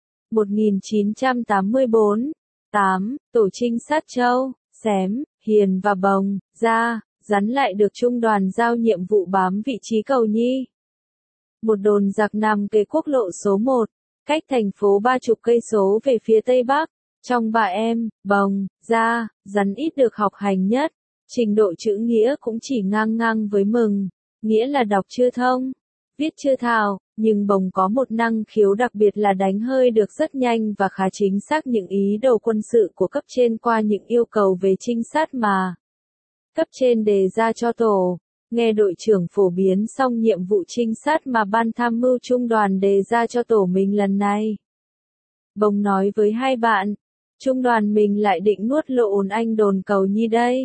1984. 8. Tổ trinh sát Châu, Xém, Hiền và Bồng, ra, rắn lại được trung đoàn giao nhiệm vụ bám vị trí Cầu Nhi. Một đồn giặc nằm kề quốc lộ số 1, cách thành phố 30 cây số về phía tây bắc. Trong bà em, Bồng, ra, rắn ít được học hành nhất. Trình độ chữ nghĩa cũng chỉ ngang ngang với Mừng, nghĩa là đọc chưa thông, viết chưa thạo. Nhưng Bồng có một năng khiếu đặc biệt là đánh hơi được rất nhanh và khá chính xác những ý đồ quân sự của cấp trên qua những yêu cầu về trinh sát mà cấp trên đề ra cho tổ. Nghe đội trưởng phổ biến xong nhiệm vụ trinh sát mà ban tham mưu trung đoàn đề ra cho tổ mình lần này. Bồng nói với hai bạn, trung đoàn mình lại định nuốt lộn anh đồn Cầu Nhi đây.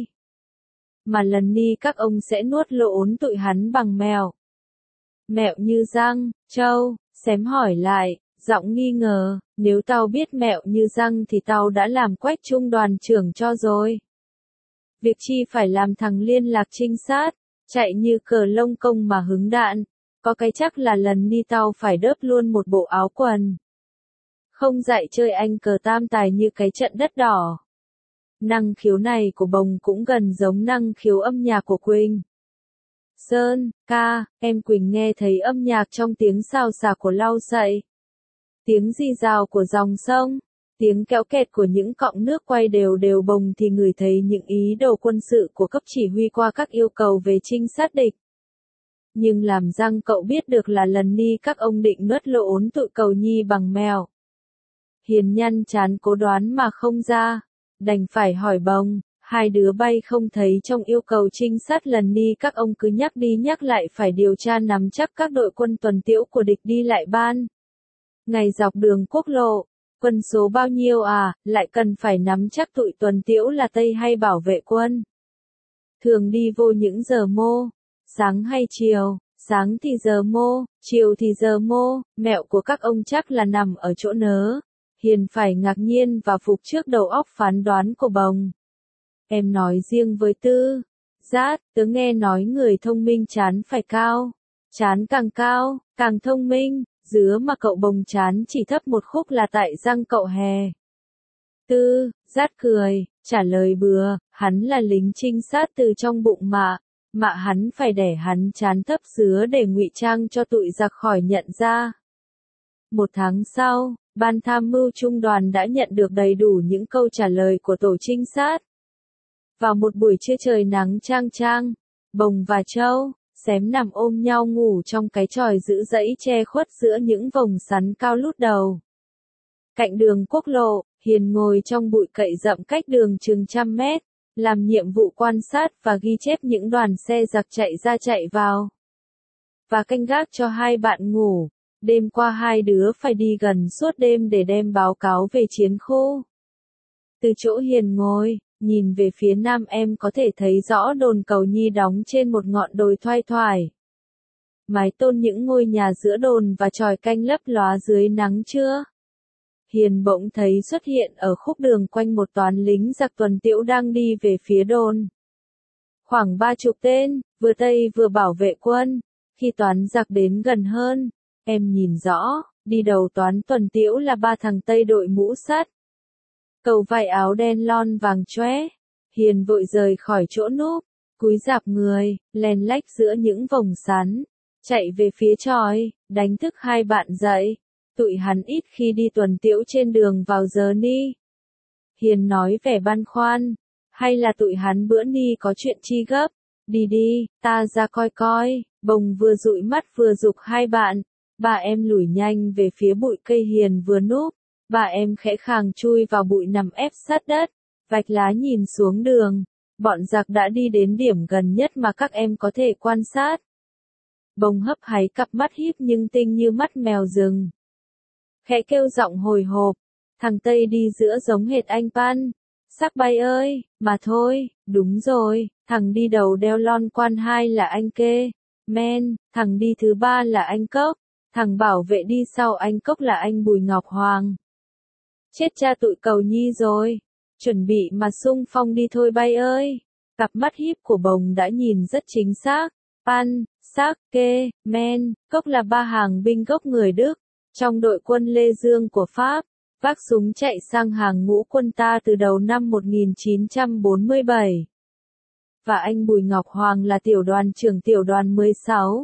Mà lần ni các ông sẽ nuốt lộn tụi hắn bằng mèo. Mẹo như răng, Châu, Xém hỏi lại, giọng nghi ngờ, nếu tao biết mẹo như răng thì tao đã làm quách trung đoàn trưởng cho rồi. Việc chi phải làm thằng liên lạc trinh sát, chạy như cờ lông công mà hứng đạn, có cái chắc là lần ni tao phải đớp luôn một bộ áo quần. Không dạy chơi anh cờ tam tài như cái trận đất đỏ. Năng khiếu này của Bồng cũng gần giống năng khiếu âm nhạc của Quỳnh. Sơn, ca, em Quỳnh nghe thấy âm nhạc trong tiếng xào xạc của lau sậy. Tiếng rì rào của dòng sông, tiếng kéo kẹt của những cọng nước quay đều đều. Bồng thì ngửi thấy những ý đồ quân sự của cấp chỉ huy qua các yêu cầu về trinh sát địch. Nhưng làm răng cậu biết được là lần ni các ông định nuốt lộn tụi Cầu Nhi bằng mèo. Hiền nhăn chán cố đoán mà không ra, đành phải hỏi Bồng. Hai đứa bay không thấy trong yêu cầu trinh sát lần ni các ông cứ nhắc đi nhắc lại phải điều tra nắm chắc các đội quân tuần tiễu của địch đi lại ban ngày dọc đường quốc lộ, quân số bao nhiêu à, lại cần phải nắm chắc tụi tuần tiễu là Tây hay bảo vệ quân. Thường đi vô những giờ mô, sáng hay chiều, sáng thì giờ mô, chiều thì giờ mô, mẹo của các ông chắc là nằm ở chỗ nớ. Hiền phải ngạc nhiên và phục trước đầu óc phán đoán của Bồng. Em nói riêng với Tư Giác, tớ nghe nói người thông minh chán phải cao. Chán càng cao, càng thông minh, dứa mà cậu Bồng chán chỉ thấp một khúc là tại răng cậu hè. Tư Giác cười, trả lời bừa, hắn là lính trinh sát từ trong bụng mà hắn phải để hắn chán thấp dứa để ngụy trang cho tụi giặc khỏi nhận ra. Một tháng sau, ban tham mưu trung đoàn đã nhận được đầy đủ những câu trả lời của tổ trinh sát. Vào một buổi trưa trời nắng chang chang, Bồng và Châu, Xém nằm ôm nhau ngủ trong cái chòi giữ dãy che khuất giữa những vòng sắn cao lút đầu. Cạnh đường quốc lộ, Hiền ngồi trong bụi cậy rậm cách đường chừng 100 mét, làm nhiệm vụ quan sát và ghi chép những đoàn xe giặc chạy ra chạy vào. Và canh gác cho hai bạn ngủ. Đêm qua hai đứa phải đi gần suốt đêm để đem báo cáo về chiến khu. Từ chỗ Hiền ngồi, nhìn về phía nam em có thể thấy rõ đồn Cầu Nhi đóng trên một ngọn đồi thoai thoải. Mái tôn những ngôi nhà giữa đồn và chòi canh lấp lóa dưới nắng trưa. Hiền bỗng thấy xuất hiện ở khúc đường quanh một toán lính giặc tuần tiễu đang đi về phía đồn. Khoảng 30 tên, vừa Tây vừa bảo vệ quân. Khi toán giặc đến gần hơn, em nhìn rõ, đi đầu toán tuần tiễu là 3 thằng Tây đội mũ sắt. Cầu vai áo đen lon vàng chóe. Hiền vội rời khỏi chỗ núp, cúi rạp người, len lách giữa những vòng sắn, chạy về phía chòi, đánh thức hai bạn dậy. Tụi hắn ít khi đi tuần tiễu trên đường vào giờ ni. Hiền nói vẻ băn khoăn, hay là tụi hắn bữa ni có chuyện chi gấp, đi đi, ta ra coi coi. Bồng vừa dụi mắt vừa giục hai bạn, bà em lủi nhanh về phía bụi cây Hiền vừa núp, bà em khẽ khàng chui vào bụi nằm ép sát đất, vạch lá nhìn xuống đường, bọn giặc đã đi đến điểm gần nhất mà các em có thể quan sát. Bồng hấp háy cặp mắt híp nhưng tinh như mắt mèo rừng. Khẽ kêu giọng hồi hộp, thằng Tây đi giữa giống hệt anh Pan. Sắc bay ơi, mà thôi, đúng rồi, thằng đi đầu đeo lon quan 2 là anh Kê, Men, thằng đi thứ 3 là anh Cốc, thằng bảo vệ đi sau anh Cốc là anh Bùi Ngọc Hoàng. Chết cha tụi Cầu Nhi rồi, chuẩn bị mà xung phong đi thôi bay ơi. Cặp mắt híp của Bồng đã nhìn rất chính xác, Pan, Sắc, Kê, Men, Cốc là 3 hàng binh gốc người Đức, trong đội quân Lê Dương của Pháp. Vác súng chạy sang hàng ngũ quân ta từ đầu năm 1947. Và anh Bùi Ngọc Hoàng là tiểu đoàn trưởng tiểu đoàn 16.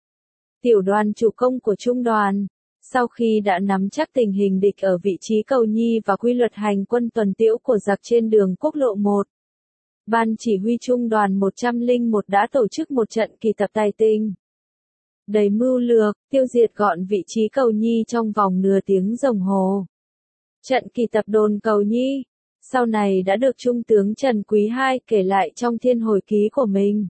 Tiểu đoàn chủ công của trung đoàn. Sau khi đã nắm chắc tình hình địch ở vị trí Cầu Nhi và quy luật hành quân tuần tiễu của giặc trên đường quốc lộ 1, Ban chỉ huy trung đoàn 101 đã tổ chức một trận kỳ tập tài tình. Đầy mưu lược, tiêu diệt gọn vị trí Cầu Nhi trong vòng nửa tiếng đồng hồ. Trận kỳ tập đồn Cầu Nhi, sau này đã được Trung tướng Trần Quý II kể lại trong thiên hồi ký của mình.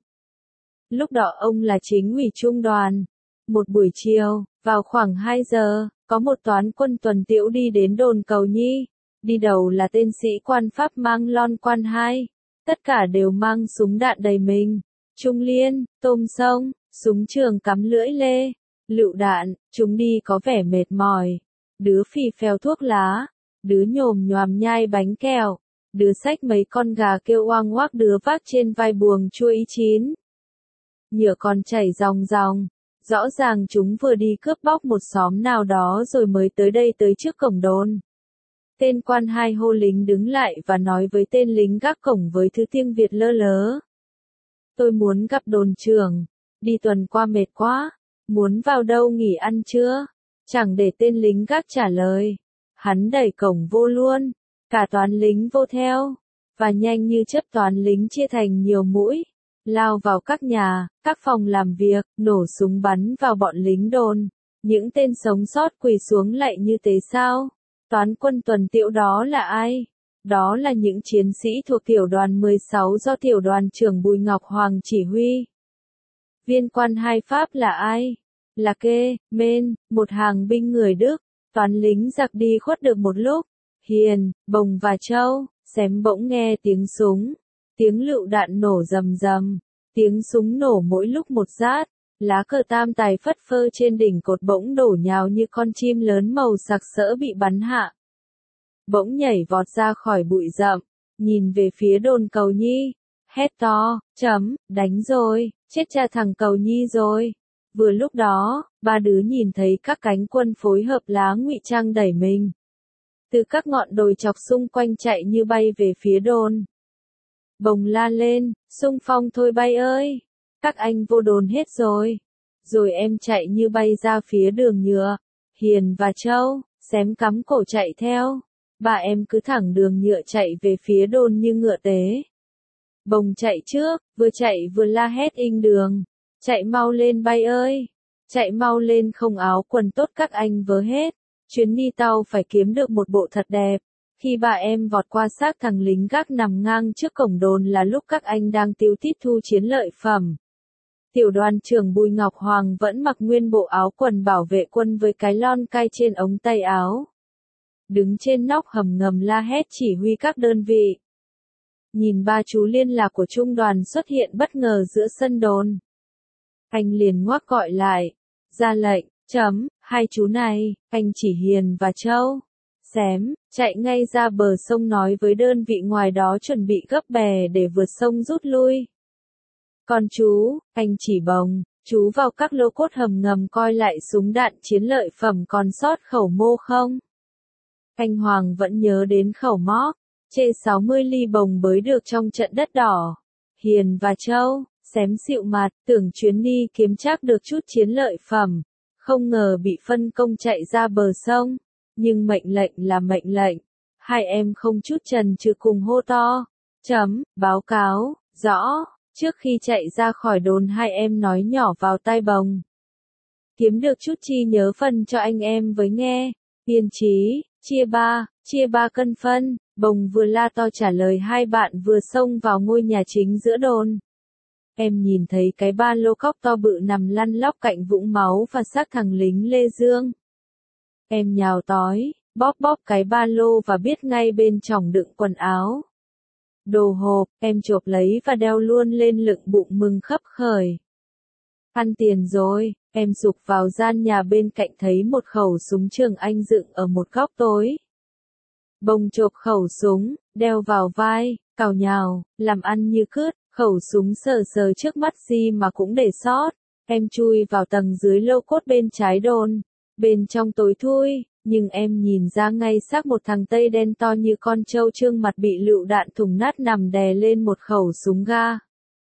Lúc đó ông là chính ủy trung đoàn. Một buổi chiều, vào khoảng 2 giờ, có một toán quân tuần tiễu đi đến đồn Cầu Nhi. Đi đầu là tên sĩ quan Pháp mang lon quan 2. Tất cả đều mang súng đạn đầy mình. Trung liên, tôm sông, súng trường cắm lưỡi lê, lựu đạn, chúng đi có vẻ mệt mỏi. Đứa phì phèo thuốc lá, đứa nhồm nhoàm nhai bánh kẹo, đứa xách mấy con gà kêu oang oác, đứa vác trên vai buồng chua ý chín. Nhựa còn chảy ròng ròng, rõ ràng chúng vừa đi cướp bóc một xóm nào đó rồi mới tới đây tới trước cổng đồn. Tên quan 2 hô lính đứng lại và nói với tên lính gác cổng với thứ tiếng Việt lơ lớ. Tôi muốn gặp đồn trưởng, đi tuần qua mệt quá, muốn vào đâu nghỉ ăn chưa? Chẳng để tên lính gác trả lời. Hắn đẩy cổng vô luôn, cả toán lính vô theo, và nhanh như chớp toán lính chia thành nhiều mũi, lao vào các nhà, các phòng làm việc, nổ súng bắn vào bọn lính đồn. Những tên sống sót quỳ xuống lạy như thế sao? Toán quân tuần tiễu đó là ai? Đó là những chiến sĩ thuộc tiểu đoàn 16 do tiểu đoàn trưởng Bùi Ngọc Hoàng chỉ huy. Viên quan 2 Pháp là ai? Là Kê, Men, một hàng binh người Đức. Toán lính giặc đi khuất được một lúc. Hiền, Bồng và Châu, Xém bỗng nghe tiếng súng. Tiếng lựu đạn nổ rầm rầm. Tiếng súng nổ mỗi lúc một rát. Lá cờ tam tài phất phơ trên đỉnh cột bỗng đổ nhào như con chim lớn màu sặc sỡ bị bắn hạ. Bỗng nhảy vọt ra khỏi bụi rậm, nhìn về phía đồn Cầu Nhi, hét to, đánh rồi, chết cha thằng Cầu Nhi rồi. Vừa lúc đó, ba đứa nhìn thấy các cánh quân phối hợp lá ngụy trang đẩy mình từ các ngọn đồi chọc xung quanh chạy như bay về phía đồn. Bồng la lên, xung phong thôi bay ơi, các anh vô đồn hết rồi. Rồi em chạy như bay ra phía đường nhựa. Hiền và Châu, Xém cắm cổ chạy theo. Ba em cứ thẳng đường nhựa chạy về phía đồn như ngựa tế. Bồng chạy trước, vừa chạy vừa la hét inh đường. Chạy mau lên bay ơi! Chạy mau lên, không áo quần tốt các anh vớ hết. Chuyến đi tàu phải kiếm được một bộ thật đẹp. Khi ba em vọt qua xác thằng lính gác nằm ngang trước cổng đồn là lúc các anh đang tiêu tít thu chiến lợi phẩm. Tiểu đoàn trưởng Bùi Ngọc Hoàng vẫn mặc nguyên bộ áo quần bảo vệ quân với cái lon cai trên ống tay áo. Đứng trên nóc hầm ngầm la hét chỉ huy các đơn vị. Nhìn ba chú liên lạc của trung đoàn xuất hiện bất ngờ giữa sân đồn. Anh liền ngoác gọi lại. Ra lệnh, hai chú này, anh chỉ Hiền và Châu. Xém, chạy ngay ra bờ sông nói với đơn vị ngoài đó chuẩn bị gấp bè để vượt sông rút lui. Còn chú, anh chỉ Bồng, chú vào các lô cốt hầm ngầm coi lại súng đạn chiến lợi phẩm còn sót khẩu mô không? Anh Hoàng vẫn nhớ đến khẩu móc, chê 60 ly Bồng bới được trong trận đất đỏ. Hiền và Châu, xém xịu mặt, tưởng chuyến đi kiếm chắc được chút chiến lợi phẩm, không ngờ bị phân công chạy ra bờ sông. Nhưng mệnh lệnh là mệnh lệnh, hai em không chút chần chừ cùng hô to. Báo cáo, rõ, trước khi chạy ra khỏi đồn hai em nói nhỏ vào tai Bồng. Kiếm được chút chi nhớ phân cho anh em với nghe, yên chí, chia ba cân phân, Bồng vừa la to trả lời hai bạn vừa xông vào ngôi nhà chính giữa đồn. Em nhìn thấy cái ba lô cóc to bự nằm lăn lóc cạnh vũng máu và xác thằng lính Lê Dương. Em nhào tói, bóp cái ba lô và biết ngay bên trong đựng quần áo. Đồ hộp, em chộp lấy và đeo luôn lên lưng bụng mừng khấp khởi. Ăn tiền rồi, em sục vào gian nhà bên cạnh thấy một khẩu súng Trường Anh dựng ở một góc tối. Bồng chộp khẩu súng, đeo vào vai, cào nhào, làm ăn như cướp, khẩu súng sờ trước mắt gì mà cũng để sót. Em chui vào tầng dưới lô cốt bên trái đồn. Bên trong tối thui, nhưng em nhìn ra ngay xác một thằng Tây đen to như con trâu trương mặt bị lựu đạn thủng nát nằm đè lên một khẩu súng ga.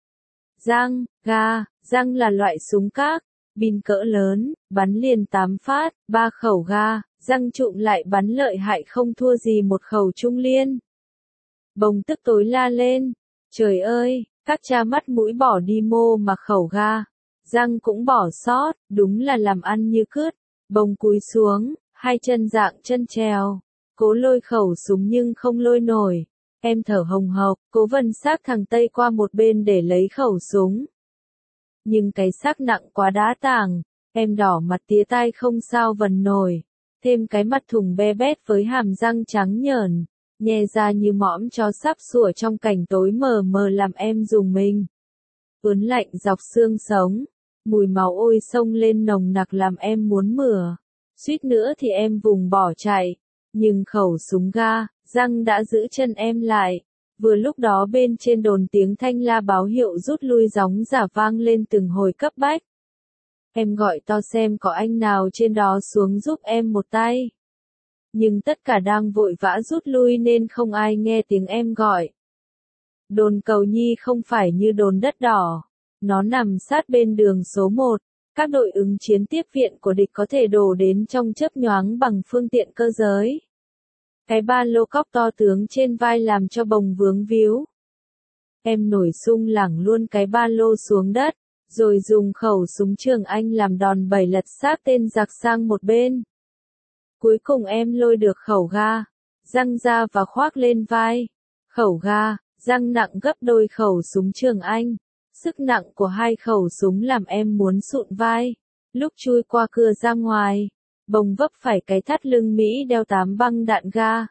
Răng là loại súng các, pin cỡ lớn, bắn liền 8 phát, 3 khẩu ga, răng trụm lại bắn lợi hại không thua gì một khẩu trung liên. Bồng tức tối la lên, trời ơi, các cha mắt mũi bỏ đi mô mà khẩu ga, răng cũng bỏ sót, đúng là làm ăn như cướp. Bồng cúi xuống, hai chân dạng chân trèo, cố lôi khẩu súng nhưng không lôi nổi. Em thở hồng hộc, cố vần xác thằng Tây qua một bên để lấy khẩu súng. Nhưng cái xác nặng quá đá tàng, em đỏ mặt tía tai không sao vần nổi. Thêm cái mặt thùng be bét với hàm răng trắng nhờn, nhe ra như mõm chó sắp sủa trong cảnh tối mờ mờ làm em rùng mình. Ướn lạnh dọc xương sống. Mùi máu ôi xông lên nồng nặc làm em muốn mửa. Suýt nữa thì em vùng bỏ chạy. Nhưng khẩu súng ga, răng đã giữ chân em lại. Vừa lúc đó bên trên đồn tiếng thanh la báo hiệu rút lui gióng giả vang lên từng hồi cấp bách. Em gọi to xem có anh nào trên đó xuống giúp em một tay. Nhưng tất cả đang vội vã rút lui nên không ai nghe tiếng em gọi. Đồn Cầu Nhi không phải như đồn Đất Đỏ. Nó nằm sát bên đường số 1, các đội ứng chiến tiếp viện của địch có thể đổ đến trong chớp nhoáng bằng phương tiện cơ giới. Cái ba lô cóc to tướng trên vai làm cho Bồng vướng víu. Em nổi sung lẳng luôn cái ba lô xuống đất, rồi dùng khẩu súng Trường Anh làm đòn bẩy lật xác tên giặc sang một bên. Cuối cùng em lôi được khẩu ga, răng ra và khoác lên vai. Khẩu ga, răng nặng gấp đôi khẩu súng Trường Anh. Sức nặng của hai khẩu súng làm em muốn sụn vai. Lúc chui qua cửa ra ngoài, Bồng vấp phải cái thắt lưng Mỹ đeo 8 băng đạn ga.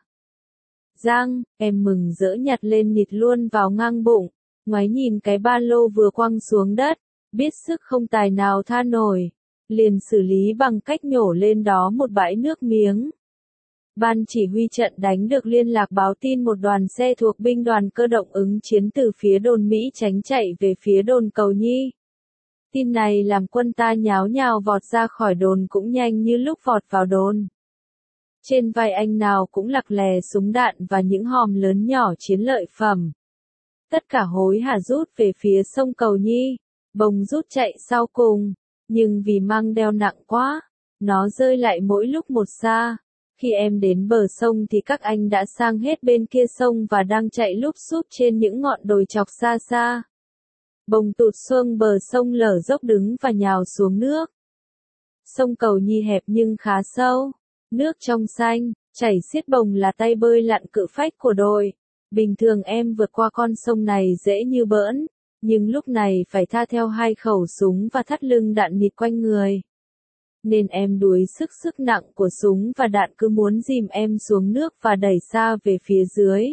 Em mừng rỡ nhặt lên nhịt luôn vào ngang bụng, ngoái nhìn cái ba lô vừa quăng xuống đất, biết sức không tài nào tha nổi, liền xử lý bằng cách nhổ lên đó một bãi nước miếng. Ban chỉ huy trận đánh được liên lạc báo tin một đoàn xe thuộc binh đoàn cơ động ứng chiến từ phía đồn Mỹ tránh chạy về phía đồn Cầu Nhi. Tin này làm quân ta nháo nhào vọt ra khỏi đồn cũng nhanh như lúc vọt vào đồn. Trên vai anh nào cũng lặc lè súng đạn và những hòm lớn nhỏ chiến lợi phẩm. Tất cả hối hả rút về phía sông Cầu Nhi. Bồng rút chạy sau cùng, nhưng vì măng đeo nặng quá, nó rơi lại mỗi lúc một xa. Khi em đến bờ sông thì các anh đã sang hết bên kia sông và đang chạy lúp xúp trên những ngọn đồi chọc xa xa. Bồng tụt xuông bờ sông lở dốc đứng và nhào xuống nước. Sông Cầu Nhi hẹp nhưng khá sâu, nước trong xanh, chảy xiết. Bồng là tay bơi lặn cự phách của đội. Bình thường em vượt qua con sông này dễ như bỡn, nhưng lúc này phải tha theo 2 khẩu súng và thắt lưng đạn nịt quanh người. Nên em đuối sức nặng của súng và đạn cứ muốn dìm em xuống nước và đẩy xa về phía dưới.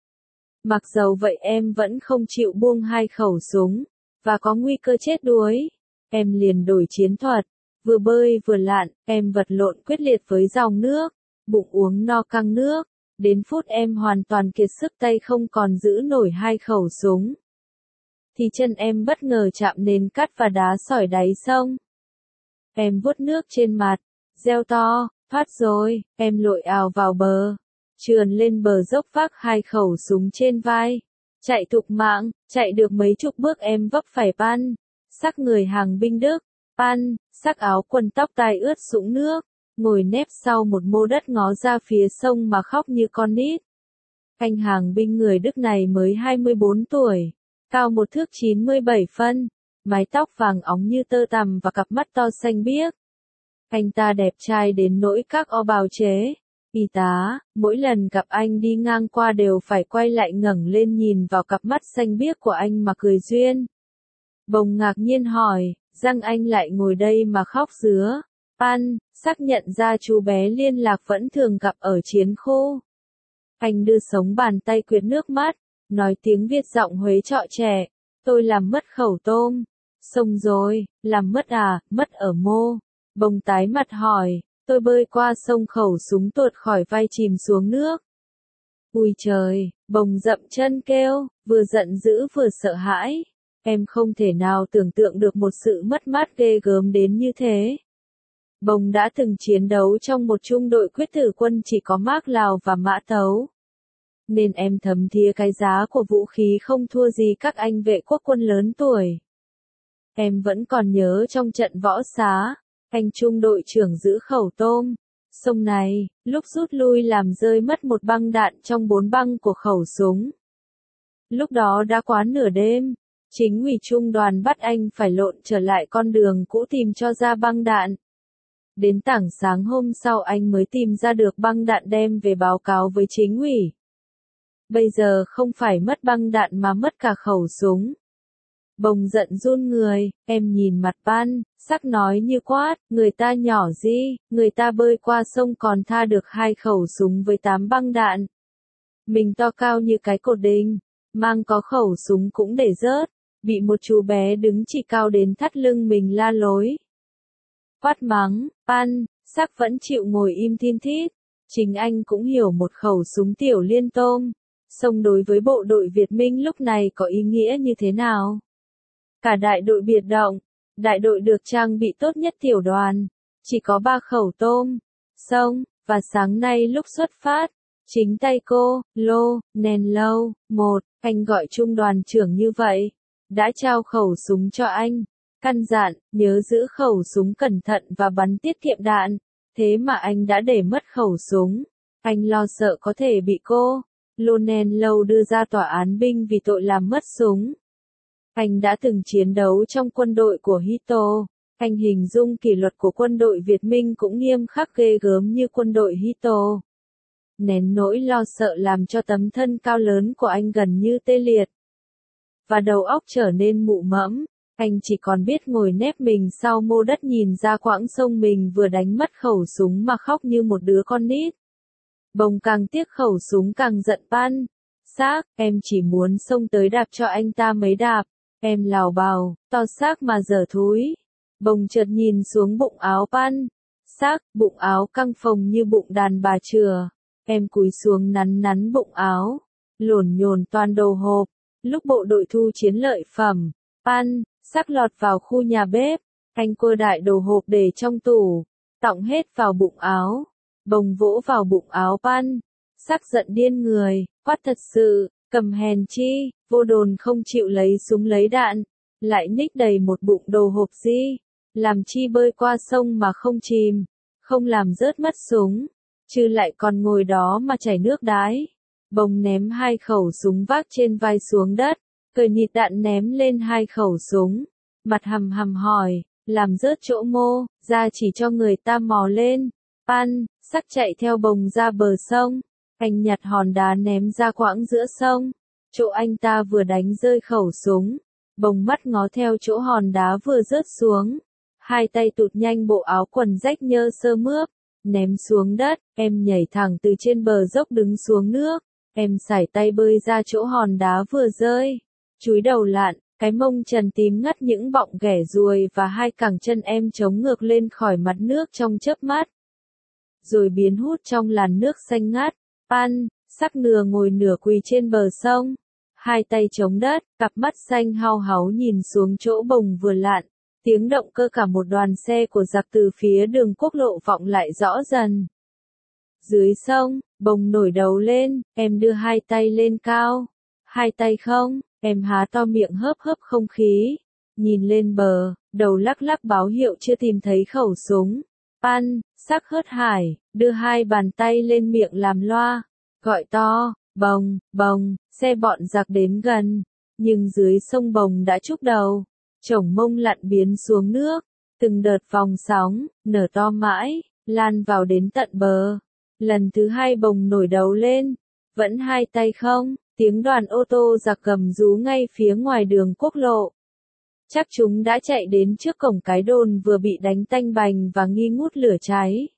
Mặc dầu vậy em vẫn không chịu buông 2 khẩu súng, và có nguy cơ chết đuối. Em liền đổi chiến thuật, vừa bơi vừa lặn, em vật lộn quyết liệt với dòng nước, bụng uống no căng nước, đến phút em hoàn toàn kiệt sức tay không còn giữ nổi 2 khẩu súng. Thì chân em bất ngờ chạm nền cát và đá sỏi đáy sông. Em vuốt nước trên mặt, reo to, thoát rồi, em lội ào vào bờ, trườn lên bờ dốc vác 2 khẩu súng trên vai, chạy thục mạng, chạy được mấy chục bước em vấp phải Pan, xác người hàng binh Đức, Pan, xác áo quần tóc tai ướt sũng nước, ngồi nép sau một mô đất ngó ra phía sông mà khóc như con nít. Anh hàng binh người Đức này mới 24 tuổi, cao 1 thước 97 phân, mái tóc vàng óng như tơ tằm và cặp mắt to xanh biếc. Anh ta đẹp trai đến nỗi các o bào chế, y tá, mỗi lần gặp anh đi ngang qua đều phải quay lại ngẩng lên nhìn vào cặp mắt xanh biếc của anh mà cười duyên. Bồng ngạc nhiên hỏi, răng anh lại ngồi đây mà khóc dứa. Pan, xác nhận ra chú bé liên lạc vẫn thường gặp ở chiến khu. Anh đưa sống bàn tay quệt nước mắt, nói tiếng Việt giọng Huế trọ trẻ, tôi làm mất khẩu tôm. Xong rồi, làm mất à, mất ở mô. Bồng tái mặt hỏi, tôi bơi qua sông khẩu súng tuột khỏi vai chìm xuống nước. Ui trời, bồng dậm chân kêu, vừa giận dữ vừa sợ hãi. Em không thể nào tưởng tượng được một sự mất mát ghê gớm đến như thế. Bồng đã từng chiến đấu trong một trung đội quyết tử quân chỉ có mác Lào và mã tấu. Nên em thấm thía cái giá của vũ khí không thua gì các anh vệ quốc quân lớn tuổi. Em vẫn còn nhớ trong trận võ xá, anh trung đội trưởng giữ khẩu tôm. Sông này, lúc rút lui làm rơi mất một băng đạn trong 4 băng của khẩu súng. Lúc đó đã quá nửa đêm, chính ủy trung đoàn bắt anh phải lộn trở lại con đường cũ tìm cho ra băng đạn. Đến tảng sáng hôm sau anh mới tìm ra được băng đạn đem về báo cáo với chính ủy. Bây giờ không phải mất băng đạn mà mất cả khẩu súng. Bồng giận run người, em nhìn mặt Pan, sắc nói như quát, người ta nhỏ gì, người ta bơi qua sông còn tha được 2 khẩu súng với 8 băng đạn. Mình to cao như cái cột đình, mang có khẩu súng cũng để rớt, bị một chú bé đứng chỉ cao đến thắt lưng mình la lối. Quát mắng, Pan, sắc vẫn chịu ngồi im thin thít, chính anh cũng hiểu một khẩu súng tiểu liên tôm, song đối với bộ đội Việt Minh lúc này có ý nghĩa như thế nào. Cả đại đội biệt động, đại đội được trang bị tốt nhất tiểu đoàn, chỉ có 3 khẩu tôm, sông, và sáng nay lúc xuất phát, chính tay cô, Lô, Nèn Lâu, anh gọi trung đoàn trưởng như vậy, đã trao khẩu súng cho anh, căn dặn, nhớ giữ khẩu súng cẩn thận và bắn tiết kiệm đạn, thế mà anh đã để mất khẩu súng, anh lo sợ có thể bị cô, Lô Nèn Lâu đưa ra tòa án binh vì tội làm mất súng. Anh đã từng chiến đấu trong quân đội của Hito, anh hình dung kỷ luật của quân đội Việt Minh cũng nghiêm khắc ghê gớm như quân đội Hito. Nén nỗi lo sợ làm cho tấm thân cao lớn của anh gần như tê liệt. Và đầu óc trở nên mụ mẫm, anh chỉ còn biết ngồi nép mình sau mô đất nhìn ra quãng sông mình vừa đánh mất khẩu súng mà khóc như một đứa con nít. Bồng càng tiếc khẩu súng càng giận Pan. Xác, em chỉ muốn xông tới đạp cho anh ta mấy đạp. Em lào bào, to xác mà dở thúi. Bồng chợt nhìn xuống bụng áo Pan. Xác, bụng áo căng phồng như bụng đàn bà chừa. Em cúi xuống nắn nắn bụng áo. Lổn nhổn toàn đồ hộp. Lúc bộ đội thu chiến lợi phẩm, Pan, xác lọt vào khu nhà bếp. Anh quơ đại đồ hộp để trong tủ. Tọng hết vào bụng áo. Bồng vỗ vào bụng áo Pan. Xác giận điên người, quát thật sự. Cầm hèn chi, vô đồn không chịu lấy súng lấy đạn, lại ních đầy một bụng đồ hộp gì, làm chi bơi qua sông mà không chìm, không làm rớt mất súng, chứ lại còn ngồi đó mà chảy nước đái. Bồng ném 2 khẩu súng vác trên vai xuống đất, cởi nhịt đạn ném lên 2 khẩu súng, mặt hầm hầm hỏi, làm rớt chỗ mô, ra chỉ cho người ta mò lên. Pan, sắc chạy theo bồng ra bờ sông. Anh nhặt hòn đá ném ra quãng giữa sông, chỗ anh ta vừa đánh rơi khẩu súng, Bồng mắt ngó theo chỗ hòn đá vừa rớt xuống. Hai tay tụt nhanh bộ áo quần rách nhơ sơ mướp, ném xuống đất, em nhảy thẳng từ trên bờ dốc đứng xuống nước. Em sải tay bơi ra chỗ hòn đá vừa rơi. Chúi đầu lặn, cái mông trần tím ngắt những bọng ghẻ ruồi và hai cẳng chân em chống ngược lên khỏi mặt nước trong chớp mắt. Rồi biến hút trong làn nước xanh ngắt. Pan, Sắc nửa ngồi nửa quỳ trên bờ sông. Hai tay chống đất, cặp mắt xanh hao háu nhìn xuống chỗ bồng vừa lặn. Tiếng động cơ cả một đoàn xe của giặc từ phía đường quốc lộ vọng lại rõ dần. Dưới sông, bồng nổi đầu lên, em đưa hai tay lên cao. Hai tay không, em há to miệng hớp hớp không khí. Nhìn lên bờ, đầu lắc lắc báo hiệu chưa tìm thấy khẩu súng. Pan, Sắc hớt hải, đưa hai bàn tay lên miệng làm loa. Gọi to, bồng, bồng, xe bọn giặc đến gần. Nhưng dưới sông bồng đã trúc đầu. Chổng mông lặn biến xuống nước. Từng đợt vòng sóng, nở to mãi, lan vào đến tận bờ. Lần thứ hai bồng nổi đầu lên. Vẫn hai tay không, tiếng đoàn ô tô giặc gầm rú ngay phía ngoài đường quốc lộ. Chắc chúng đã chạy đến trước cổng cái đồn vừa bị đánh tanh bành và nghi ngút lửa cháy.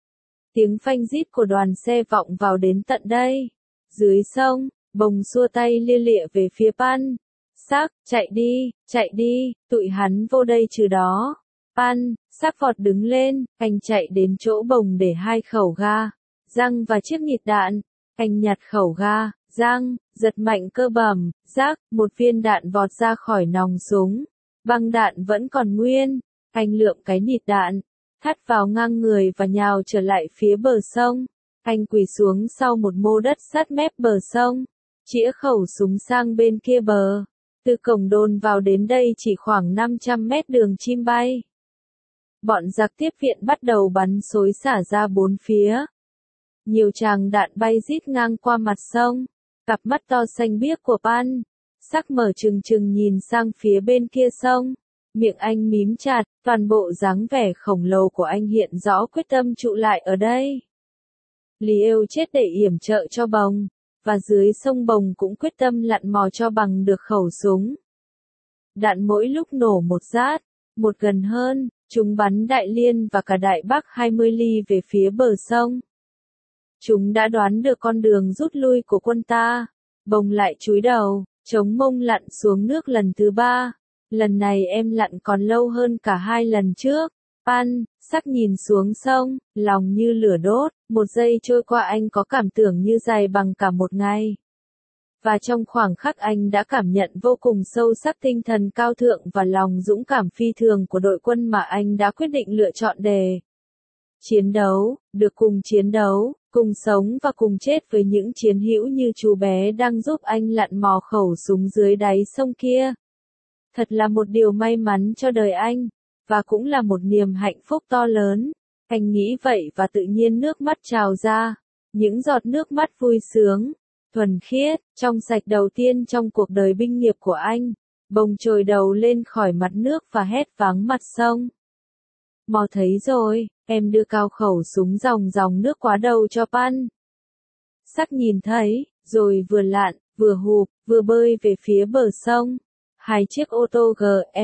Tiếng phanh rít của đoàn xe vọng vào đến tận đây. Dưới sông, bồng xua tay lia lịa về phía Pan. Sắc, chạy đi, tụi hắn vô đây trừ đó. Pan, Sắc vọt đứng lên, anh chạy đến chỗ bồng để hai khẩu ga, răng và chiếc nhịt đạn. Anh nhặt khẩu ga, răng, giật mạnh cơ bẩm, rác, một viên đạn vọt ra khỏi nòng súng. Băng đạn vẫn còn nguyên. Anh lượm cái nhịt đạn, thắt vào ngang người và nhào trở lại phía bờ sông. Anh quỳ xuống sau một mô đất sát mép bờ sông, chĩa khẩu súng sang bên kia bờ. Từ cổng đồn vào đến đây chỉ khoảng 500 mét đường chim bay. Bọn giặc tiếp viện bắt đầu bắn xối xả ra bốn phía. Nhiều tràng đạn bay rít ngang qua mặt sông. Cặp mắt to xanh biếc của Pan, Sắc mở trừng trừng nhìn sang phía bên kia sông. Miệng anh mím chặt, toàn bộ dáng vẻ khổng lồ của anh hiện rõ quyết tâm trụ lại ở đây. Lý yêu chết để yểm trợ cho bồng, và dưới sông bồng cũng quyết tâm lặn mò cho bằng được khẩu súng. Đạn mỗi lúc nổ một rát, một gần hơn, chúng bắn Đại Liên và cả Đại Bắc 20 ly về phía bờ sông. Chúng đã đoán được con đường rút lui của quân ta. Bồng lại chúi đầu, chống mông lặn xuống nước lần thứ ba. Lần này em lặn còn lâu hơn cả hai lần trước. Pan, Sắc nhìn xuống sông, lòng như lửa đốt. Một giây trôi qua anh có cảm tưởng như dài bằng cả một ngày. Và trong khoảng khắc anh đã cảm nhận vô cùng sâu sắc tinh thần cao thượng và lòng dũng cảm phi thường của đội quân mà anh đã quyết định lựa chọn để chiến đấu, được cùng chiến đấu, cùng sống và cùng chết với những chiến hữu như chú bé đang giúp anh lặn mò khẩu súng dưới đáy sông kia. Thật là một điều may mắn cho đời anh, và cũng là một niềm hạnh phúc to lớn. Anh nghĩ vậy và tự nhiên nước mắt trào ra. Những giọt nước mắt vui sướng, thuần khiết, trong sạch đầu tiên trong cuộc đời binh nghiệp của anh. Bồng trồi đầu lên khỏi mặt nước và hét váng mặt sông. Mò thấy rồi, em đưa cao khẩu súng dòng dòng nước quá đầu cho Pan. Sắc nhìn thấy, rồi vừa lặn, vừa hụp, vừa bơi về phía bờ sông. Hai chiếc ô tô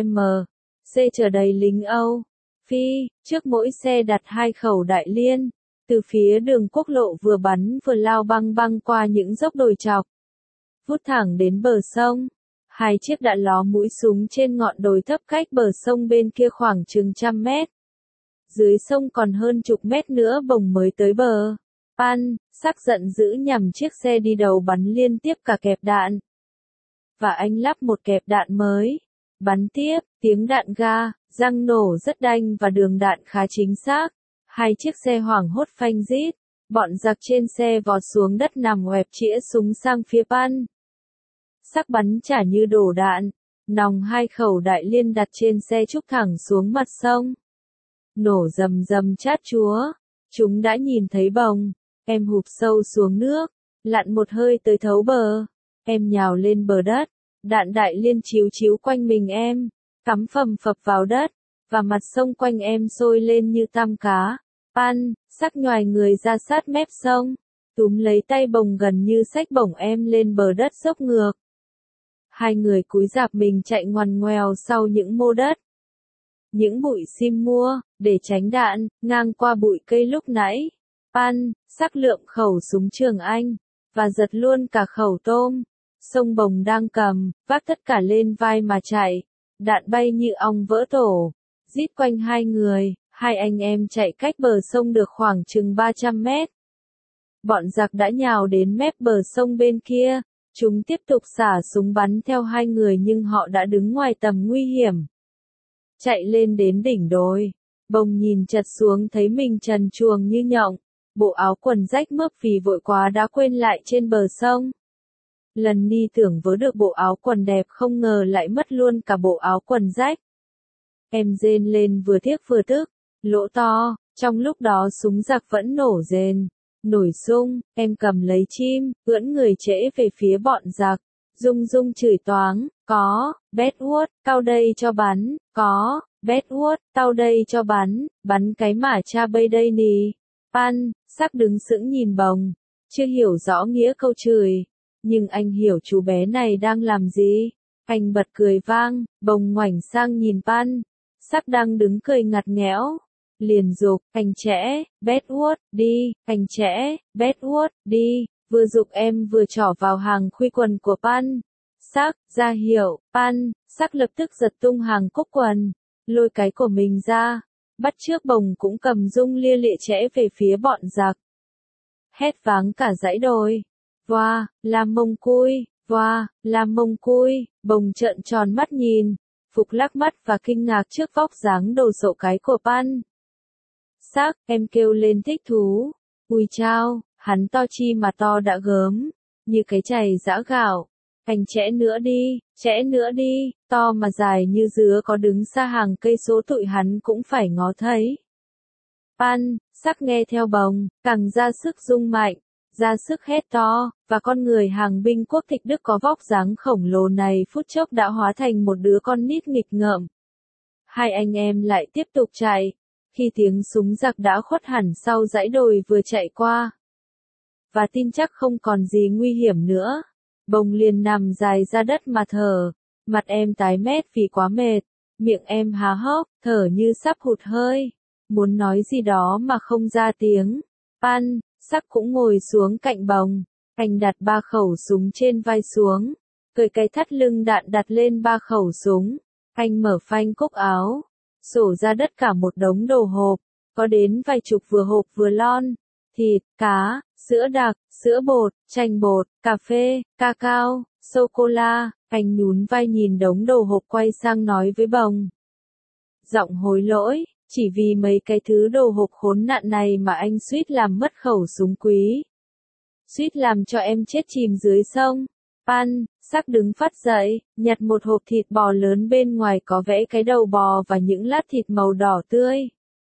GM-C chở đầy lính Âu Phi, trước mỗi xe đặt hai khẩu Đại Liên. Từ phía đường quốc lộ vừa bắn vừa lao băng băng qua những dốc đồi chọc. Vút thẳng đến bờ sông. Hai chiếc đã ló mũi súng trên ngọn đồi thấp cách bờ sông bên kia khoảng chừng 100 mét. Dưới sông còn hơn chục mét nữa bồng mới tới bờ. Pan, Sắc giận dữ nhằm chiếc xe đi đầu bắn liên tiếp cả kẹp đạn. Và anh lắp một kẹp đạn mới. Bắn tiếp, tiếng đạn ga, răng nổ rất đanh và đường đạn khá chính xác. Hai chiếc xe hoảng hốt phanh rít. Bọn giặc trên xe vọt xuống đất nằm ngoẹp chĩa súng sang phía Pan. Sắc bắn trả như đổ đạn. Nòng hai khẩu Đại Liên đặt trên xe trúc thẳng xuống mặt sông. Nổ rầm rầm chát chúa. Chúng đã nhìn thấy bồng. Em hụp sâu xuống nước. Lặn một hơi tới thấu bờ. Em nhào lên bờ đất. Đạn Đại Liên chiếu chiếu quanh mình em. Cắm phầm phập vào đất. Và mặt sông quanh em sôi lên như tam cá. Pan, Sắc nhoài người ra sát mép sông. Túm lấy tay bồng gần như xách bổng em lên bờ đất dốc ngược. Hai người cúi rạp mình chạy ngoằn ngoèo sau những mô đất. Những bụi sim mua, để tránh đạn, ngang qua bụi cây lúc nãy. Pan, sắc lượm khẩu súng Trường Anh, và giật luôn cả khẩu tôm. Sông Bồng đang cầm, vác tất cả lên vai mà chạy. Đạn bay như ong vỡ tổ. Rít quanh hai người, hai anh em chạy cách bờ sông được khoảng chừng 300 mét. Bọn giặc đã nhào đến mép bờ sông bên kia. Chúng tiếp tục xả súng bắn theo hai người nhưng họ đã đứng ngoài tầm nguy hiểm. Chạy lên đến đỉnh đồi. Bồng nhìn chật xuống thấy mình trần truồng như nhộng. Bộ áo quần rách mướp vì vội quá đã quên lại trên bờ sông. Lần Ni tưởng vớ được bộ áo quần đẹp không ngờ lại mất luôn cả bộ áo quần rách. Em rên lên vừa tiếc vừa tức, lỗ to, trong lúc đó súng giặc vẫn nổ rền. Nổi sung, em cầm lấy chim, ưỡn người trễ về phía bọn giặc. Dung dung chửi toáng, có, Bedwood, tao đây cho bắn, có, Bedwood, tao đây cho bắn cái mà cha bây đây nì. Pan, sắc đứng sững nhìn Bồng, chưa hiểu rõ nghĩa câu chửi. Nhưng anh hiểu chú bé này đang làm gì. Anh bật cười vang, Bồng ngoảnh sang nhìn Pan. Sắc đang đứng cười ngặt nghẽo. Liền dục, anh trẻ, Bedwood, đi, anh trẻ, Bedwood, đi. Vừa dục em vừa trỏ vào hàng khuy quần của Pan. Sắc, ra hiệu, Pan, sắc lập tức giật tung hàng cúc quần. Lôi cái của mình ra. Bắt trước Bồng cũng cầm dung lia lịa chẽ về phía bọn giặc. Hét váng cả dãy đồi. Voa, làm mông cui, voa, làm mông cui, Bồng trợn tròn mắt nhìn. Phục lắc mắt và kinh ngạc trước vóc dáng đồ sộ cái của Pan. Sắc, em kêu lên thích thú. Ui chao, hắn to chi mà to đã gớm. Như cái chày giã gạo. Anh chẽ nữa đi, to mà dài như dứa có đứng xa hàng cây số tụi hắn cũng phải ngó thấy. Pan, sắc nghe theo Bồng, càng ra sức rung mạnh, ra sức hét to, và con người hàng binh quốc tịch Đức có vóc dáng khổng lồ này phút chốc đã hóa thành một đứa con nít nghịch ngợm. Hai anh em lại tiếp tục chạy, khi tiếng súng giặc đã khuất hẳn sau dãy đồi vừa chạy qua. Và tin chắc không còn gì nguy hiểm nữa. Bồng liền nằm dài ra đất mà thở, mặt em tái mét vì quá mệt, miệng em há hốc, thở như sắp hụt hơi, muốn nói gì đó mà không ra tiếng. Pan, sắc cũng ngồi xuống cạnh Bồng, anh đặt ba khẩu súng trên vai xuống, cởi cái thắt lưng đạn đặt lên ba khẩu súng, anh mở phanh cúc áo, sổ ra đất cả một đống đồ hộp, có đến vài chục vừa hộp vừa lon, thịt, cá, sữa đặc, sữa bột, chanh bột, cà phê, cacao, sô-cô-la. Anh nhún vai nhìn đống đồ hộp quay sang nói với Bồng. Giọng hối lỗi, chỉ vì mấy cái thứ đồ hộp khốn nạn này mà anh suýt làm mất khẩu súng quý. Suýt làm cho em chết chìm dưới sông. Pan, sắc đứng phát dậy, nhặt một hộp thịt bò lớn bên ngoài có vẽ cái đầu bò và những lát thịt màu đỏ tươi.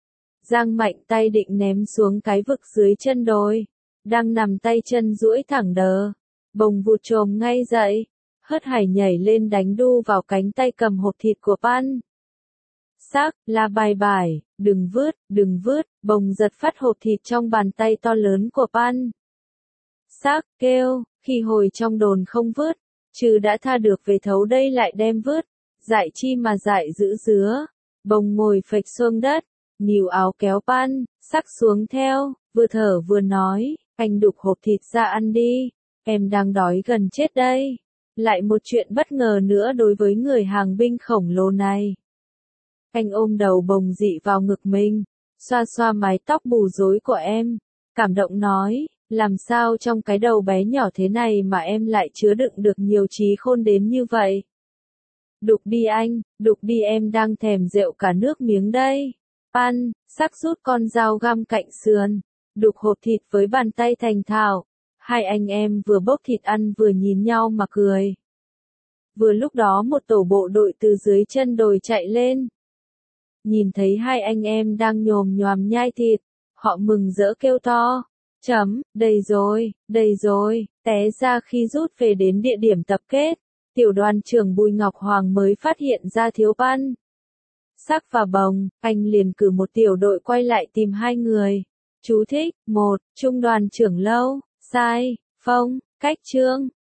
Giang mạnh tay định ném xuống cái vực dưới chân đồi. Đang nằm tay chân duỗi thẳng đờ. Bồng vụt chồm ngay dậy. Hớt hải nhảy lên đánh đu vào cánh tay cầm hộp thịt của Pan. Sắc, la bài bài, đừng vứt, Bồng giật phát hộp thịt trong bàn tay to lớn của Pan. Sắc, kêu, khi hồi trong đồn không vứt, chứ đã tha được về thấu đây lại đem vứt. Dại chi mà dại giữ dứa. Bồng ngồi phịch xuống đất, níu áo kéo Pan, sắc xuống theo, vừa thở vừa nói, anh đục hộp thịt ra ăn đi, em đang đói gần chết đây. Lại một chuyện bất ngờ nữa đối với người hàng binh khổng lồ này. Anh ôm đầu Bồng dị vào ngực mình, xoa xoa mái tóc bù rối của em, cảm động nói, làm sao trong cái đầu bé nhỏ thế này mà em lại chứa đựng được nhiều trí khôn đến như vậy. Đục đi anh, đục đi em đang thèm rượu cả nước miếng đây. Pan, sắc rút con dao găm cạnh sườn, đục hộp thịt với bàn tay thành thạo. Hai anh em vừa bốc thịt ăn vừa nhìn nhau mà cười. Vừa lúc đó một tổ bộ đội từ dưới chân đồi chạy lên. Nhìn thấy hai anh em đang nhồm nhoàm nhai thịt, họ mừng rỡ kêu to. Đầy rồi, té ra khi rút về đến địa điểm tập kết, tiểu đoàn trưởng Bùi Ngọc Hoàng mới phát hiện ra thiếu Pan. Sắc và Bồng, anh liền cử một tiểu đội quay lại tìm hai người. Chú thích, 1. Trung đoàn trưởng Lâu, Sai, Phong, Cách Trương,